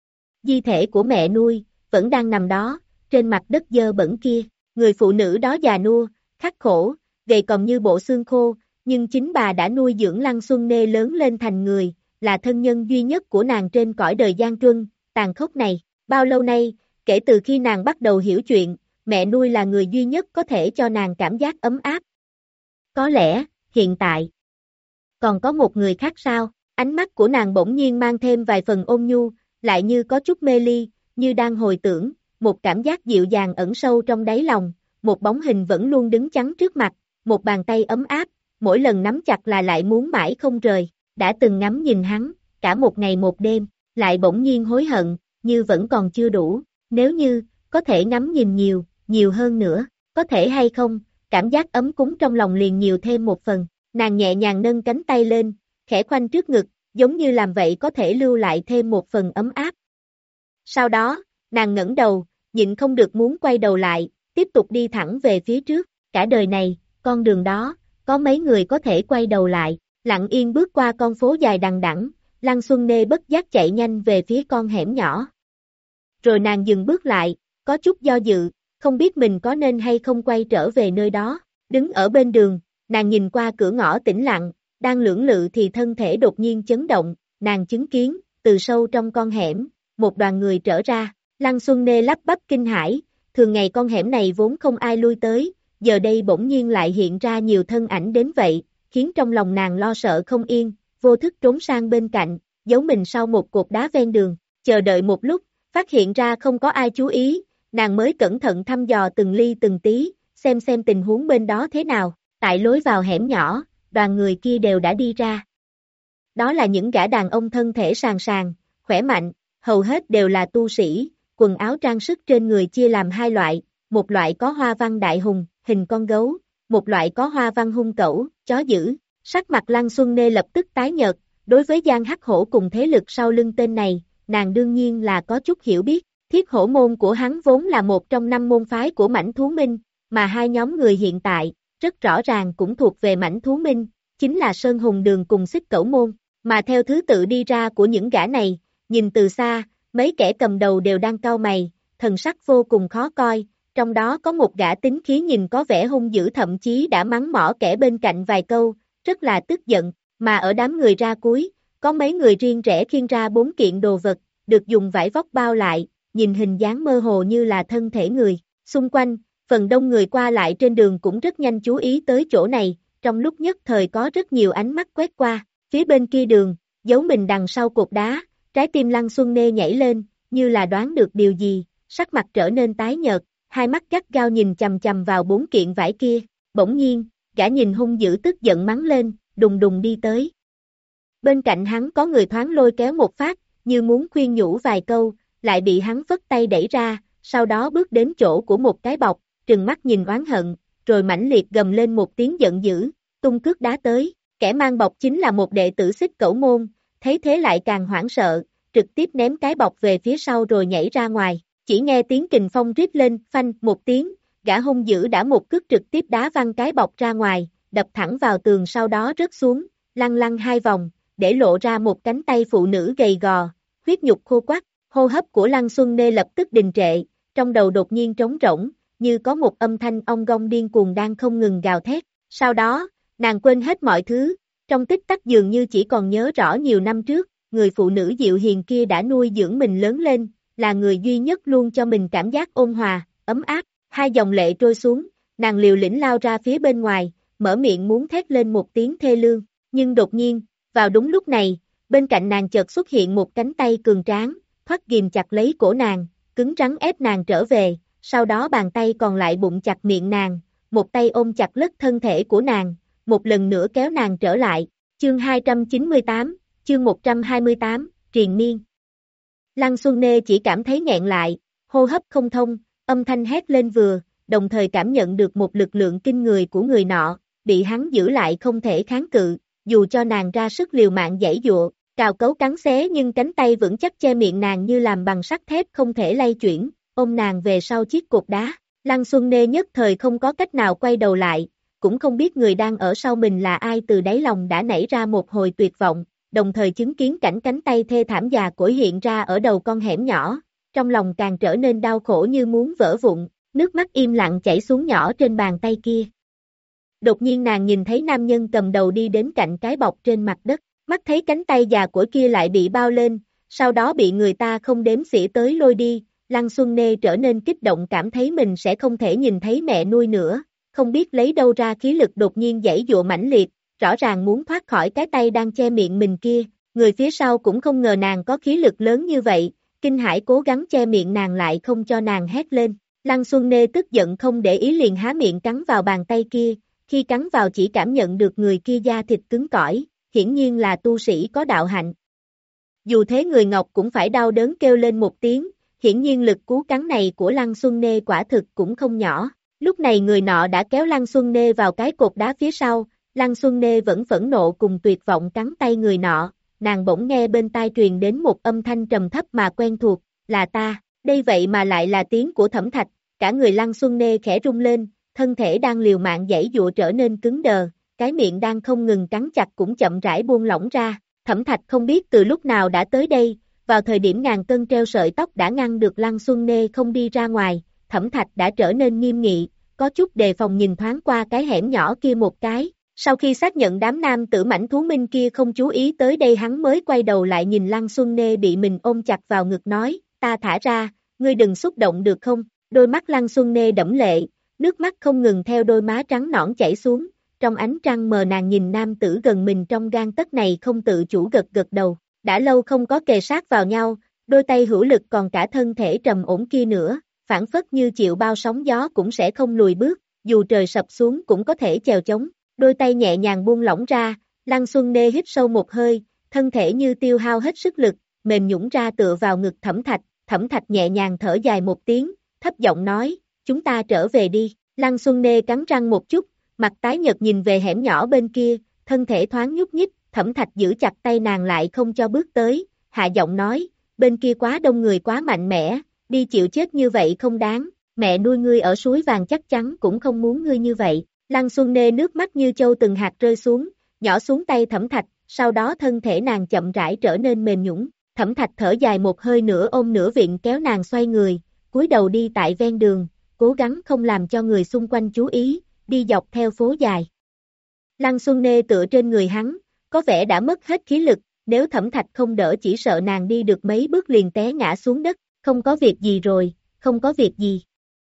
Di thể của mẹ nuôi, vẫn đang nằm đó, trên mặt đất dơ bẩn kia, người phụ nữ đó già nua, khắc khổ, gầy còm như bộ xương khô, nhưng chính bà đã nuôi dưỡng Lăng Xuân Nê lớn lên thành người, là thân nhân duy nhất của nàng trên cõi đời gian truân, tàn khốc này. Bao lâu nay, kể từ khi nàng bắt đầu hiểu chuyện, mẹ nuôi là người duy nhất có thể cho nàng cảm giác ấm áp. Có lẽ, hiện tại, còn có một người khác sao? Ánh mắt của nàng bỗng nhiên mang thêm vài phần ôn nhu, lại như có chút mê ly, như đang hồi tưởng, một cảm giác dịu dàng ẩn sâu trong đáy lòng, một bóng hình vẫn luôn đứng chắn trước mặt, một bàn tay ấm áp, mỗi lần nắm chặt là lại muốn mãi không rời, đã từng ngắm nhìn hắn, cả một ngày một đêm, lại bỗng nhiên hối hận, như vẫn còn chưa đủ, nếu như, có thể ngắm nhìn nhiều, nhiều hơn nữa, có thể hay không, cảm giác ấm cúng trong lòng liền nhiều thêm một phần, nàng nhẹ nhàng nâng cánh tay lên, khẽ khoanh trước ngực, giống như làm vậy có thể lưu lại thêm một phần ấm áp. Sau đó, nàng ngẩng đầu, nhịn không được muốn quay đầu lại, tiếp tục đi thẳng về phía trước, cả đời này, con đường đó, có mấy người có thể quay đầu lại, lặng yên bước qua con phố dài đằng đẵng, Lăng Xuân Nê bất giác chạy nhanh về phía con hẻm nhỏ. Rồi nàng dừng bước lại, có chút do dự, không biết mình có nên hay không quay trở về nơi đó, đứng ở bên đường, nàng nhìn qua cửa ngõ tĩnh lặng, đang lưỡng lự thì thân thể đột nhiên chấn động, nàng chứng kiến, từ sâu trong con hẻm, một đoàn người trở ra, Lăng Xuân Nê lắp bắp kinh hãi, thường ngày con hẻm này vốn không ai lui tới, giờ đây bỗng nhiên lại hiện ra nhiều thân ảnh đến vậy, khiến trong lòng nàng lo sợ không yên, vô thức trốn sang bên cạnh, giấu mình sau một cột đá ven đường, chờ đợi một lúc, phát hiện ra không có ai chú ý, nàng mới cẩn thận thăm dò từng ly từng tí, xem xem tình huống bên đó thế nào, tại lối vào hẻm nhỏ, đoàn người kia đều đã đi ra. Đó là những gã đàn ông thân thể sàn sàn, khỏe mạnh, hầu hết đều là tu sĩ, quần áo trang sức trên người chia làm hai loại, một loại có hoa văn đại hùng, hình con gấu, một loại có hoa văn hung cẩu, chó dữ. Sắc mặt Lăng Xuân Nê lập tức tái nhợt, đối với Giang Hắc Hổ cùng thế lực sau lưng tên này, nàng đương nhiên là có chút hiểu biết, Thiết Hổ môn của hắn vốn là một trong năm môn phái của Mãnh Thú Minh, mà hai nhóm người hiện tại, rất rõ ràng cũng thuộc về Mãnh Thú Minh, chính là Sơn Hùng Đường cùng Xích Cẩu môn, mà theo thứ tự đi ra của những gã này, nhìn từ xa, mấy kẻ cầm đầu đều đang cau mày, thần sắc vô cùng khó coi, trong đó có một gã tính khí nhìn có vẻ hung dữ thậm chí đã mắng mỏ kẻ bên cạnh vài câu, rất là tức giận, mà ở đám người ra cuối, có mấy người riêng rẽ khiêng ra bốn kiện đồ vật, được dùng vải vóc bao lại, nhìn hình dáng mơ hồ như là thân thể người. Xung quanh, phần đông người qua lại trên đường cũng rất nhanh chú ý tới chỗ này, trong lúc nhất thời có rất nhiều ánh mắt quét qua. Phía bên kia đường, giấu mình đằng sau cột đá, trái tim Lăng Xuân Nê nhảy lên, như là đoán được điều gì, sắc mặt trở nên tái nhợt, hai mắt gắt gao nhìn chằm chằm vào bốn kiện vải kia. Bỗng nhiên, gã nhìn hung dữ tức giận mắng lên, đùng đùng đi tới. Bên cạnh hắn có người thoáng lôi kéo một phát, như muốn khuyên nhủ vài câu, lại bị hắn phất tay đẩy ra, sau đó bước đến chỗ của một cái bọc, trừng mắt nhìn oán hận, rồi mãnh liệt gầm lên một tiếng giận dữ, tung cước đá tới. Kẻ mang bọc chính là một đệ tử Xích Cẩu môn, thấy thế lại càng hoảng sợ, trực tiếp ném cái bọc về phía sau rồi nhảy ra ngoài. Chỉ nghe tiếng kình phong rít lên, phanh một tiếng, gã hung dữ đã một cước trực tiếp đá văng cái bọc ra ngoài, đập thẳng vào tường sau đó rớt xuống, lăn lăn hai vòng, để lộ ra một cánh tay phụ nữ gầy gò, huyết nhục khô quắt. Hô hấp của Lăng Xuân Nê lập tức đình trệ, trong đầu đột nhiên trống rỗng, như có một âm thanh ong gong điên cuồng đang không ngừng gào thét. Sau đó, nàng quên hết mọi thứ, trong tích tắc dường như chỉ còn nhớ rõ nhiều năm trước, người phụ nữ dịu hiền kia đã nuôi dưỡng mình lớn lên, là người duy nhất luôn cho mình cảm giác ôn hòa, ấm áp. Hai dòng lệ trôi xuống, nàng liều lĩnh lao ra phía bên ngoài, mở miệng muốn thét lên một tiếng thê lương, nhưng đột nhiên, vào đúng lúc này, bên cạnh nàng chợt xuất hiện một cánh tay cường tráng, thoát ghìm chặt lấy cổ nàng, cứng rắn ép nàng trở về, sau đó bàn tay còn lại bụng chặt miệng nàng, một tay ôm chặt lất thân thể của nàng, một lần nữa kéo nàng trở lại. Chương hai trăm chín mươi tám, chương một trăm hai mươi tám, triền miên. Lăng Xuân Nê chỉ cảm thấy nghẹn lại, hô hấp không thông, âm thanh hét lên vừa, đồng thời cảm nhận được một lực lượng kinh người của người nọ, bị hắn giữ lại không thể kháng cự, dù cho nàng ra sức liều mạng giãy giụa, cào cấu cắn xé nhưng cánh tay vững chắc che miệng nàng như làm bằng sắt thép không thể lay chuyển, ôm nàng về sau chiếc cột đá. Lăng Xuân Nê nhất thời không có cách nào quay đầu lại, cũng không biết người đang ở sau mình là ai, từ đáy lòng đã nảy ra một hồi tuyệt vọng, đồng thời chứng kiến cảnh cánh tay thê thảm già cỗi hiện ra ở đầu con hẻm nhỏ, trong lòng càng trở nên đau khổ như muốn vỡ vụn, nước mắt im lặng chảy xuống nhỏ trên bàn tay kia. Đột nhiên nàng nhìn thấy nam nhân cầm đầu đi đến cạnh cái bọc trên mặt đất, mắt thấy cánh tay già cỗi kia lại bị bao lên, sau đó bị người ta không đếm xỉa tới lôi đi, Lăng Xuân Nê trở nên kích động, cảm thấy mình sẽ không thể nhìn thấy mẹ nuôi nữa, không biết lấy đâu ra khí lực đột nhiên giãy giụa mãnh liệt, rõ ràng muốn thoát khỏi cái tay đang che miệng mình kia, người phía sau cũng không ngờ nàng có khí lực lớn như vậy, kinh hãi cố gắng che miệng nàng lại không cho nàng hét lên. Lăng Xuân Nê tức giận không để ý liền há miệng cắn vào bàn tay kia, khi cắn vào chỉ cảm nhận được người kia da thịt cứng cỏi, hiển nhiên là tu sĩ có đạo hạnh. Dù thế người ngọc cũng phải đau đớn kêu lên một tiếng, hiển nhiên lực cú cắn này của Lăng Xuân Nê quả thực cũng không nhỏ. Lúc này người nọ đã kéo Lăng Xuân Nê vào cái cột đá phía sau, Lăng Xuân Nê vẫn phẫn nộ cùng tuyệt vọng cắn tay người nọ, nàng bỗng nghe bên tai truyền đến một âm thanh trầm thấp mà quen thuộc, là ta, đây vậy mà lại là tiếng của Thẩm Thạch, cả người Lăng Xuân Nê khẽ rung lên, thân thể đang liều mạng giãy giụa trở nên cứng đờ, cái miệng đang không ngừng cắn chặt cũng chậm rãi buông lỏng ra. Thẩm Thạch không biết từ lúc nào đã tới đây, vào thời điểm ngàn cân treo sợi tóc đã ngăn được Lăng Xuân Nê không đi ra ngoài, Thẩm Thạch đã trở nên nghiêm nghị, có chút đề phòng nhìn thoáng qua cái hẻm nhỏ kia một cái, sau khi xác nhận đám nam tử mãnh thú minh kia không chú ý tới đây hắn mới quay đầu lại nhìn Lăng Xuân Nê bị mình ôm chặt vào ngực nói, ta thả ra, ngươi đừng xúc động được không? Đôi mắt Lăng Xuân Nê đẫm lệ, nước mắt không ngừng theo đôi má trắng nõn chảy xuống, trong ánh trăng mờ nàng nhìn nam tử gần mình trong gang tấc này không tự chủ gật gật đầu, đã lâu không có kề sát vào nhau, đôi tay hữu lực còn cả thân thể trầm ổn kia nữa, phản phất như chịu bao sóng gió cũng sẽ không lùi bước, dù trời sập xuống cũng có thể chèo chống, đôi tay nhẹ nhàng buông lỏng ra, Lăng Xuân Nê hít sâu một hơi, thân thể như tiêu hao hết sức lực, mềm nhũn ra tựa vào ngực Thẩm Thạch, Thẩm Thạch nhẹ nhàng thở dài một tiếng, thấp giọng nói, chúng ta trở về đi, Lăng Xuân Nê cắn răng một chút, mặt tái nhợt nhìn về hẻm nhỏ bên kia, thân thể thoáng nhúc nhích, Thẩm Thạch giữ chặt tay nàng lại không cho bước tới, hạ giọng nói, bên kia quá đông người quá mạnh mẽ, đi chịu chết như vậy không đáng, mẹ nuôi ngươi ở suối vàng chắc chắn cũng không muốn ngươi như vậy. Lăng Xuân Nê nước mắt như châu từng hạt rơi xuống, nhỏ xuống tay Thẩm Thạch, sau đó thân thể nàng chậm rãi trở nên mềm nhũn. Thẩm Thạch thở dài một hơi nửa ôm nửa viện kéo nàng xoay người, cúi đầu đi tại ven đường, cố gắng không làm cho người xung quanh chú ý, đi dọc theo phố dài. Lăng Xuân Nê tựa trên người hắn, có vẻ đã mất hết khí lực, nếu Thẩm Thạch không đỡ chỉ sợ nàng đi được mấy bước liền té ngã xuống đất. không có việc gì rồi, không có việc gì.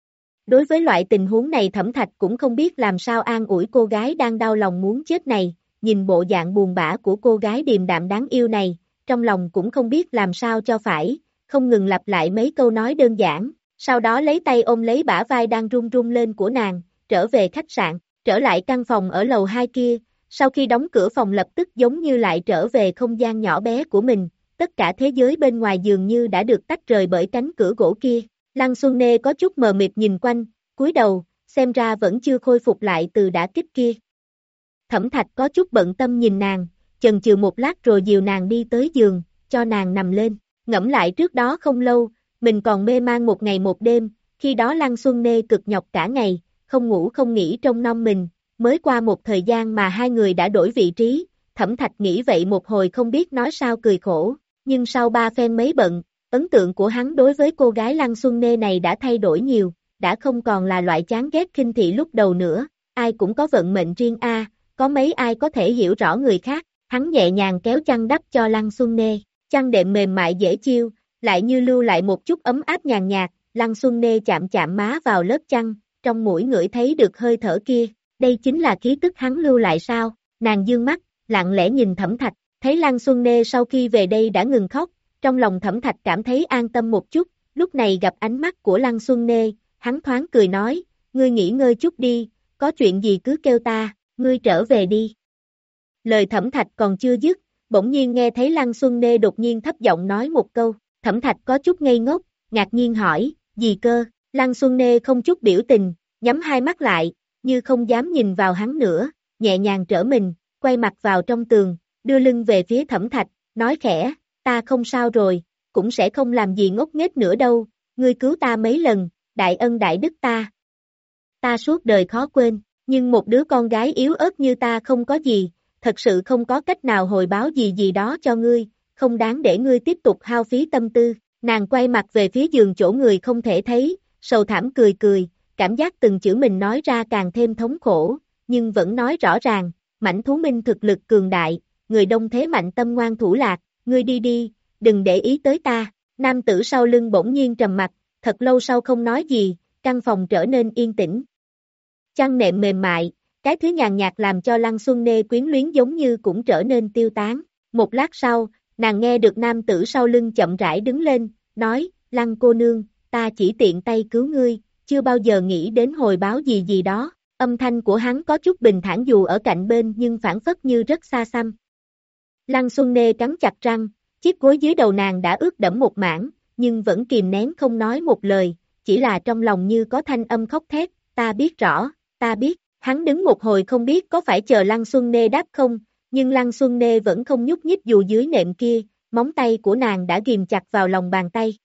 Đối với loại tình huống này Thẩm Thạch cũng không biết làm sao an ủi cô gái đang đau lòng muốn chết này, nhìn bộ dạng buồn bã của cô gái điềm đạm đáng yêu này, trong lòng cũng không biết làm sao cho phải, không ngừng lặp lại mấy câu nói đơn giản, sau đó lấy tay ôm lấy bả vai đang run run lên của nàng, trở về khách sạn, trở lại căn phòng ở lầu hai kia, sau khi đóng cửa phòng lập tức giống như lại trở về không gian nhỏ bé của mình, tất cả thế giới bên ngoài dường như đã được tách rời bởi cánh cửa gỗ kia. Lăng Xuân Nê có chút mờ mịt nhìn quanh, cúi đầu, xem ra vẫn chưa khôi phục lại từ đả kích kia. Thẩm Thạch có chút bận tâm nhìn nàng, chần chừ một lát rồi dìu nàng đi tới giường, cho nàng nằm lên, ngẫm lại trước đó không lâu, mình còn mê man một ngày một đêm, khi đó Lăng Xuân Nê cực nhọc cả ngày, không ngủ không nghỉ trông nom mình, mới qua một thời gian mà hai người đã đổi vị trí, Thẩm Thạch nghĩ vậy một hồi không biết nói sao cười khổ, nhưng sau ba phen mấy bận, ấn tượng của hắn đối với cô gái Lăng Xuân Nê này đã thay đổi nhiều, đã không còn là loại chán ghét khinh thị lúc đầu nữa, ai cũng có vận mệnh riêng a, có mấy ai có thể hiểu rõ người khác, hắn nhẹ nhàng kéo chăn đắp cho Lăng Xuân Nê, chăn đệm mềm mại dễ chiêu, lại như lưu lại một chút ấm áp nhàn nhạt, Lăng Xuân Nê chạm chạm má vào lớp chăn, trong mũi ngửi thấy được hơi thở kia, đây chính là khí tức hắn lưu lại sao, nàng dương mắt, lặng lẽ nhìn Thẩm Thạch, thấy Lăng Xuân Nê sau khi về đây đã ngừng khóc, trong lòng Thẩm Thạch cảm thấy an tâm một chút, lúc này gặp ánh mắt của Lăng Xuân Nê, hắn thoáng cười nói, ngươi nghỉ ngơi chút đi, có chuyện gì cứ kêu ta, ngươi trở về đi. Lời Thẩm Thạch còn chưa dứt, bỗng nhiên nghe thấy Lăng Xuân Nê đột nhiên thấp giọng nói một câu, Thẩm Thạch có chút ngây ngốc, ngạc nhiên hỏi, gì cơ, Lăng Xuân Nê không chút biểu tình, nhắm hai mắt lại, như không dám nhìn vào hắn nữa, nhẹ nhàng trở mình, quay mặt vào trong tường, đưa lưng về phía Thẩm Thạch, nói khẽ, ta không sao rồi, cũng sẽ không làm gì ngốc nghếch nữa đâu, ngươi cứu ta mấy lần, đại ân đại đức ta. Ta suốt đời khó quên, nhưng một đứa con gái yếu ớt như ta không có gì, thật sự không có cách nào hồi báo gì gì đó cho ngươi, không đáng để ngươi tiếp tục hao phí tâm tư. Nàng quay mặt về phía giường chỗ người không thể thấy, sầu thảm cười cười, cảm giác từng chữ mình nói ra càng thêm thống khổ, nhưng vẫn nói rõ ràng, Mãnh Thú Minh thực lực cường đại, người đông thế mạnh tâm ngoan thủ lạc, ngươi đi đi, đừng để ý tới ta. Nam tử sau lưng bỗng nhiên trầm mặt, thật lâu sau không nói gì, căn phòng trở nên yên tĩnh. Chăn nệm mềm mại, cái thứ nhàn nhạt làm cho Lăng Xuân Nê quyến luyến giống như cũng trở nên tiêu tán. Một lát sau, nàng nghe được nam tử sau lưng chậm rãi đứng lên, nói, Lăng cô nương, ta chỉ tiện tay cứu ngươi, chưa bao giờ nghĩ đến hồi báo gì gì đó. Âm thanh của hắn có chút bình thản dù ở cạnh bên nhưng phản phất như rất xa xăm. Lăng Xuân Nê cắn chặt răng, chiếc gối dưới đầu nàng đã ướt đẫm một mảng, nhưng vẫn kìm nén không nói một lời, chỉ là trong lòng như có thanh âm khóc thét, ta biết rõ, ta biết. Hắn đứng một hồi không biết có phải chờ Lăng Xuân Nê đáp không, nhưng Lăng Xuân Nê vẫn không nhúc nhích dù dưới nệm kia, móng tay của nàng đã ghim chặt vào lòng bàn tay.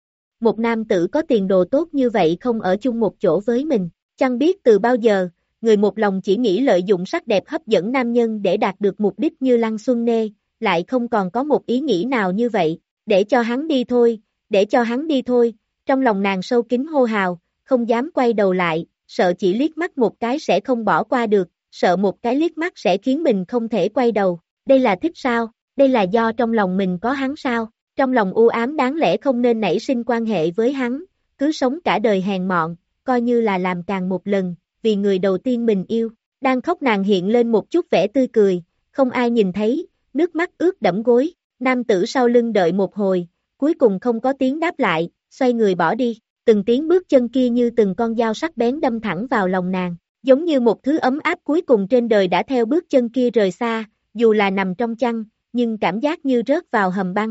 Một nam tử có tiền đồ tốt như vậy không ở chung một chỗ với mình, chẳng biết từ bao giờ, người một lòng chỉ nghĩ lợi dụng sắc đẹp hấp dẫn nam nhân để đạt được mục đích như Lăng Xuân Nê, lại không còn có một ý nghĩ nào như vậy, để cho hắn đi thôi, để cho hắn đi thôi, trong lòng nàng sâu kín hô hào, không dám quay đầu lại, sợ chỉ liếc mắt một cái sẽ không bỏ qua được, sợ một cái liếc mắt sẽ khiến mình không thể quay đầu, đây là thích sao, đây là do trong lòng mình có hắn sao, trong lòng u ám đáng lẽ không nên nảy sinh quan hệ với hắn, cứ sống cả đời hèn mọn, coi như là làm càng một lần, vì người đầu tiên mình yêu, đang khóc nàng hiện lên một chút vẻ tươi cười, không ai nhìn thấy, nước mắt ướt đẫm gối, nam tử sau lưng đợi một hồi, cuối cùng không có tiếng đáp lại, xoay người bỏ đi. Từng tiếng bước chân kia như từng con dao sắc bén đâm thẳng vào lòng nàng, giống như một thứ ấm áp cuối cùng trên đời đã theo bước chân kia rời xa, dù là nằm trong chăn, nhưng cảm giác như rớt vào hầm băng.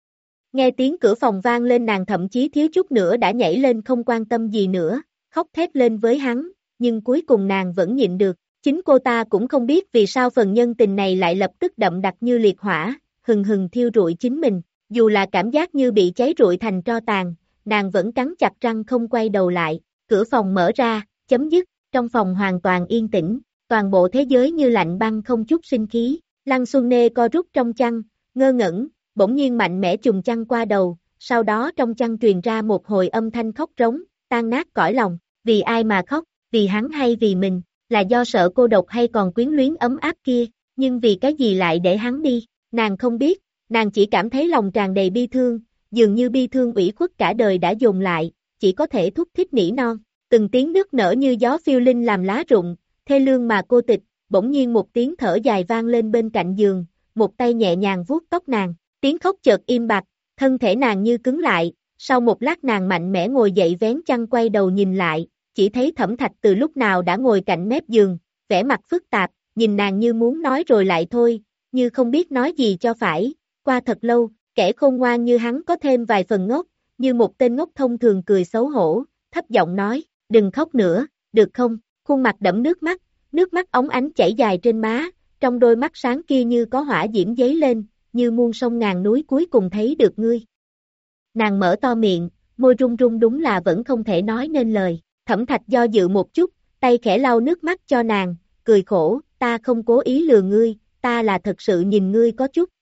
Nghe tiếng cửa phòng vang lên nàng thậm chí thiếu chút nữa đã nhảy lên không quan tâm gì nữa, khóc thét lên với hắn, nhưng cuối cùng nàng vẫn nhịn được, chính cô ta cũng không biết vì sao phần nhân tình này lại lập tức đậm đặc như liệt hỏa, hừng hừng thiêu rụi chính mình, dù là cảm giác như bị cháy rụi thành tro tàn. Nàng vẫn cắn chặt răng không quay đầu lại, cửa phòng mở ra, chấm dứt, trong phòng hoàn toàn yên tĩnh, toàn bộ thế giới như lạnh băng không chút sinh khí, Lăng Xuân Nê co rút trong chăn, ngơ ngẩn, bỗng nhiên mạnh mẽ trùng chăn qua đầu, sau đó trong chăn truyền ra một hồi âm thanh khóc rống, tan nát cõi lòng, vì ai mà khóc, vì hắn hay vì mình, là do sợ cô độc hay còn quyến luyến ấm áp kia, nhưng vì cái gì lại để hắn đi, nàng không biết, nàng chỉ cảm thấy lòng tràn đầy bi thương, dường như bi thương ủy khuất cả đời đã dồn lại, chỉ có thể thúc thích nỉ non. Từng tiếng nức nở như gió phiêu linh làm lá rụng, thê lương mà cô tịch, bỗng nhiên một tiếng thở dài vang lên bên cạnh giường, một tay nhẹ nhàng vuốt tóc nàng, tiếng khóc chợt im bặt, thân thể nàng như cứng lại, sau một lát nàng mạnh mẽ ngồi dậy vén chăn quay đầu nhìn lại, chỉ thấy Thẩm Thạch từ lúc nào đã ngồi cạnh mép giường, vẻ mặt phức tạp, nhìn nàng như muốn nói rồi lại thôi, như không biết nói gì cho phải, qua thật lâu, kẻ khôn ngoan như hắn có thêm vài phần ngốc, như một tên ngốc thông thường cười xấu hổ, thấp giọng nói, đừng khóc nữa, được không, khuôn mặt đẫm nước mắt, nước mắt óng ánh chảy dài trên má, trong đôi mắt sáng kia như có hỏa diễm giấy lên, như muôn sông ngàn núi cuối cùng thấy được ngươi. Nàng mở to miệng, môi run run đúng là vẫn không thể nói nên lời, Thẩm Thạch do dự một chút, tay khẽ lau nước mắt cho nàng, cười khổ, ta không cố ý lừa ngươi, ta là thật sự nhìn ngươi có chút.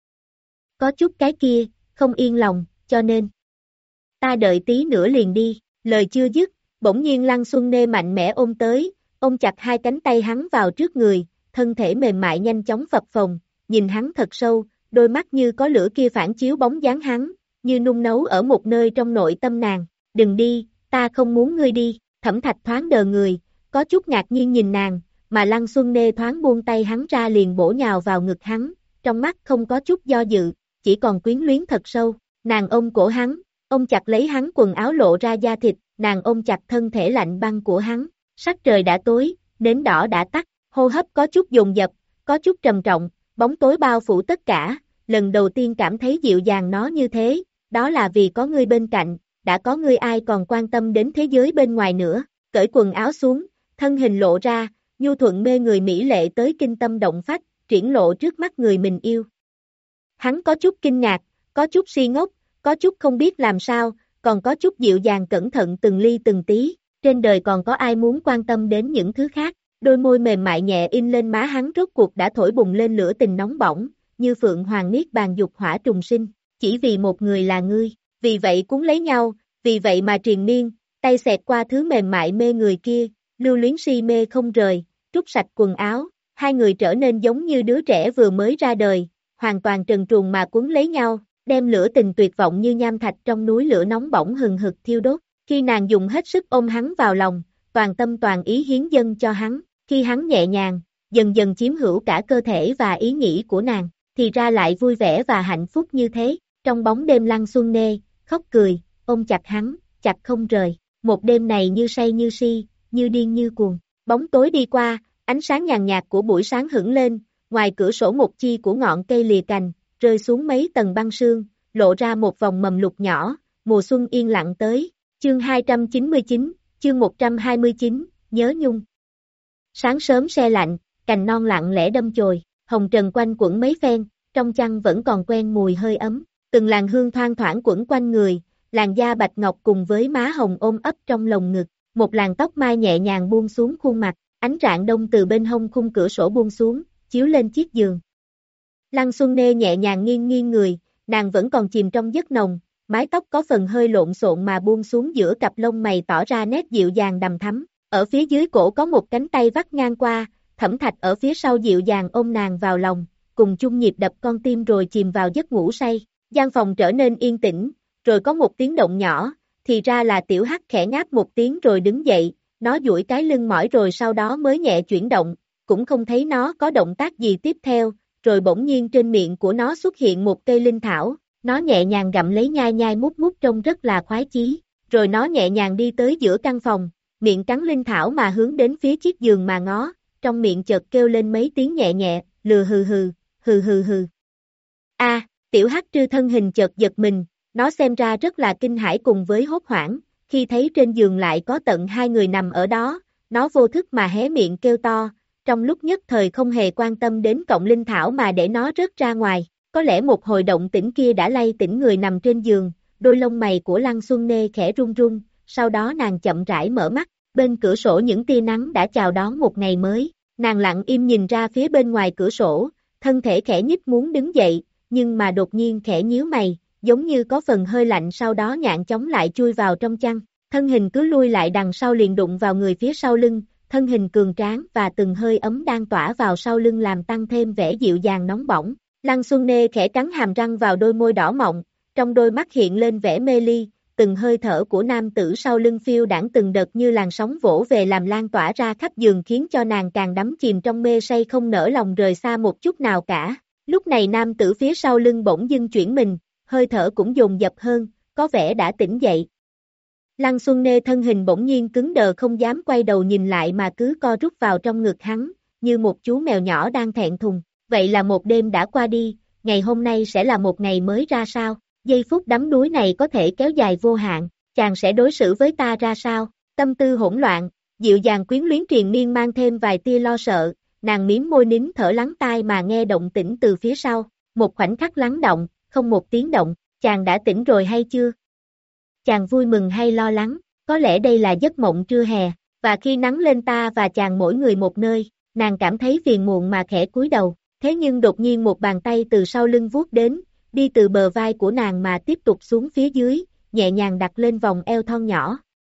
Có chút cái kia, không yên lòng, cho nên. Ta đợi tí nữa liền đi, lời chưa dứt, bỗng nhiên Lăng Xuân Nê mạnh mẽ ôm tới, ôm chặt hai cánh tay hắn vào trước người, thân thể mềm mại nhanh chóng phập phồng, nhìn hắn thật sâu, đôi mắt như có lửa kia phản chiếu bóng dáng hắn, như nung nấu ở một nơi trong nội tâm nàng, đừng đi, ta không muốn ngươi đi, Thẩm Thạch thoáng đờ người, có chút ngạc nhiên nhìn nàng, mà Lăng Xuân Nê thoáng buông tay hắn ra liền bổ nhào vào ngực hắn, trong mắt không có chút do dự, chỉ còn quyến luyến thật sâu, nàng ôm cổ hắn, ôm chặt lấy hắn quần áo lộ ra da thịt, nàng ôm chặt thân thể lạnh băng của hắn, sắc trời đã tối, nến đỏ đã tắt, hô hấp có chút dồn dập, có chút trầm trọng, bóng tối bao phủ tất cả, lần đầu tiên cảm thấy dịu dàng nó như thế, đó là vì có ngươi bên cạnh, đã có ngươi ai còn quan tâm đến thế giới bên ngoài nữa, cởi quần áo xuống, thân hình lộ ra, nhu thuận mê người mỹ lệ tới kinh tâm động phách, triển lộ trước mắt người mình yêu. Hắn có chút kinh ngạc, có chút si ngốc, có chút không biết làm sao, còn có chút dịu dàng cẩn thận từng ly từng tí, trên đời còn có ai muốn quan tâm đến những thứ khác, đôi môi mềm mại nhẹ in lên má hắn rốt cuộc đã thổi bùng lên lửa tình nóng bỏng, như phượng hoàng niết bàn dục hỏa trùng sinh, chỉ vì một người là ngươi, vì vậy cuốn lấy nhau, vì vậy mà triền miên, tay xẹt qua thứ mềm mại mê người kia, lưu luyến si mê không rời, trút sạch quần áo, hai người trở nên giống như đứa trẻ vừa mới ra đời, hoàn toàn trần truồng mà cuốn lấy nhau, đem lửa tình tuyệt vọng như nham thạch trong núi lửa nóng bỏng hừng hực thiêu đốt, khi nàng dùng hết sức ôm hắn vào lòng, toàn tâm toàn ý hiến dâng cho hắn, khi hắn nhẹ nhàng, dần dần chiếm hữu cả cơ thể và ý nghĩ của nàng, thì ra lại vui vẻ và hạnh phúc như thế, trong bóng đêm Lăng Xuân Nê, khóc cười, ôm chặt hắn, chặt không rời, một đêm này như say như si, như điên như cuồng, bóng tối đi qua, ánh sáng nhàn nhạt của buổi sáng hửng lên, ngoài cửa sổ một chi của ngọn cây lìa cành, rơi xuống mấy tầng băng sương, lộ ra một vòng mầm lục nhỏ, mùa xuân yên lặng tới, chương hai trăm chín mươi chín, chương một trăm hai mươi chín, nhớ nhung. Sáng sớm se lạnh, cành non lặng lẽ đâm chồi, hồng trần quanh quẩn mấy phen, trong chăn vẫn còn quen mùi hơi ấm, từng làn hương thoang thoảng quẩn quanh người, làn da bạch ngọc cùng với má hồng ôm ấp trong lồng ngực, một làn tóc mai nhẹ nhàng buông xuống khuôn mặt, ánh rạng đông từ bên hông khung cửa sổ buông xuống, chiếu lên chiếc giường. Lăng Xuân Nê nhẹ nhàng nghiêng nghiêng người, nàng vẫn còn chìm trong giấc nồng, mái tóc có phần hơi lộn xộn mà buông xuống giữa cặp lông mày tỏ ra nét dịu dàng đằm thắm, ở phía dưới cổ có một cánh tay vắt ngang qua, Thẩm Thạch ở phía sau dịu dàng ôm nàng vào lòng, cùng chung nhịp đập con tim rồi chìm vào giấc ngủ say, gian phòng trở nên yên tĩnh, rồi có một tiếng động nhỏ, thì ra là Tiểu Hắc khẽ ngáp một tiếng rồi đứng dậy, nó duỗi cái lưng mỏi rồi sau đó mới nhẹ chuyển động, cũng không thấy nó có động tác gì tiếp theo, rồi bỗng nhiên trên miệng của nó xuất hiện một cây linh thảo, nó nhẹ nhàng gặm lấy nhai nhai mút mút trông rất là khoái chí, rồi nó nhẹ nhàng đi tới giữa căn phòng, miệng cắn linh thảo mà hướng đến phía chiếc giường mà ngó, trong miệng chợt kêu lên mấy tiếng nhẹ nhẹ, lừa hừ hừ, hừ hừ hừ. A, à, Tiểu Hắc trư thân hình chợt giật mình, nó xem ra rất là kinh hãi cùng với hốt hoảng, khi thấy trên giường lại có tận hai người nằm ở đó, nó vô thức mà hé miệng kêu to, trong lúc nhất thời không hề quan tâm đến cọng linh thảo mà để nó rớt ra ngoài, có lẽ một hồi động tĩnh kia đã lay tỉnh người nằm trên giường, đôi lông mày của Lăng Xuân Nê khẽ run run, sau đó nàng chậm rãi mở mắt, bên cửa sổ những tia nắng đã chào đón một ngày mới, nàng lặng im nhìn ra phía bên ngoài cửa sổ, thân thể khẽ nhích muốn đứng dậy, nhưng mà đột nhiên khẽ nhíu mày, giống như có phần hơi lạnh sau đó nhạn chống lại chui vào trong chăn, thân hình cứ lui lại đằng sau liền đụng vào người phía sau lưng, thân hình cường tráng và từng hơi ấm đang tỏa vào sau lưng làm tăng thêm vẻ dịu dàng nóng bỏng. Lăng Xuân Nê khẽ cắn hàm răng vào đôi môi đỏ mọng, trong đôi mắt hiện lên vẻ mê ly, từng hơi thở của nam tử sau lưng phiêu đãng từng đợt như làn sóng vỗ về làm lan tỏa ra khắp giường khiến cho nàng càng đắm chìm trong mê say không nỡ lòng rời xa một chút nào cả. Lúc này nam tử phía sau lưng bỗng dưng chuyển mình, hơi thở cũng dồn dập hơn, có vẻ đã tỉnh dậy. Lăng Xuân Nê thân hình bỗng nhiên cứng đờ không dám quay đầu nhìn lại mà cứ co rút vào trong ngực hắn, như một chú mèo nhỏ đang thẹn thùng. Vậy là một đêm đã qua đi, ngày hôm nay sẽ là một ngày mới ra sao? Giây phút đắm đuối này có thể kéo dài vô hạn, chàng sẽ đối xử với ta ra sao? Tâm tư hỗn loạn, dịu dàng quyến luyến triền miên mang thêm vài tia lo sợ, nàng mím môi nín thở lắng tai mà nghe động tĩnh từ phía sau, một khoảnh khắc lắng động, không một tiếng động, chàng đã tỉnh rồi hay chưa? Chàng vui mừng hay lo lắng, có lẽ đây là giấc mộng trưa hè, và khi nắng lên ta và chàng mỗi người một nơi, nàng cảm thấy phiền muộn mà khẽ cúi đầu, thế nhưng đột nhiên một bàn tay từ sau lưng vuốt đến, đi từ bờ vai của nàng mà tiếp tục xuống phía dưới, nhẹ nhàng đặt lên vòng eo thon nhỏ.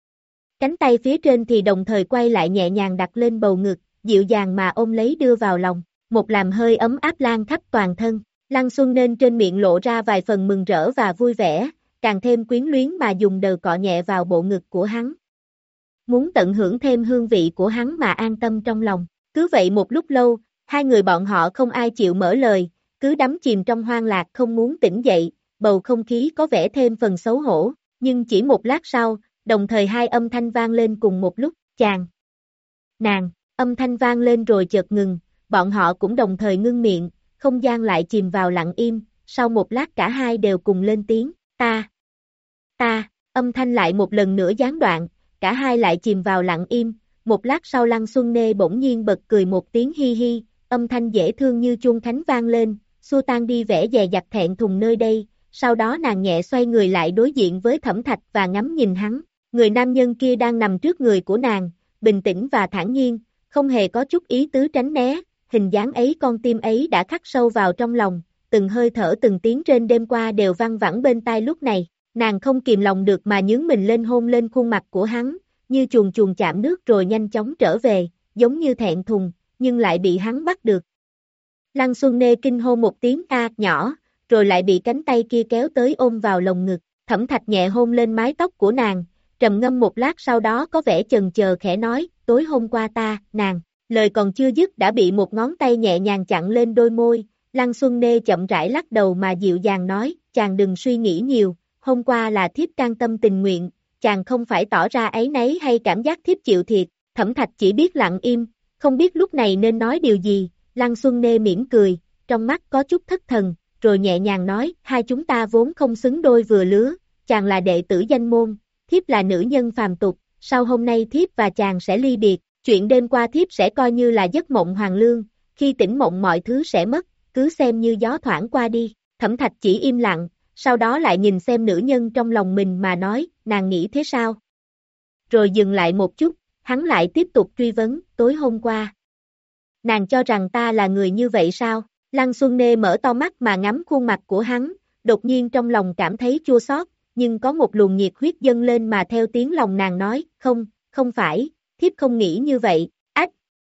Cánh tay phía trên thì đồng thời quay lại nhẹ nhàng đặt lên bầu ngực, dịu dàng mà ôm lấy đưa vào lòng, một làm hơi ấm áp lan khắp toàn thân. Lăng Xuân Nên trên miệng lộ ra vài phần mừng rỡ và vui vẻ, càng thêm quyến luyến mà dùng đờ cọ nhẹ vào bộ ngực của hắn. Muốn tận hưởng thêm hương vị của hắn mà an tâm trong lòng. Cứ vậy một lúc lâu, hai người bọn họ không ai chịu mở lời, cứ đắm chìm trong hoang lạc không muốn tỉnh dậy, bầu không khí có vẻ thêm phần xấu hổ, nhưng chỉ một lát sau, đồng thời hai âm thanh vang lên cùng một lúc, chàng, nàng, âm thanh vang lên rồi chợt ngừng, bọn họ cũng đồng thời ngưng miệng, không gian lại chìm vào lặng im, sau một lát cả hai đều cùng lên tiếng, ta, ta, âm thanh lại một lần nữa gián đoạn, cả hai lại chìm vào lặng im, một lát sau Lăng Xuân Nê bỗng nhiên bật cười một tiếng hi hi, âm thanh dễ thương như chuông khánh vang lên, xua tan đi vẻ dè dặt thẹn thùng nơi đây, sau đó nàng nhẹ xoay người lại đối diện với Thẩm Thạch và ngắm nhìn hắn, người nam nhân kia đang nằm trước người của nàng, bình tĩnh và thản nhiên, không hề có chút ý tứ tránh né, hình dáng ấy con tim ấy đã khắc sâu vào trong lòng, từng hơi thở từng tiếng trên đêm qua đều văng vẳng bên tai lúc này, nàng không kìm lòng được mà nhướng mình lên hôn lên khuôn mặt của hắn, như chuồn chuồn chạm nước rồi nhanh chóng trở về, giống như thẹn thùng, nhưng lại bị hắn bắt được. Lăng Xuân Nê kinh hô một tiếng a nhỏ, rồi lại bị cánh tay kia kéo tới ôm vào lồng ngực, Thẩm Thạch nhẹ hôn lên mái tóc của nàng, trầm ngâm một lát sau đó có vẻ chần chờ khẽ nói, tối hôm qua ta, nàng, lời còn chưa dứt đã bị một ngón tay nhẹ nhàng chặn lên đôi môi, Lăng Xuân Nê chậm rãi lắc đầu mà dịu dàng nói, chàng đừng suy nghĩ nhiều, hôm qua là thiếp can tâm tình nguyện, chàng không phải tỏ ra áy náy hay cảm giác thiếp chịu thiệt, Thẩm Thạch chỉ biết lặng im, không biết lúc này nên nói điều gì, Lăng Xuân Nê mỉm cười, trong mắt có chút thất thần, rồi nhẹ nhàng nói, hai chúng ta vốn không xứng đôi vừa lứa, chàng là đệ tử danh môn, thiếp là nữ nhân phàm tục, sau hôm nay thiếp và chàng sẽ ly biệt, chuyện đêm qua thiếp sẽ coi như là giấc mộng hoàng lương, khi tỉnh mộng mọi thứ sẽ mất, cứ xem như gió thoảng qua đi, Thẩm Thạch chỉ im lặng, sau đó lại nhìn xem nữ nhân trong lòng mình mà nói, nàng nghĩ thế sao? Rồi dừng lại một chút, hắn lại tiếp tục truy vấn, tối hôm qua. Nàng cho rằng ta là người như vậy sao? Lăng Xuân Nê mở to mắt mà ngắm khuôn mặt của hắn, đột nhiên trong lòng cảm thấy chua xót, nhưng có một luồng nhiệt huyết dâng lên mà theo tiếng lòng nàng nói, không, không phải, thiếp không nghĩ như vậy, ách.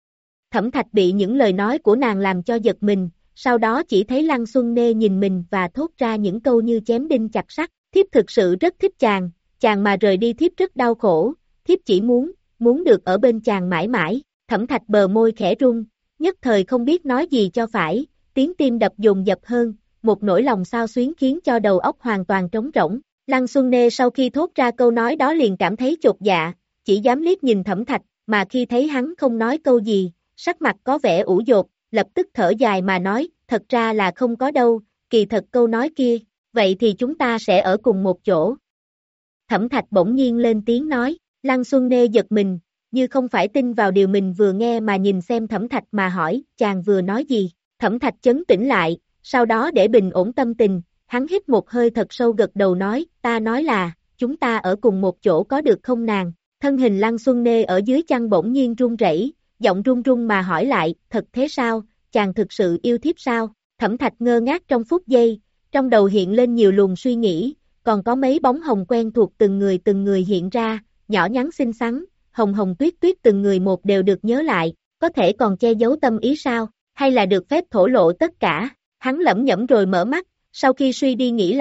Thẩm Thạch bị những lời nói của nàng làm cho giật mình, sau đó chỉ thấy Lăng Xuân Nê nhìn mình và thốt ra những câu như chém đinh chặt sắt, thiếp thực sự rất thích chàng, chàng mà rời đi thiếp rất đau khổ, thiếp chỉ muốn, muốn được ở bên chàng mãi mãi, Thẩm Thạch bờ môi khẽ run, nhất thời không biết nói gì cho phải, tiếng tim đập dồn dập hơn, một nỗi lòng xao xuyến khiến cho đầu óc hoàn toàn trống rỗng. Lăng Xuân Nê sau khi thốt ra câu nói đó liền cảm thấy chột dạ, chỉ dám liếc nhìn Thẩm Thạch, mà khi thấy hắn không nói câu gì, sắc mặt có vẻ ủ dột, lập tức thở dài mà nói, thật ra là không có đâu, kỳ thật câu nói kia, vậy thì chúng ta sẽ ở cùng một chỗ. Thẩm Thạch bỗng nhiên lên tiếng nói, Lăng Xuân Nê giật mình, như không phải tin vào điều mình vừa nghe mà nhìn xem Thẩm Thạch mà hỏi, chàng vừa nói gì, Thẩm Thạch chấn tĩnh lại, sau đó để bình ổn tâm tình, hắn hít một hơi thật sâu gật đầu nói, ta nói là, chúng ta ở cùng một chỗ có được không nàng, thân hình Lăng Xuân Nê ở dưới chăn bỗng nhiên run rẩy, giọng run run mà hỏi lại, thật thế sao, chàng thực sự yêu thiếp sao, Thẩm Thạch ngơ ngác trong phút giây, trong đầu hiện lên nhiều luồng suy nghĩ, còn có mấy bóng hồng quen thuộc từng người từng người hiện ra, nhỏ nhắn xinh xắn, hồng hồng tuyết tuyết từng người một đều được nhớ lại, có thể còn che giấu tâm ý sao, hay là được phép thổ lộ tất cả, hắn lẩm nhẩm rồi mở mắt, sau khi suy đi nghĩ lại,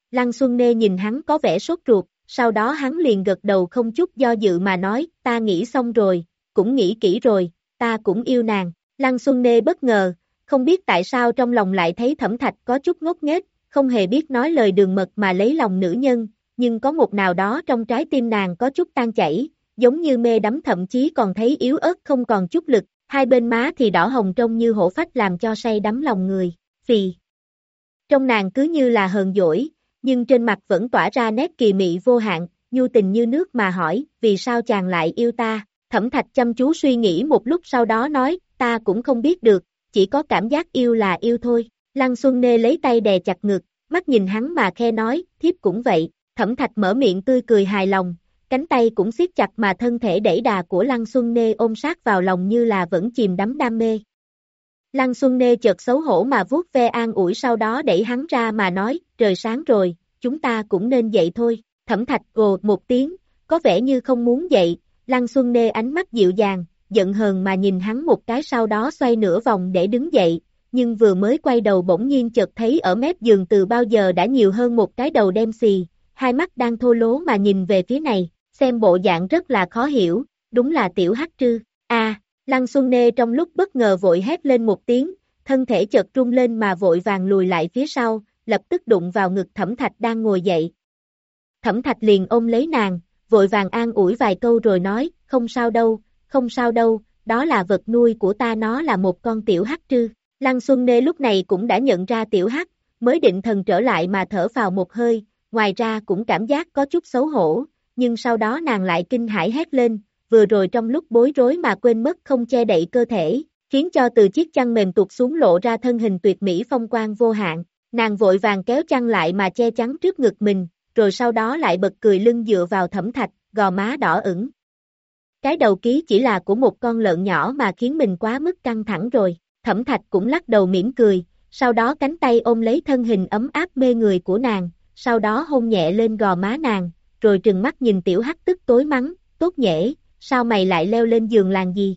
Lăng Xuân Nê nhìn hắn có vẻ sốt ruột, sau đó hắn liền gật đầu không chút do dự mà nói, ta nghĩ xong rồi, cũng nghĩ kỹ rồi, ta cũng yêu nàng. Lăng Xuân Nê bất ngờ, không biết tại sao trong lòng lại thấy Thẩm Thạch có chút ngốc nghếch, không hề biết nói lời đường mật mà lấy lòng nữ nhân, nhưng có một nào đó trong trái tim nàng có chút tan chảy, giống như mê đắm thậm chí còn thấy yếu ớt không còn chút lực, hai bên má thì đỏ hồng trông như hổ phách làm cho say đắm lòng người, phì. Trong nàng cứ như là hờn dỗi, nhưng trên mặt vẫn tỏa ra nét kỳ mị vô hạn, nhu tình như nước mà hỏi, vì sao chàng lại yêu ta? Thẩm Thạch chăm chú suy nghĩ một lúc sau đó nói, ta cũng không biết được, chỉ có cảm giác yêu là yêu thôi. Lăng Xuân Nê lấy tay đè chặt ngực, mắt nhìn hắn mà khe nói, thiếp cũng vậy. Thẩm Thạch mở miệng tươi cười hài lòng, cánh tay cũng siết chặt mà thân thể đẩy đà của Lăng Xuân Nê ôm sát vào lòng như là vẫn chìm đắm đam mê. Lăng Xuân Nê chợt xấu hổ mà vuốt ve an ủi sau đó đẩy hắn ra mà nói, trời sáng rồi, chúng ta cũng nên dậy thôi. Thẩm Thạch gồ một tiếng, có vẻ như không muốn dậy, Lăng Xuân Nê ánh mắt dịu dàng, giận hờn mà nhìn hắn một cái sau đó xoay nửa vòng để đứng dậy, nhưng vừa mới quay đầu bỗng nhiên chợt thấy ở mép giường từ bao giờ đã nhiều hơn một cái đầu đen xì, hai mắt đang thô lố mà nhìn về phía này, xem bộ dạng rất là khó hiểu, đúng là tiểu hắc trư, a à, Lăng Xuân Nê trong lúc bất ngờ vội hét lên một tiếng, thân thể chợt rung lên mà vội vàng lùi lại phía sau, lập tức đụng vào ngực Thẩm Thạch đang ngồi dậy. Thẩm Thạch liền ôm lấy nàng, vội vàng an ủi vài câu rồi nói, không sao đâu, không sao đâu, đó là vật nuôi của ta, nó là một con tiểu hắc trư. Lăng Xuân Nê lúc này cũng đã nhận ra tiểu hắc, mới định thần trở lại mà thở phào một hơi, ngoài ra cũng cảm giác có chút xấu hổ, nhưng sau đó nàng lại kinh hãi hét lên, vừa rồi trong lúc bối rối mà quên mất không che đậy cơ thể, khiến cho từ chiếc chăn mềm tuột xuống lộ ra thân hình tuyệt mỹ phong quang vô hạn, nàng vội vàng kéo chăn lại mà che chắn trước ngực mình, rồi sau đó lại bật cười lưng dựa vào Thẩm Thạch, gò má đỏ ửng. Cái đầu ký chỉ là của một con lợn nhỏ mà khiến mình quá mức căng thẳng rồi, Thẩm Thạch cũng lắc đầu mỉm cười, sau đó cánh tay ôm lấy thân hình ấm áp mê người của nàng, sau đó hôn nhẹ lên gò má nàng, rồi trừng mắt nhìn tiểu hắc tức tối mắng, tốt nhễ, sao mày lại leo lên giường làm gì?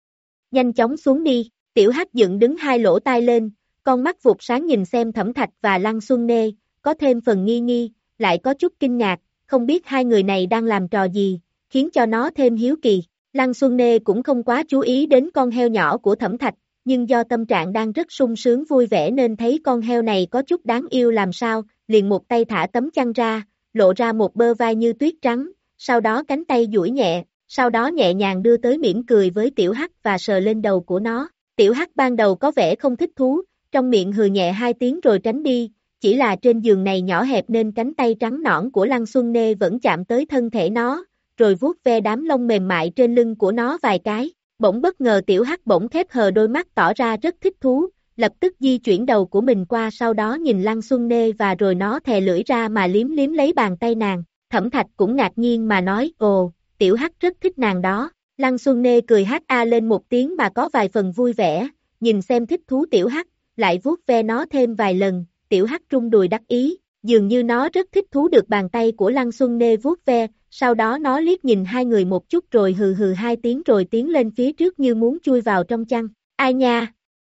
Nhanh chóng xuống đi, tiểu hắc dựng đứng hai lỗ tai lên, con mắt vụt sáng nhìn xem Thẩm Thạch và Lăng Xuân Nê, có thêm phần nghi nghi, lại có chút kinh ngạc, không biết hai người này đang làm trò gì, khiến cho nó thêm hiếu kỳ. Lăng Xuân Nê cũng không quá chú ý đến con heo nhỏ của Thẩm Thạch, nhưng do tâm trạng đang rất sung sướng vui vẻ nên thấy con heo này có chút đáng yêu làm sao, liền một tay thả tấm chăn ra, lộ ra một bơ vai như tuyết trắng, sau đó cánh tay duỗi nhẹ, sau đó nhẹ nhàng đưa tới mỉm cười với tiểu hắc và sờ lên đầu của nó. Tiểu hắc ban đầu có vẻ không thích thú, trong miệng hừ nhẹ hai tiếng rồi tránh đi, chỉ là trên giường này nhỏ hẹp nên cánh tay trắng nõn của Lăng Xuân Nê vẫn chạm tới thân thể nó, rồi vuốt ve đám lông mềm mại trên lưng của nó vài cái. Bỗng bất ngờ tiểu hắc bỗng khép hờ đôi mắt tỏ ra rất thích thú, lập tức di chuyển đầu của mình qua sau đó nhìn Lăng Xuân Nê và rồi nó thè lưỡi ra mà liếm liếm lấy bàn tay nàng. Thẩm Thạch cũng ngạc nhiên mà nói, ồ, tiểu hắc rất thích nàng đó. Lăng Xuân Nê cười hát a lên một tiếng mà có vài phần vui vẻ, nhìn xem thích thú tiểu hắc, lại vuốt ve nó thêm vài lần, tiểu hắc rung đùi đắc ý, dường như nó rất thích thú được bàn tay của Lăng Xuân Nê vuốt ve, sau đó nó liếc nhìn hai người một chút rồi hừ hừ hai tiếng rồi tiến lên phía trước như muốn chui vào trong chăn. Ai nha!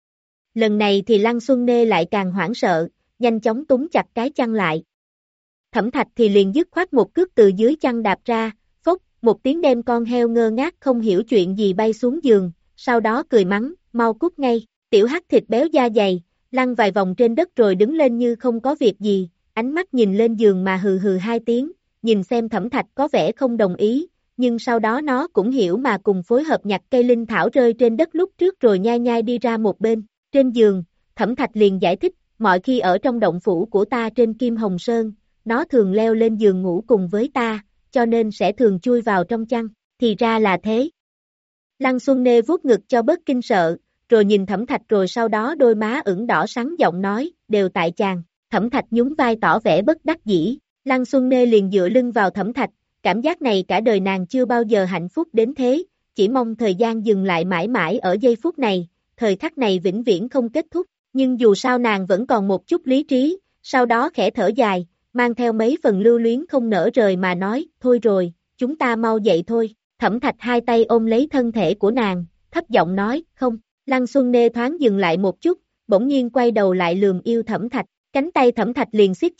Lần này thì Lăng Xuân Nê lại càng hoảng sợ, nhanh chóng túm chặt cái chăn lại. Thẩm Thạch thì liền dứt khoát một cước từ dưới chăn đạp ra, phốc, một tiếng đem con heo ngơ ngác không hiểu chuyện gì bay xuống giường, sau đó cười mắng, mau cút ngay, tiểu hắc thịt béo da dày, lăn vài vòng trên đất rồi đứng lên như không có việc gì, ánh mắt nhìn lên giường mà hừ hừ hai tiếng, nhìn xem Thẩm Thạch có vẻ không đồng ý, nhưng sau đó nó cũng hiểu mà cùng phối hợp nhặt cây linh thảo rơi trên đất lúc trước rồi nhai nhai đi ra một bên. Trên giường, Thẩm Thạch liền giải thích, mọi khi ở trong động phủ của ta trên Kim Hồng Sơn, nó thường leo lên giường ngủ cùng với ta, cho nên sẽ thường chui vào trong chăn, thì ra là thế. Lăng Xuân Nê vuốt ngực cho bớt kinh sợ, rồi nhìn Thẩm Thạch rồi sau đó đôi má ửng đỏ sắn giọng nói, đều tại chàng. Thẩm Thạch nhún vai tỏ vẻ bất đắc dĩ, Lăng Xuân Nê liền dựa lưng vào Thẩm Thạch, cảm giác này cả đời nàng chưa bao giờ hạnh phúc đến thế, chỉ mong thời gian dừng lại mãi mãi ở giây phút này, thời khắc này vĩnh viễn không kết thúc, nhưng dù sao nàng vẫn còn một chút lý trí, sau đó khẽ thở dài, mang theo mấy phần lưu luyến không nỡ rời mà nói, thôi rồi, chúng ta mau dậy thôi. Thẩm Thạch hai tay ôm lấy thân thể của nàng, thấp giọng nói, không. Lăng Xuân Nê thoáng dừng lại một chút, bỗng nhiên quay đầu lại lườm yêu Thẩm Thạch, cánh tay Thẩm Thạch liền siết chặt,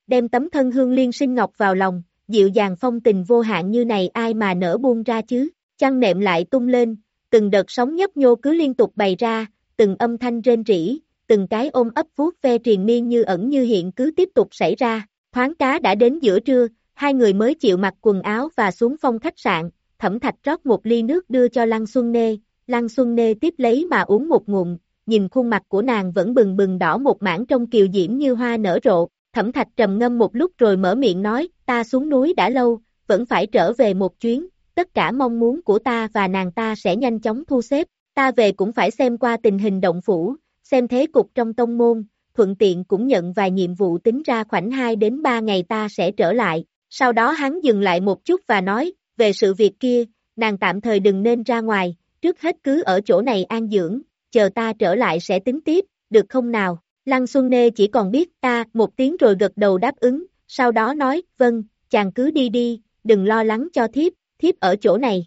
đem tấm thân hương liên sinh ngọc vào lòng, dịu dàng phong tình vô hạn như này ai mà nỡ buông ra chứ, chăn nệm lại tung lên, từng đợt sóng nhấp nhô cứ liên tục bày ra, từng âm thanh rên rỉ, từng cái ôm ấp vuốt ve triền miên như ẩn như hiện cứ tiếp tục xảy ra, thoáng cá đã đến giữa trưa, hai người mới chịu mặc quần áo và xuống phòng khách sạn, Thẩm Thạch rót một ly nước đưa cho Lăng Xuân Nê, Lăng Xuân Nê tiếp lấy mà uống một ngụm, nhìn khuôn mặt của nàng vẫn bừng bừng đỏ một mảng trong kiều diễm như hoa nở rộ, Thẩm Thạch trầm ngâm một lúc rồi mở miệng nói, ta xuống núi đã lâu, vẫn phải trở về một chuyến, tất cả mong muốn của ta và nàng ta sẽ nhanh chóng thu xếp, ta về cũng phải xem qua tình hình động phủ, xem thế cục trong tông môn, thuận tiện cũng nhận vài nhiệm vụ tính ra khoảng hai đến ba ngày ta sẽ trở lại, sau đó hắn dừng lại một chút và nói, về sự việc kia, nàng tạm thời đừng nên ra ngoài, trước hết cứ ở chỗ này an dưỡng, chờ ta trở lại sẽ tính tiếp, được không nào? Lăng Xuân Nê chỉ còn biết ta một tiếng rồi gật đầu đáp ứng, sau đó nói, vâng, chàng cứ đi đi, đừng lo lắng cho thiếp, thiếp ở chỗ này.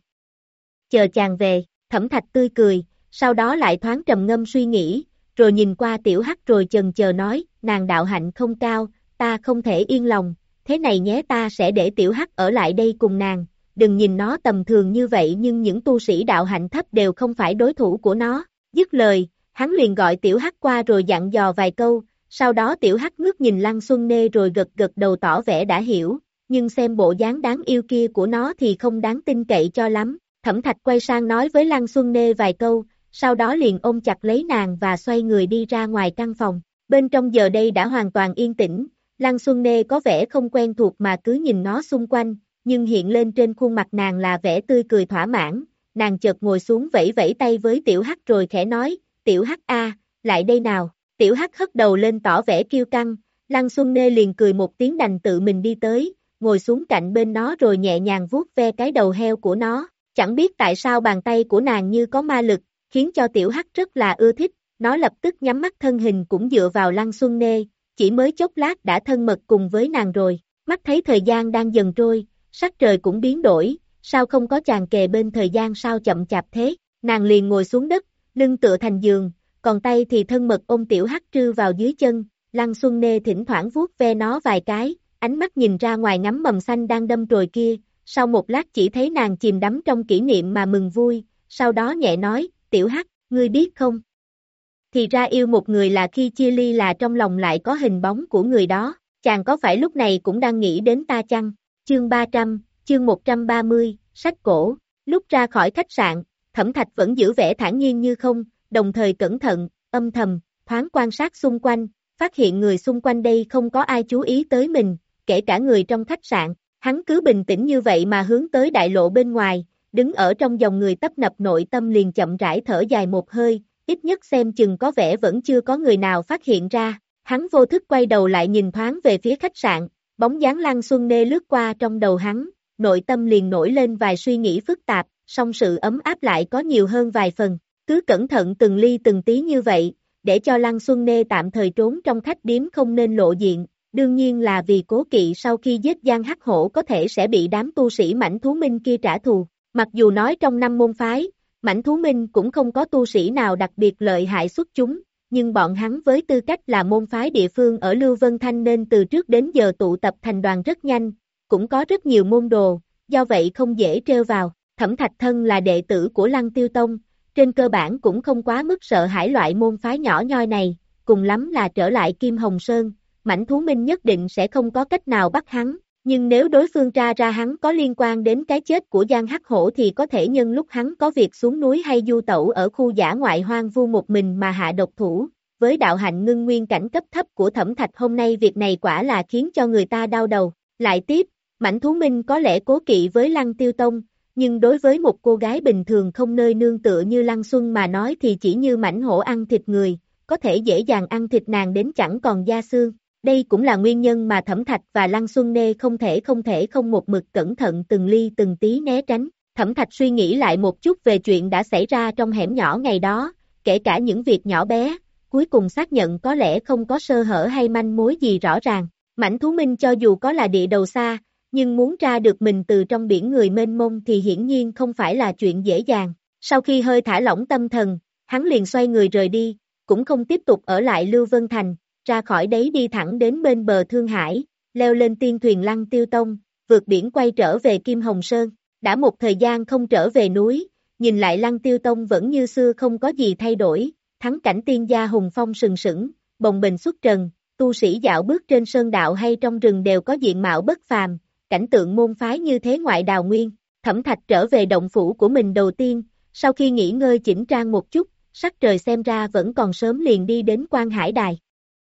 Chờ chàng về, Thẩm Thạch tươi cười, sau đó lại thoáng trầm ngâm suy nghĩ, rồi nhìn qua Tiểu Hắc rồi chần chờ nói, nàng đạo hạnh không cao, ta không thể yên lòng, thế này nhé ta sẽ để Tiểu Hắc ở lại đây cùng nàng, đừng nhìn nó tầm thường như vậy nhưng những tu sĩ đạo hạnh thấp đều không phải đối thủ của nó, dứt lời, hắn liền gọi Tiểu Hắc qua rồi dặn dò vài câu, sau đó Tiểu Hắc ngước nhìn Lăng Xuân Nê rồi gật gật đầu tỏ vẻ đã hiểu, nhưng xem bộ dáng đáng yêu kia của nó thì không đáng tin cậy cho lắm, Thẩm Thạch quay sang nói với Lăng Xuân Nê vài câu, sau đó liền ôm chặt lấy nàng và xoay người đi ra ngoài căn phòng, bên trong giờ đây đã hoàn toàn yên tĩnh, Lăng Xuân Nê có vẻ không quen thuộc mà cứ nhìn nó xung quanh, nhưng hiện lên trên khuôn mặt nàng là vẻ tươi cười thỏa mãn, nàng chợt ngồi xuống vẫy vẫy tay với Tiểu Hắc rồi khẽ nói, Tiểu Hắc a, lại đây nào, Tiểu Hắc hất đầu lên tỏ vẻ kiêu căng, Lăng Xuân Nê liền cười một tiếng đành tự mình đi tới, ngồi xuống cạnh bên nó rồi nhẹ nhàng vuốt ve cái đầu heo của nó, chẳng biết tại sao bàn tay của nàng như có ma lực, khiến cho Tiểu Hắc rất là ưa thích, nó lập tức nhắm mắt thân hình cũng dựa vào Lăng Xuân Nê, chỉ mới chốc lát đã thân mật cùng với nàng rồi, mắt thấy thời gian đang dần trôi, sắc trời cũng biến đổi, sao không có chàng kề bên thời gian sao chậm chạp thế, nàng liền ngồi xuống đất, lưng tựa thành giường, còn tay thì thân mật ôm Tiểu Hắc trư vào dưới chân, Lăng Xuân Nê thỉnh thoảng vuốt ve nó vài cái, ánh mắt nhìn ra ngoài ngắm mầm xanh đang đâm chồi kia, sau một lát chỉ thấy nàng chìm đắm trong kỷ niệm mà mừng vui, sau đó nhẹ nói, Tiểu Hắc, ngươi biết không? Thì ra yêu một người là khi chia ly là trong lòng lại có hình bóng của người đó, chàng có phải lúc này cũng đang nghĩ đến ta chăng? Chương ba trăm, chương một trăm ba mươi, sách cổ, lúc ra khỏi khách sạn, Thẩm Thạch vẫn giữ vẻ thản nhiên như không, đồng thời cẩn thận, âm thầm, thoáng quan sát xung quanh, phát hiện người xung quanh đây không có ai chú ý tới mình, kể cả người trong khách sạn, hắn cứ bình tĩnh như vậy mà hướng tới đại lộ bên ngoài, đứng ở trong dòng người tấp nập nội tâm liền chậm rãi thở dài một hơi, ít nhất xem chừng có vẻ vẫn chưa có người nào phát hiện ra, hắn vô thức quay đầu lại nhìn thoáng về phía khách sạn, bóng dáng Lăng Xuân Nê lướt qua trong đầu hắn, nội tâm liền nổi lên vài suy nghĩ phức tạp, song sự ấm áp lại có nhiều hơn vài phần, cứ cẩn thận từng ly từng tí như vậy, để cho Lăng Xuân Nê tạm thời trốn trong khách điếm không nên lộ diện, đương nhiên là vì cố kỵ sau khi giết Giang Hắc Hổ có thể sẽ bị đám tu sĩ Mãnh Thú Minh kia trả thù, mặc dù nói trong năm môn phái, Mãnh Thú Minh cũng không có tu sĩ nào đặc biệt lợi hại xuất chúng, nhưng bọn hắn với tư cách là môn phái địa phương ở Lưu Vân Thanh nên từ trước đến giờ tụ tập thành đoàn rất nhanh, cũng có rất nhiều môn đồ, do vậy không dễ trêu vào, Thẩm Thạch thân là đệ tử của Lăng Tiêu Tông, trên cơ bản cũng không quá mức sợ hãi loại môn phái nhỏ nhoi này, cùng lắm là trở lại Kim Hồng Sơn, Mãnh Thú Minh nhất định sẽ không có cách nào bắt hắn, nhưng nếu đối phương tra ra hắn có liên quan đến cái chết của Giang Hắc Hổ thì có thể nhân lúc hắn có việc xuống núi hay du tẩu ở khu dã ngoại hoang vu một mình mà hạ độc thủ, với đạo hạnh ngưng nguyên cảnh cấp thấp của Thẩm Thạch hôm nay việc này quả là khiến cho người ta đau đầu, lại tiếp, Mãnh Thú Minh có lẽ cố kỵ với Lăng Tiêu Tông, nhưng đối với một cô gái bình thường không nơi nương tựa như Lăng Xuân mà nói thì chỉ như mãnh hổ ăn thịt người, có thể dễ dàng ăn thịt nàng đến chẳng còn da xương. Đây cũng là nguyên nhân mà Thẩm Thạch và Lăng Xuân Nê không thể không thể không một mực cẩn thận từng ly từng tí né tránh. Thẩm Thạch suy nghĩ lại một chút về chuyện đã xảy ra trong hẻm nhỏ ngày đó, kể cả những việc nhỏ bé, cuối cùng xác nhận có lẽ không có sơ hở hay manh mối gì rõ ràng. Mãnh Thú Minh cho dù có là địa đầu xa, nhưng muốn tra được mình từ trong biển người mênh mông thì hiển nhiên không phải là chuyện dễ dàng. Sau khi hơi thả lỏng tâm thần, hắn liền xoay người rời đi, cũng không tiếp tục ở lại Lưu Vân Thành, ra khỏi đấy đi thẳng đến bên bờ Thương Hải, leo lên tiên thuyền Lăng Tiêu Tông, vượt biển quay trở về Kim Hồng Sơn. Đã một thời gian không trở về núi, nhìn lại Lăng Tiêu Tông vẫn như xưa không có gì thay đổi, thắng cảnh tiên gia hùng phong sừng sững, bồng bềnh xuất trần, tu sĩ dạo bước trên sơn đạo hay trong rừng đều có diện mạo bất phàm, cảnh tượng môn phái như thế ngoại đào nguyên. Thẩm Thạch trở về động phủ của mình đầu tiên, sau khi nghỉ ngơi chỉnh trang một chút, sắc trời xem ra vẫn còn sớm liền đi đến Quan Hải Đài.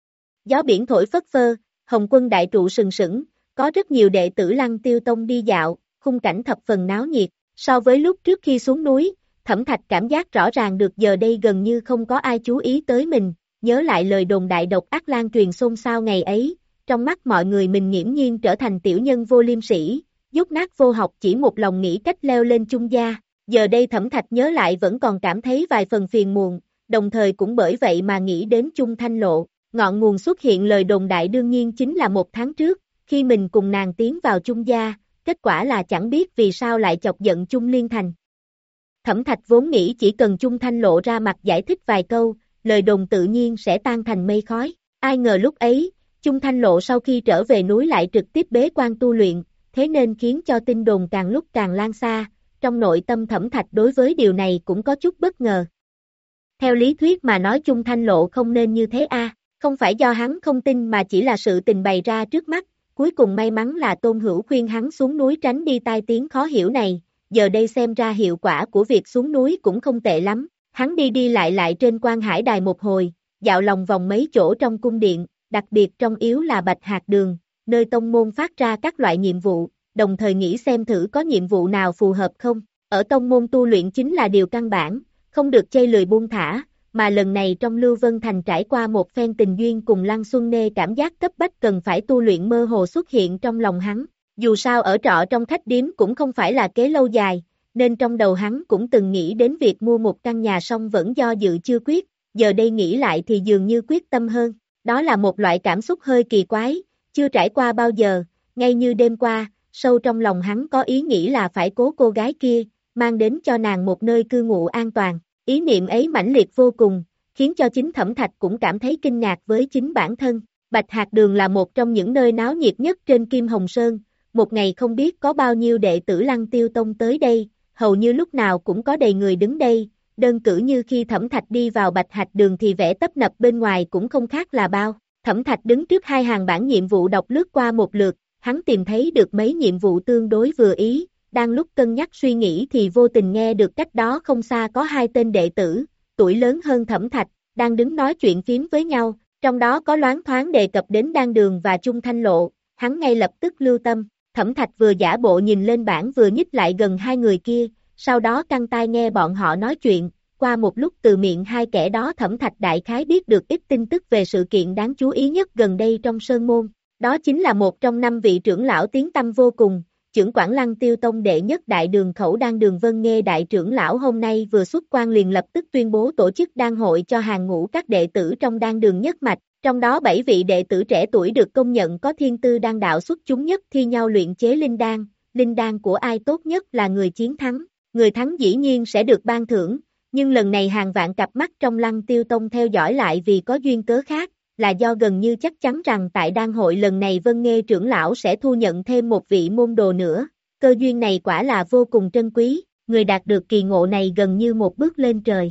Gió biển thổi phất phơ, Hồng Quân đại trụ sừng sững, có rất nhiều đệ tử Lăng Tiêu Tông đi dạo, khung cảnh thập phần náo nhiệt, so với lúc trước khi xuống núi, Thẩm Thạch cảm giác rõ ràng được giờ đây gần như không có ai chú ý tới mình, nhớ lại lời đồn đại độc ác lan truyền xôn xao ngày ấy, trong mắt mọi người mình nghiễm nhiên trở thành tiểu nhân vô liêm sỉ, dốt nát vô học chỉ một lòng nghĩ cách leo lên Trung gia, giờ đây Thẩm Thạch nhớ lại vẫn còn cảm thấy vài phần phiền muộn, đồng thời cũng bởi vậy mà nghĩ đến Trung Thanh Lộ, ngọn nguồn xuất hiện lời đồn đại đương nhiên chính là một tháng trước, khi mình cùng nàng tiến vào Trung gia, kết quả là chẳng biết vì sao lại chọc giận Trung Liên Thành. Thẩm Thạch vốn nghĩ chỉ cần Trung Thanh Lộ ra mặt giải thích vài câu, lời đồn tự nhiên sẽ tan thành mây khói, ai ngờ lúc ấy, Trung Thanh Lộ sau khi trở về núi lại trực tiếp bế quan tu luyện, thế nên khiến cho tin đồn càng lúc càng lan xa, trong nội tâm Thẩm Thạch đối với điều này cũng có chút bất ngờ. Theo lý thuyết mà nói Trung Thanh Lộ không nên như thế a, không phải do hắn không tin mà chỉ là sự tình bày ra trước mắt, cuối cùng may mắn là Tôn Hữu khuyên hắn xuống núi tránh đi tai tiếng khó hiểu này, giờ đây xem ra hiệu quả của việc xuống núi cũng không tệ lắm, hắn đi đi lại lại trên Quan Hải Đài một hồi, dạo lòng vòng mấy chỗ trong cung điện, đặc biệt trong yếu là Bạch Hạc Đường, nơi tông môn phát ra các loại nhiệm vụ, đồng thời nghĩ xem thử có nhiệm vụ nào phù hợp không, ở tông môn tu luyện chính là điều căn bản, không được chây lười buông thả, mà lần này trong Lưu Vân Thành trải qua một phen tình duyên cùng Lăng Xuân Nê cảm giác cấp bách cần phải tu luyện mơ hồ xuất hiện trong lòng hắn, dù sao ở trọ trong khách điếm cũng không phải là kế lâu dài, nên trong đầu hắn cũng từng nghĩ đến việc mua một căn nhà song vẫn do dự chưa quyết, giờ đây nghĩ lại thì dường như quyết tâm hơn, đó là một loại cảm xúc hơi kỳ quái, chưa trải qua bao giờ, ngay như đêm qua, sâu trong lòng hắn có ý nghĩ là phải cố cô gái kia, mang đến cho nàng một nơi cư ngụ an toàn, ý niệm ấy mãnh liệt vô cùng, khiến cho chính Thẩm Thạch cũng cảm thấy kinh ngạc với chính bản thân, Bạch Hạc Đường là một trong những nơi náo nhiệt nhất trên Kim Hồng Sơn, một ngày không biết có bao nhiêu đệ tử Lăng Tiêu Tông tới đây, hầu như lúc nào cũng có đầy người đứng đây, đơn cử như khi Thẩm Thạch đi vào Bạch Hạc Đường thì vẻ tấp nập bên ngoài cũng không khác là bao, Thẩm Thạch đứng trước hai hàng bản nhiệm vụ đọc lướt qua một lượt, hắn tìm thấy được mấy nhiệm vụ tương đối vừa ý, đang lúc cân nhắc suy nghĩ thì vô tình nghe được cách đó không xa có hai tên đệ tử, tuổi lớn hơn Thẩm Thạch, đang đứng nói chuyện phím với nhau, trong đó có loáng thoáng đề cập đến Đan Đường và Trung Thanh Lộ, hắn ngay lập tức lưu tâm, Thẩm Thạch vừa giả bộ nhìn lên bảng vừa nhích lại gần hai người kia, sau đó căng tai nghe bọn họ nói chuyện, qua một lúc từ miệng hai kẻ đó Thẩm Thạch đại khái biết được ít tin tức về sự kiện đáng chú ý nhất gần đây trong Sơn Môn, đó chính là một trong năm vị trưởng lão tiếng tăm vô cùng, trưởng quản Lăng Tiêu Tông đệ nhất đại đường khẩu Đan Đường Vân Nghê đại trưởng lão hôm nay vừa xuất quan liền lập tức tuyên bố tổ chức đan hội cho hàng ngũ các đệ tử trong đan đường nhất mạch, trong đó bảy vị đệ tử trẻ tuổi được công nhận có thiên tư đan đạo xuất chúng nhất thi nhau luyện chế linh đan, linh đan của ai tốt nhất là người chiến thắng, người thắng dĩ nhiên sẽ được ban thưởng, nhưng lần này hàng vạn cặp mắt trong Lăng Tiêu Tông theo dõi lại vì có duyên cớ khác, là do gần như chắc chắn rằng tại đan hội lần này Vân Nghê trưởng lão sẽ thu nhận thêm một vị môn đồ nữa, cơ duyên này quả là vô cùng trân quý, người đạt được kỳ ngộ này gần như một bước lên trời.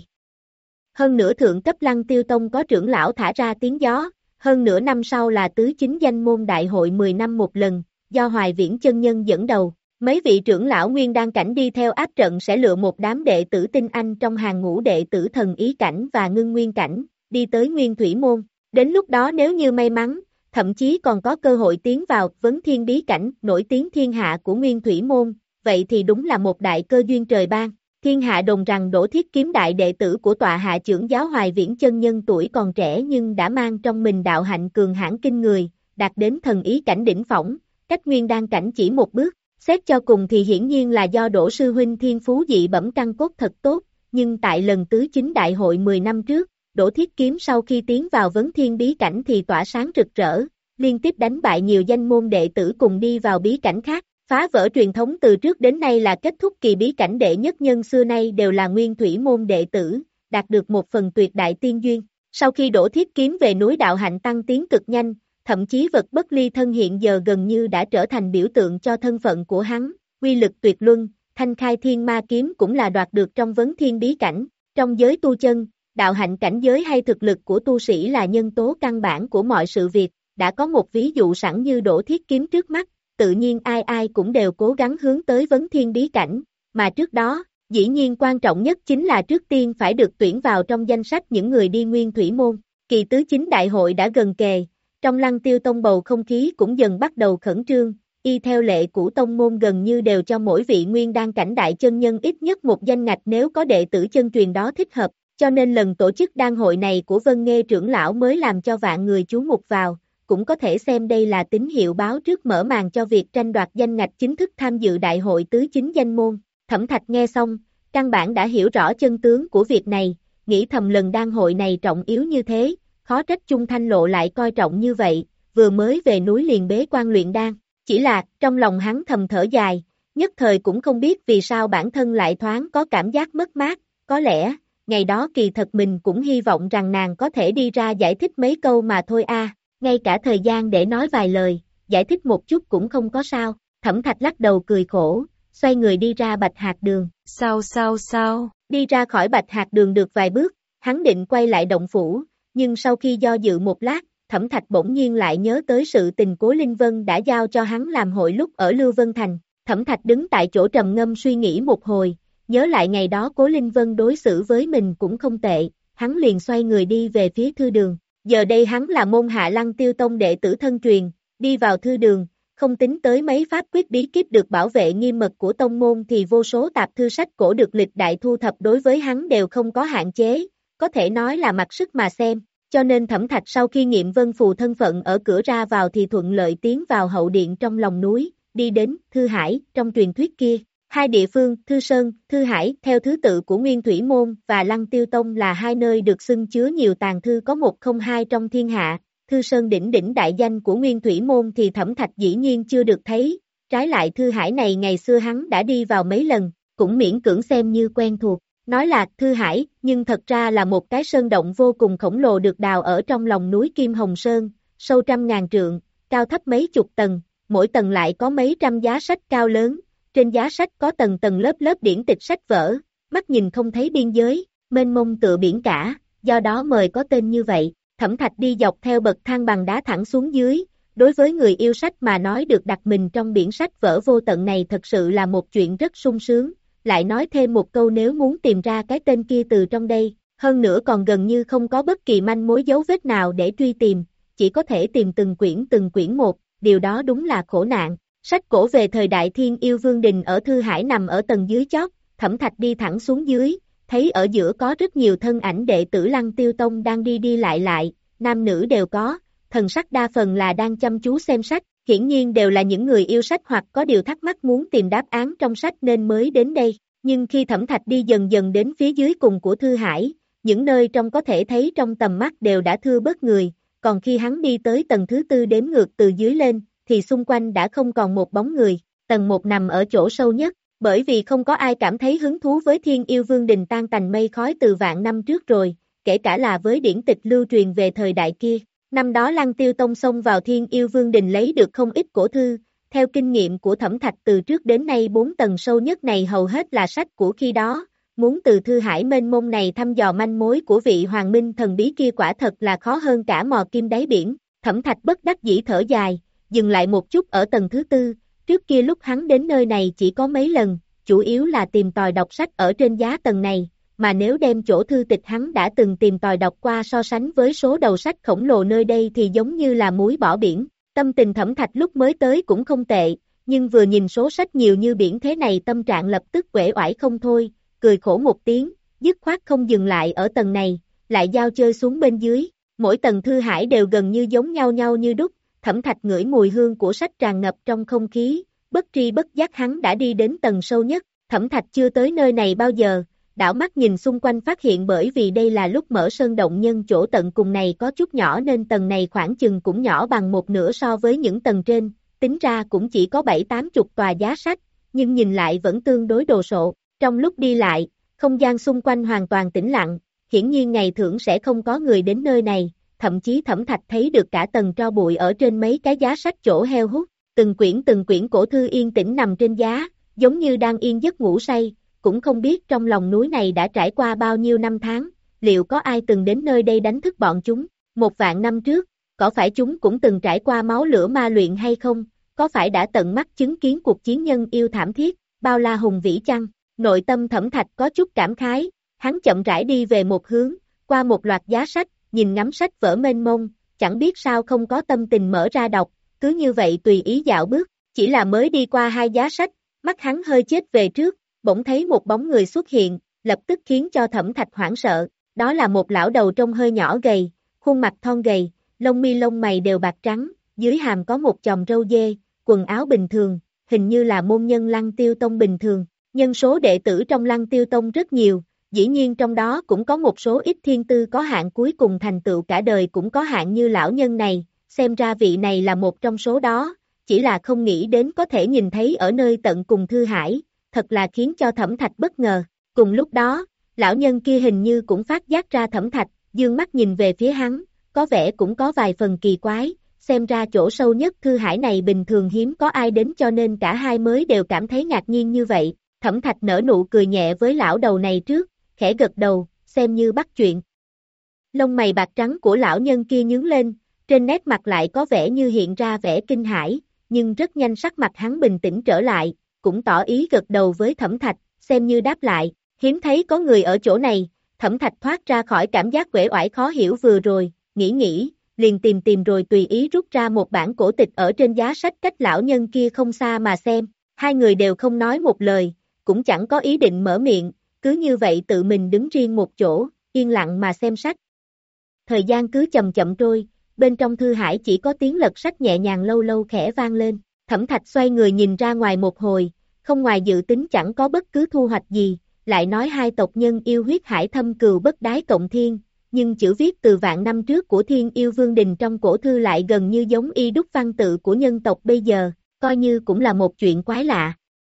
Hơn nữa thượng cấp Lăng Tiêu Tông có trưởng lão thả ra tiếng gió, hơn nửa năm sau là tứ chính danh môn đại hội mười năm một lần, do Hoài Viễn chân nhân dẫn đầu, mấy vị trưởng lão nguyên đan cảnh đi theo áp trận sẽ lựa một đám đệ tử tinh anh trong hàng ngũ đệ tử thần ý cảnh và ngưng nguyên cảnh, đi tới Nguyên Thủy Môn. Đến lúc đó nếu như may mắn, thậm chí còn có cơ hội tiến vào vấn thiên bí cảnh nổi tiếng thiên hạ của Nguyên Thủy Môn, vậy thì đúng là một đại cơ duyên trời ban. Thiên hạ đồn rằng Đỗ Thiết Kiếm đại đệ tử của tọa hạ trưởng giáo Hoài Viễn chân nhân tuổi còn trẻ nhưng đã mang trong mình đạo hạnh cường hãn kinh người, đạt đến thần ý cảnh đỉnh phỏng, cách nguyên đan cảnh chỉ một bước. Xét cho cùng thì hiển nhiên là do Đỗ sư huynh thiên phú dị bẩm căn cốt thật tốt, nhưng tại lần tứ chính đại hội mười năm trước, Đỗ Thiết Kiếm sau khi tiến vào vấn thiên bí cảnh thì tỏa sáng rực rỡ, liên tiếp đánh bại nhiều danh môn đệ tử cùng đi vào bí cảnh khác, phá vỡ truyền thống từ trước đến nay là kết thúc kỳ bí cảnh đệ nhất nhân xưa nay đều là Nguyên Thủy Môn đệ tử, đạt được một phần tuyệt đại tiên duyên. Sau khi Đỗ Thiết Kiếm về núi đạo hạnh tăng tiến cực nhanh, thậm chí vật bất ly thân hiện giờ gần như đã trở thành biểu tượng cho thân phận của hắn, uy lực tuyệt luân, Thanh Khai Thiên Ma Kiếm cũng là đoạt được trong vấn thiên bí cảnh, trong giới tu chân, đạo hạnh cảnh giới hay thực lực của tu sĩ là nhân tố căn bản của mọi sự việc, đã có một ví dụ sẵn như Đỗ Thiết Kiếm trước mắt, tự nhiên ai ai cũng đều cố gắng hướng tới vấn thiên bí cảnh, mà trước đó, dĩ nhiên quan trọng nhất chính là trước tiên phải được tuyển vào trong danh sách những người đi Nguyên Thủy Môn, kỳ tứ chính đại hội đã gần kề, trong Lăng Tiêu Tông bầu không khí cũng dần bắt đầu khẩn trương, y theo lệ của tông môn gần như đều cho mỗi vị nguyên đan cảnh đại chân nhân ít nhất một danh ngạch nếu có đệ tử chân truyền đó thích hợp, cho nên lần tổ chức đan hội này của Vân Nghê trưởng lão mới làm cho vạn người chú mục vào, cũng có thể xem đây là tín hiệu báo trước mở màn cho việc tranh đoạt danh ngạch chính thức tham dự đại hội tứ chính danh môn. Thẩm Thạch nghe xong, căn bản đã hiểu rõ chân tướng của việc này, nghĩ thầm lần đan hội này trọng yếu như thế, khó trách Chung Thanh Lộ lại coi trọng như vậy, vừa mới về núi liền bế quan luyện đan, chỉ là, trong lòng hắn thầm thở dài, nhất thời cũng không biết vì sao bản thân lại thoáng có cảm giác mất mát, có lẽ, ngày đó kỳ thật mình cũng hy vọng rằng nàng có thể đi ra giải thích mấy câu mà thôi a, ngay cả thời gian để nói vài lời, giải thích một chút cũng không có sao, Thẩm Thạch lắc đầu cười khổ, xoay người đi ra Bạch Hạc Đường. Sao sao sao? Đi ra khỏi Bạch Hạc Đường được vài bước, hắn định quay lại động phủ, nhưng sau khi do dự một lát, Thẩm Thạch bỗng nhiên lại nhớ tới sự tình Cố Linh Vân đã giao cho hắn làm hội lúc ở Lưu Vân Thành. Thẩm Thạch đứng tại chỗ trầm ngâm suy nghĩ một hồi, nhớ lại ngày đó Cố Linh Vân đối xử với mình cũng không tệ, hắn liền xoay người đi về phía thư đường. Giờ đây hắn là môn hạ Lăng Tiêu Tông đệ tử thân truyền, đi vào thư đường, không tính tới mấy pháp quyết bí kíp được bảo vệ nghiêm mật của tông môn thì vô số tạp thư sách cổ được lịch đại thu thập đối với hắn đều không có hạn chế, có thể nói là mặc sức mà xem. Cho nên Thẩm Thạch sau khi nghiệm vân phù thân phận ở cửa ra vào thì thuận lợi tiến vào hậu điện trong lòng núi, đi đến Thư Hải, trong truyền thuyết kia. Hai địa phương, Thư Sơn, Thư Hải, theo thứ tự của Nguyên Thủy Môn và Lăng Tiêu Tông là hai nơi được xưng chứa nhiều tàng thư có một không hai trong thiên hạ. Thư Sơn đỉnh đỉnh đại danh của Nguyên Thủy Môn thì Thẩm Thạch dĩ nhiên chưa được thấy, trái lại Thư Hải này ngày xưa hắn đã đi vào mấy lần, cũng miễn cưỡng xem như quen thuộc. Nói là Thư Hải, nhưng thật ra là một cái sơn động vô cùng khổng lồ được đào ở trong lòng núi Kim Hồng Sơn, sâu trăm ngàn trượng, cao thấp mấy chục tầng, mỗi tầng lại có mấy trăm giá sách cao lớn, trên giá sách có tầng tầng lớp lớp điển tịch sách vở, mắt nhìn không thấy biên giới, mênh mông tựa biển cả, do đó mời có tên như vậy. Thẩm Thạch đi dọc theo bậc thang bằng đá thẳng xuống dưới, đối với người yêu sách mà nói được đặt mình trong biển sách vở vô tận này thật sự là một chuyện rất sung sướng. Lại nói thêm một câu nếu muốn tìm ra cái tên kia từ trong đây, hơn nữa còn gần như không có bất kỳ manh mối dấu vết nào để truy tìm, chỉ có thể tìm từng quyển từng quyển một, điều đó đúng là khổ nạn. Sách cổ về thời đại Thiên Yêu Vương Đình ở Thư Hải nằm ở tầng dưới chót, Thẩm Thạch đi thẳng xuống dưới, thấy ở giữa có rất nhiều thân ảnh đệ tử Lăng Tiêu Tông đang đi đi lại lại, nam nữ đều có, thần sắc đa phần là đang chăm chú xem sách. Hiển nhiên đều là những người yêu sách hoặc có điều thắc mắc muốn tìm đáp án trong sách nên mới đến đây, nhưng khi Thẩm Thạch đi dần dần đến phía dưới cùng của Thư Hải, những nơi trong có thể thấy trong tầm mắt đều đã thưa bớt người, còn khi hắn đi tới tầng thứ tư đếm ngược từ dưới lên, thì xung quanh đã không còn một bóng người, tầng một nằm ở chỗ sâu nhất, bởi vì không có ai cảm thấy hứng thú với Thiên Yêu Vương Đình tan tành mây khói từ vạn năm trước rồi, kể cả là với điển tịch lưu truyền về thời đại kia. Năm đó Lăng Tiêu Tông xông vào Thiên Yêu Vương Đình lấy được không ít cổ thư, theo kinh nghiệm của Thẩm Thạch từ trước đến nay bốn tầng sâu nhất này hầu hết là sách của khi đó, muốn từ Thư Hải mênh mông này thăm dò manh mối của vị hoàng minh thần bí kia quả thật là khó hơn cả mò kim đáy biển. Thẩm Thạch bất đắc dĩ thở dài, dừng lại một chút ở tầng thứ tư, trước kia lúc hắn đến nơi này chỉ có mấy lần, chủ yếu là tìm tòi đọc sách ở trên giá tầng này. Mà nếu đem chỗ thư tịch hắn đã từng tìm tòi đọc qua so sánh với số đầu sách khổng lồ nơi đây thì giống như là muối bỏ biển. Tâm tình Thẩm Thạch lúc mới tới cũng không tệ, nhưng vừa nhìn số sách nhiều như biển thế này tâm trạng lập tức uể oải không thôi, cười khổ một tiếng, dứt khoát không dừng lại ở tầng này, lại giao chơi xuống bên dưới. Mỗi tầng Thư Hải đều gần như giống nhau nhau như đúc, Thẩm Thạch ngửi mùi hương của sách tràn ngập trong không khí, bất tri bất giác hắn đã đi đến tầng sâu nhất. Thẩm Thạch chưa tới nơi này bao giờ. Đảo mắt nhìn xung quanh phát hiện bởi vì đây là lúc mở sơn động nhân chỗ tận cùng này có chút nhỏ nên tầng này khoảng chừng cũng nhỏ bằng một nửa so với những tầng trên, tính ra cũng chỉ có bảy tám chục tòa giá sách, nhưng nhìn lại vẫn tương đối đồ sộ. Trong lúc đi lại, không gian xung quanh hoàn toàn tĩnh lặng, hiển nhiên ngày thưởng sẽ không có người đến nơi này, thậm chí Thẩm Thạch thấy được cả tầng tro bụi ở trên mấy cái giá sách chỗ heo hút, từng quyển từng quyển cổ thư yên tĩnh nằm trên giá, giống như đang yên giấc ngủ say, cũng không biết trong lòng núi này đã trải qua bao nhiêu năm tháng, liệu có ai từng đến nơi đây đánh thức bọn chúng, một vạn năm trước, có phải chúng cũng từng trải qua máu lửa ma luyện hay không, có phải đã tận mắt chứng kiến cuộc chiến nhân yêu thảm thiết, bao la hùng vĩ chăng, nội tâm Thẩm Thạch có chút cảm khái, hắn chậm rãi đi về một hướng, qua một loạt giá sách, nhìn ngắm sách vở mênh mông, chẳng biết sao không có tâm tình mở ra đọc, cứ như vậy tùy ý dạo bước, chỉ là mới đi qua hai giá sách, mắt hắn hơi chết về trước, bỗng thấy một bóng người xuất hiện, lập tức khiến cho Thẩm Thạch hoảng sợ, đó là một lão đầu trông hơi nhỏ gầy, khuôn mặt thon gầy, lông mi lông mày đều bạc trắng, dưới hàm có một chòm râu dê, quần áo bình thường, hình như là môn nhân Lăng Tiêu Tông bình thường, nhân số đệ tử trong Lăng Tiêu Tông rất nhiều, dĩ nhiên trong đó cũng có một số ít thiên tư có hạn cuối cùng thành tựu cả đời cũng có hạn như lão nhân này, xem ra vị này là một trong số đó, chỉ là không nghĩ đến có thể nhìn thấy ở nơi tận cùng Thư Hải, thật là khiến cho Thẩm Thạch bất ngờ, cùng lúc đó, lão nhân kia hình như cũng phát giác ra Thẩm Thạch, dương mắt nhìn về phía hắn, có vẻ cũng có vài phần kỳ quái, xem ra chỗ sâu nhất Thư Hải này bình thường hiếm có ai đến cho nên cả hai mới đều cảm thấy ngạc nhiên như vậy, Thẩm Thạch nở nụ cười nhẹ với lão đầu này trước, khẽ gật đầu, xem như bắt chuyện. Lông mày bạc trắng của lão nhân kia nhướng lên, trên nét mặt lại có vẻ như hiện ra vẻ kinh hãi, nhưng rất nhanh sắc mặt hắn bình tĩnh trở lại, cũng tỏ ý gật đầu với Thẩm Thạch, xem như đáp lại, hiếm thấy có người ở chỗ này, Thẩm Thạch thoát ra khỏi cảm giác uể oải khó hiểu vừa rồi, nghĩ nghĩ, liền tìm tìm rồi tùy ý rút ra một bản cổ tịch ở trên giá sách cách lão nhân kia không xa mà xem, hai người đều không nói một lời, cũng chẳng có ý định mở miệng, cứ như vậy tự mình đứng riêng một chỗ, yên lặng mà xem sách. Thời gian cứ chậm chậm trôi, bên trong Thư Hải chỉ có tiếng lật sách nhẹ nhàng lâu lâu khẽ vang lên, Thẩm Thạch xoay người nhìn ra ngoài một hồi, không ngoài dự tính chẳng có bất cứ thu hoạch gì, lại nói hai tộc nhân yêu huyết hải thâm cừu bất đái cộng thiên, nhưng chữ viết từ vạn năm trước của Thiên Yêu Vương Đình trong cổ thư lại gần như giống y đúc văn tự của nhân tộc bây giờ, coi như cũng là một chuyện quái lạ.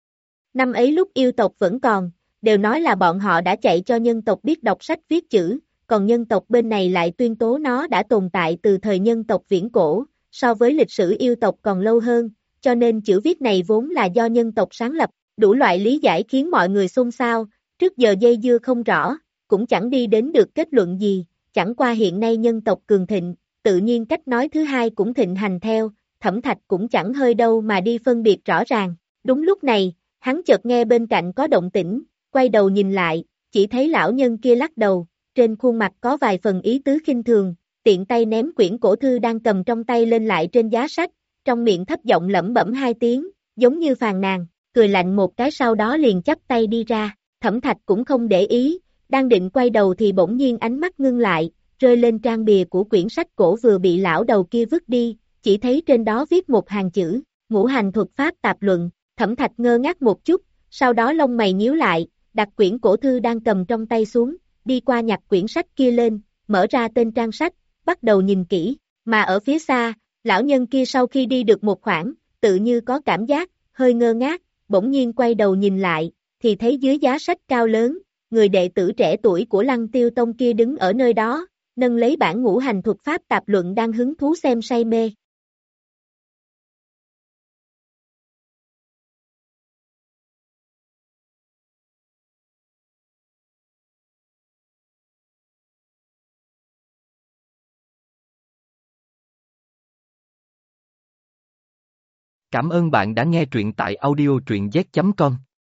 Năm ấy lúc yêu tộc vẫn còn, đều nói là bọn họ đã chạy cho nhân tộc biết đọc sách viết chữ, còn nhân tộc bên này lại tuyên tố nó đã tồn tại từ thời nhân tộc viễn cổ, so với lịch sử yêu tộc còn lâu hơn, cho nên chữ viết này vốn là do nhân tộc sáng lập, đủ loại lý giải khiến mọi người xôn xao, trước giờ dây dưa không rõ, cũng chẳng đi đến được kết luận gì, chẳng qua hiện nay nhân tộc cường thịnh, tự nhiên cách nói thứ hai cũng thịnh hành theo, Thẩm Thạch cũng chẳng hơi đâu mà đi phân biệt rõ ràng, đúng lúc này, hắn chợt nghe bên cạnh có động tĩnh, quay đầu nhìn lại, chỉ thấy lão nhân kia lắc đầu, trên khuôn mặt có vài phần ý tứ khinh thường, tiện tay ném quyển cổ thư đang cầm trong tay lên lại trên giá sách, trong miệng thấp giọng lẩm bẩm hai tiếng, giống như phàn nàn, cười lạnh một cái sau đó liền chắp tay đi ra, Thẩm Thạch cũng không để ý, đang định quay đầu thì bỗng nhiên ánh mắt ngưng lại, rơi lên trang bìa của quyển sách cổ vừa bị lão đầu kia vứt đi, chỉ thấy trên đó viết một hàng chữ, Ngũ Hành Thuật Pháp Tạp Luận, Thẩm Thạch ngơ ngác một chút, sau đó lông mày nhíu lại, đặt quyển cổ thư đang cầm trong tay xuống, đi qua nhặt quyển sách kia lên, mở ra tên trang sách, bắt đầu nhìn kỹ, mà ở phía xa, lão nhân kia sau khi đi được một khoảng, tự như có cảm giác, hơi ngơ ngác, bỗng nhiên quay đầu nhìn lại, thì thấy dưới giá sách cao lớn, người đệ tử trẻ tuổi của Lăng Tiêu Tông kia đứng ở nơi đó, nâng lấy bản Ngũ Hành Thuật Pháp Tạp Luận đang hứng thú xem say mê. Cảm ơn bạn đã nghe truyện tại audio truyện z chấm com.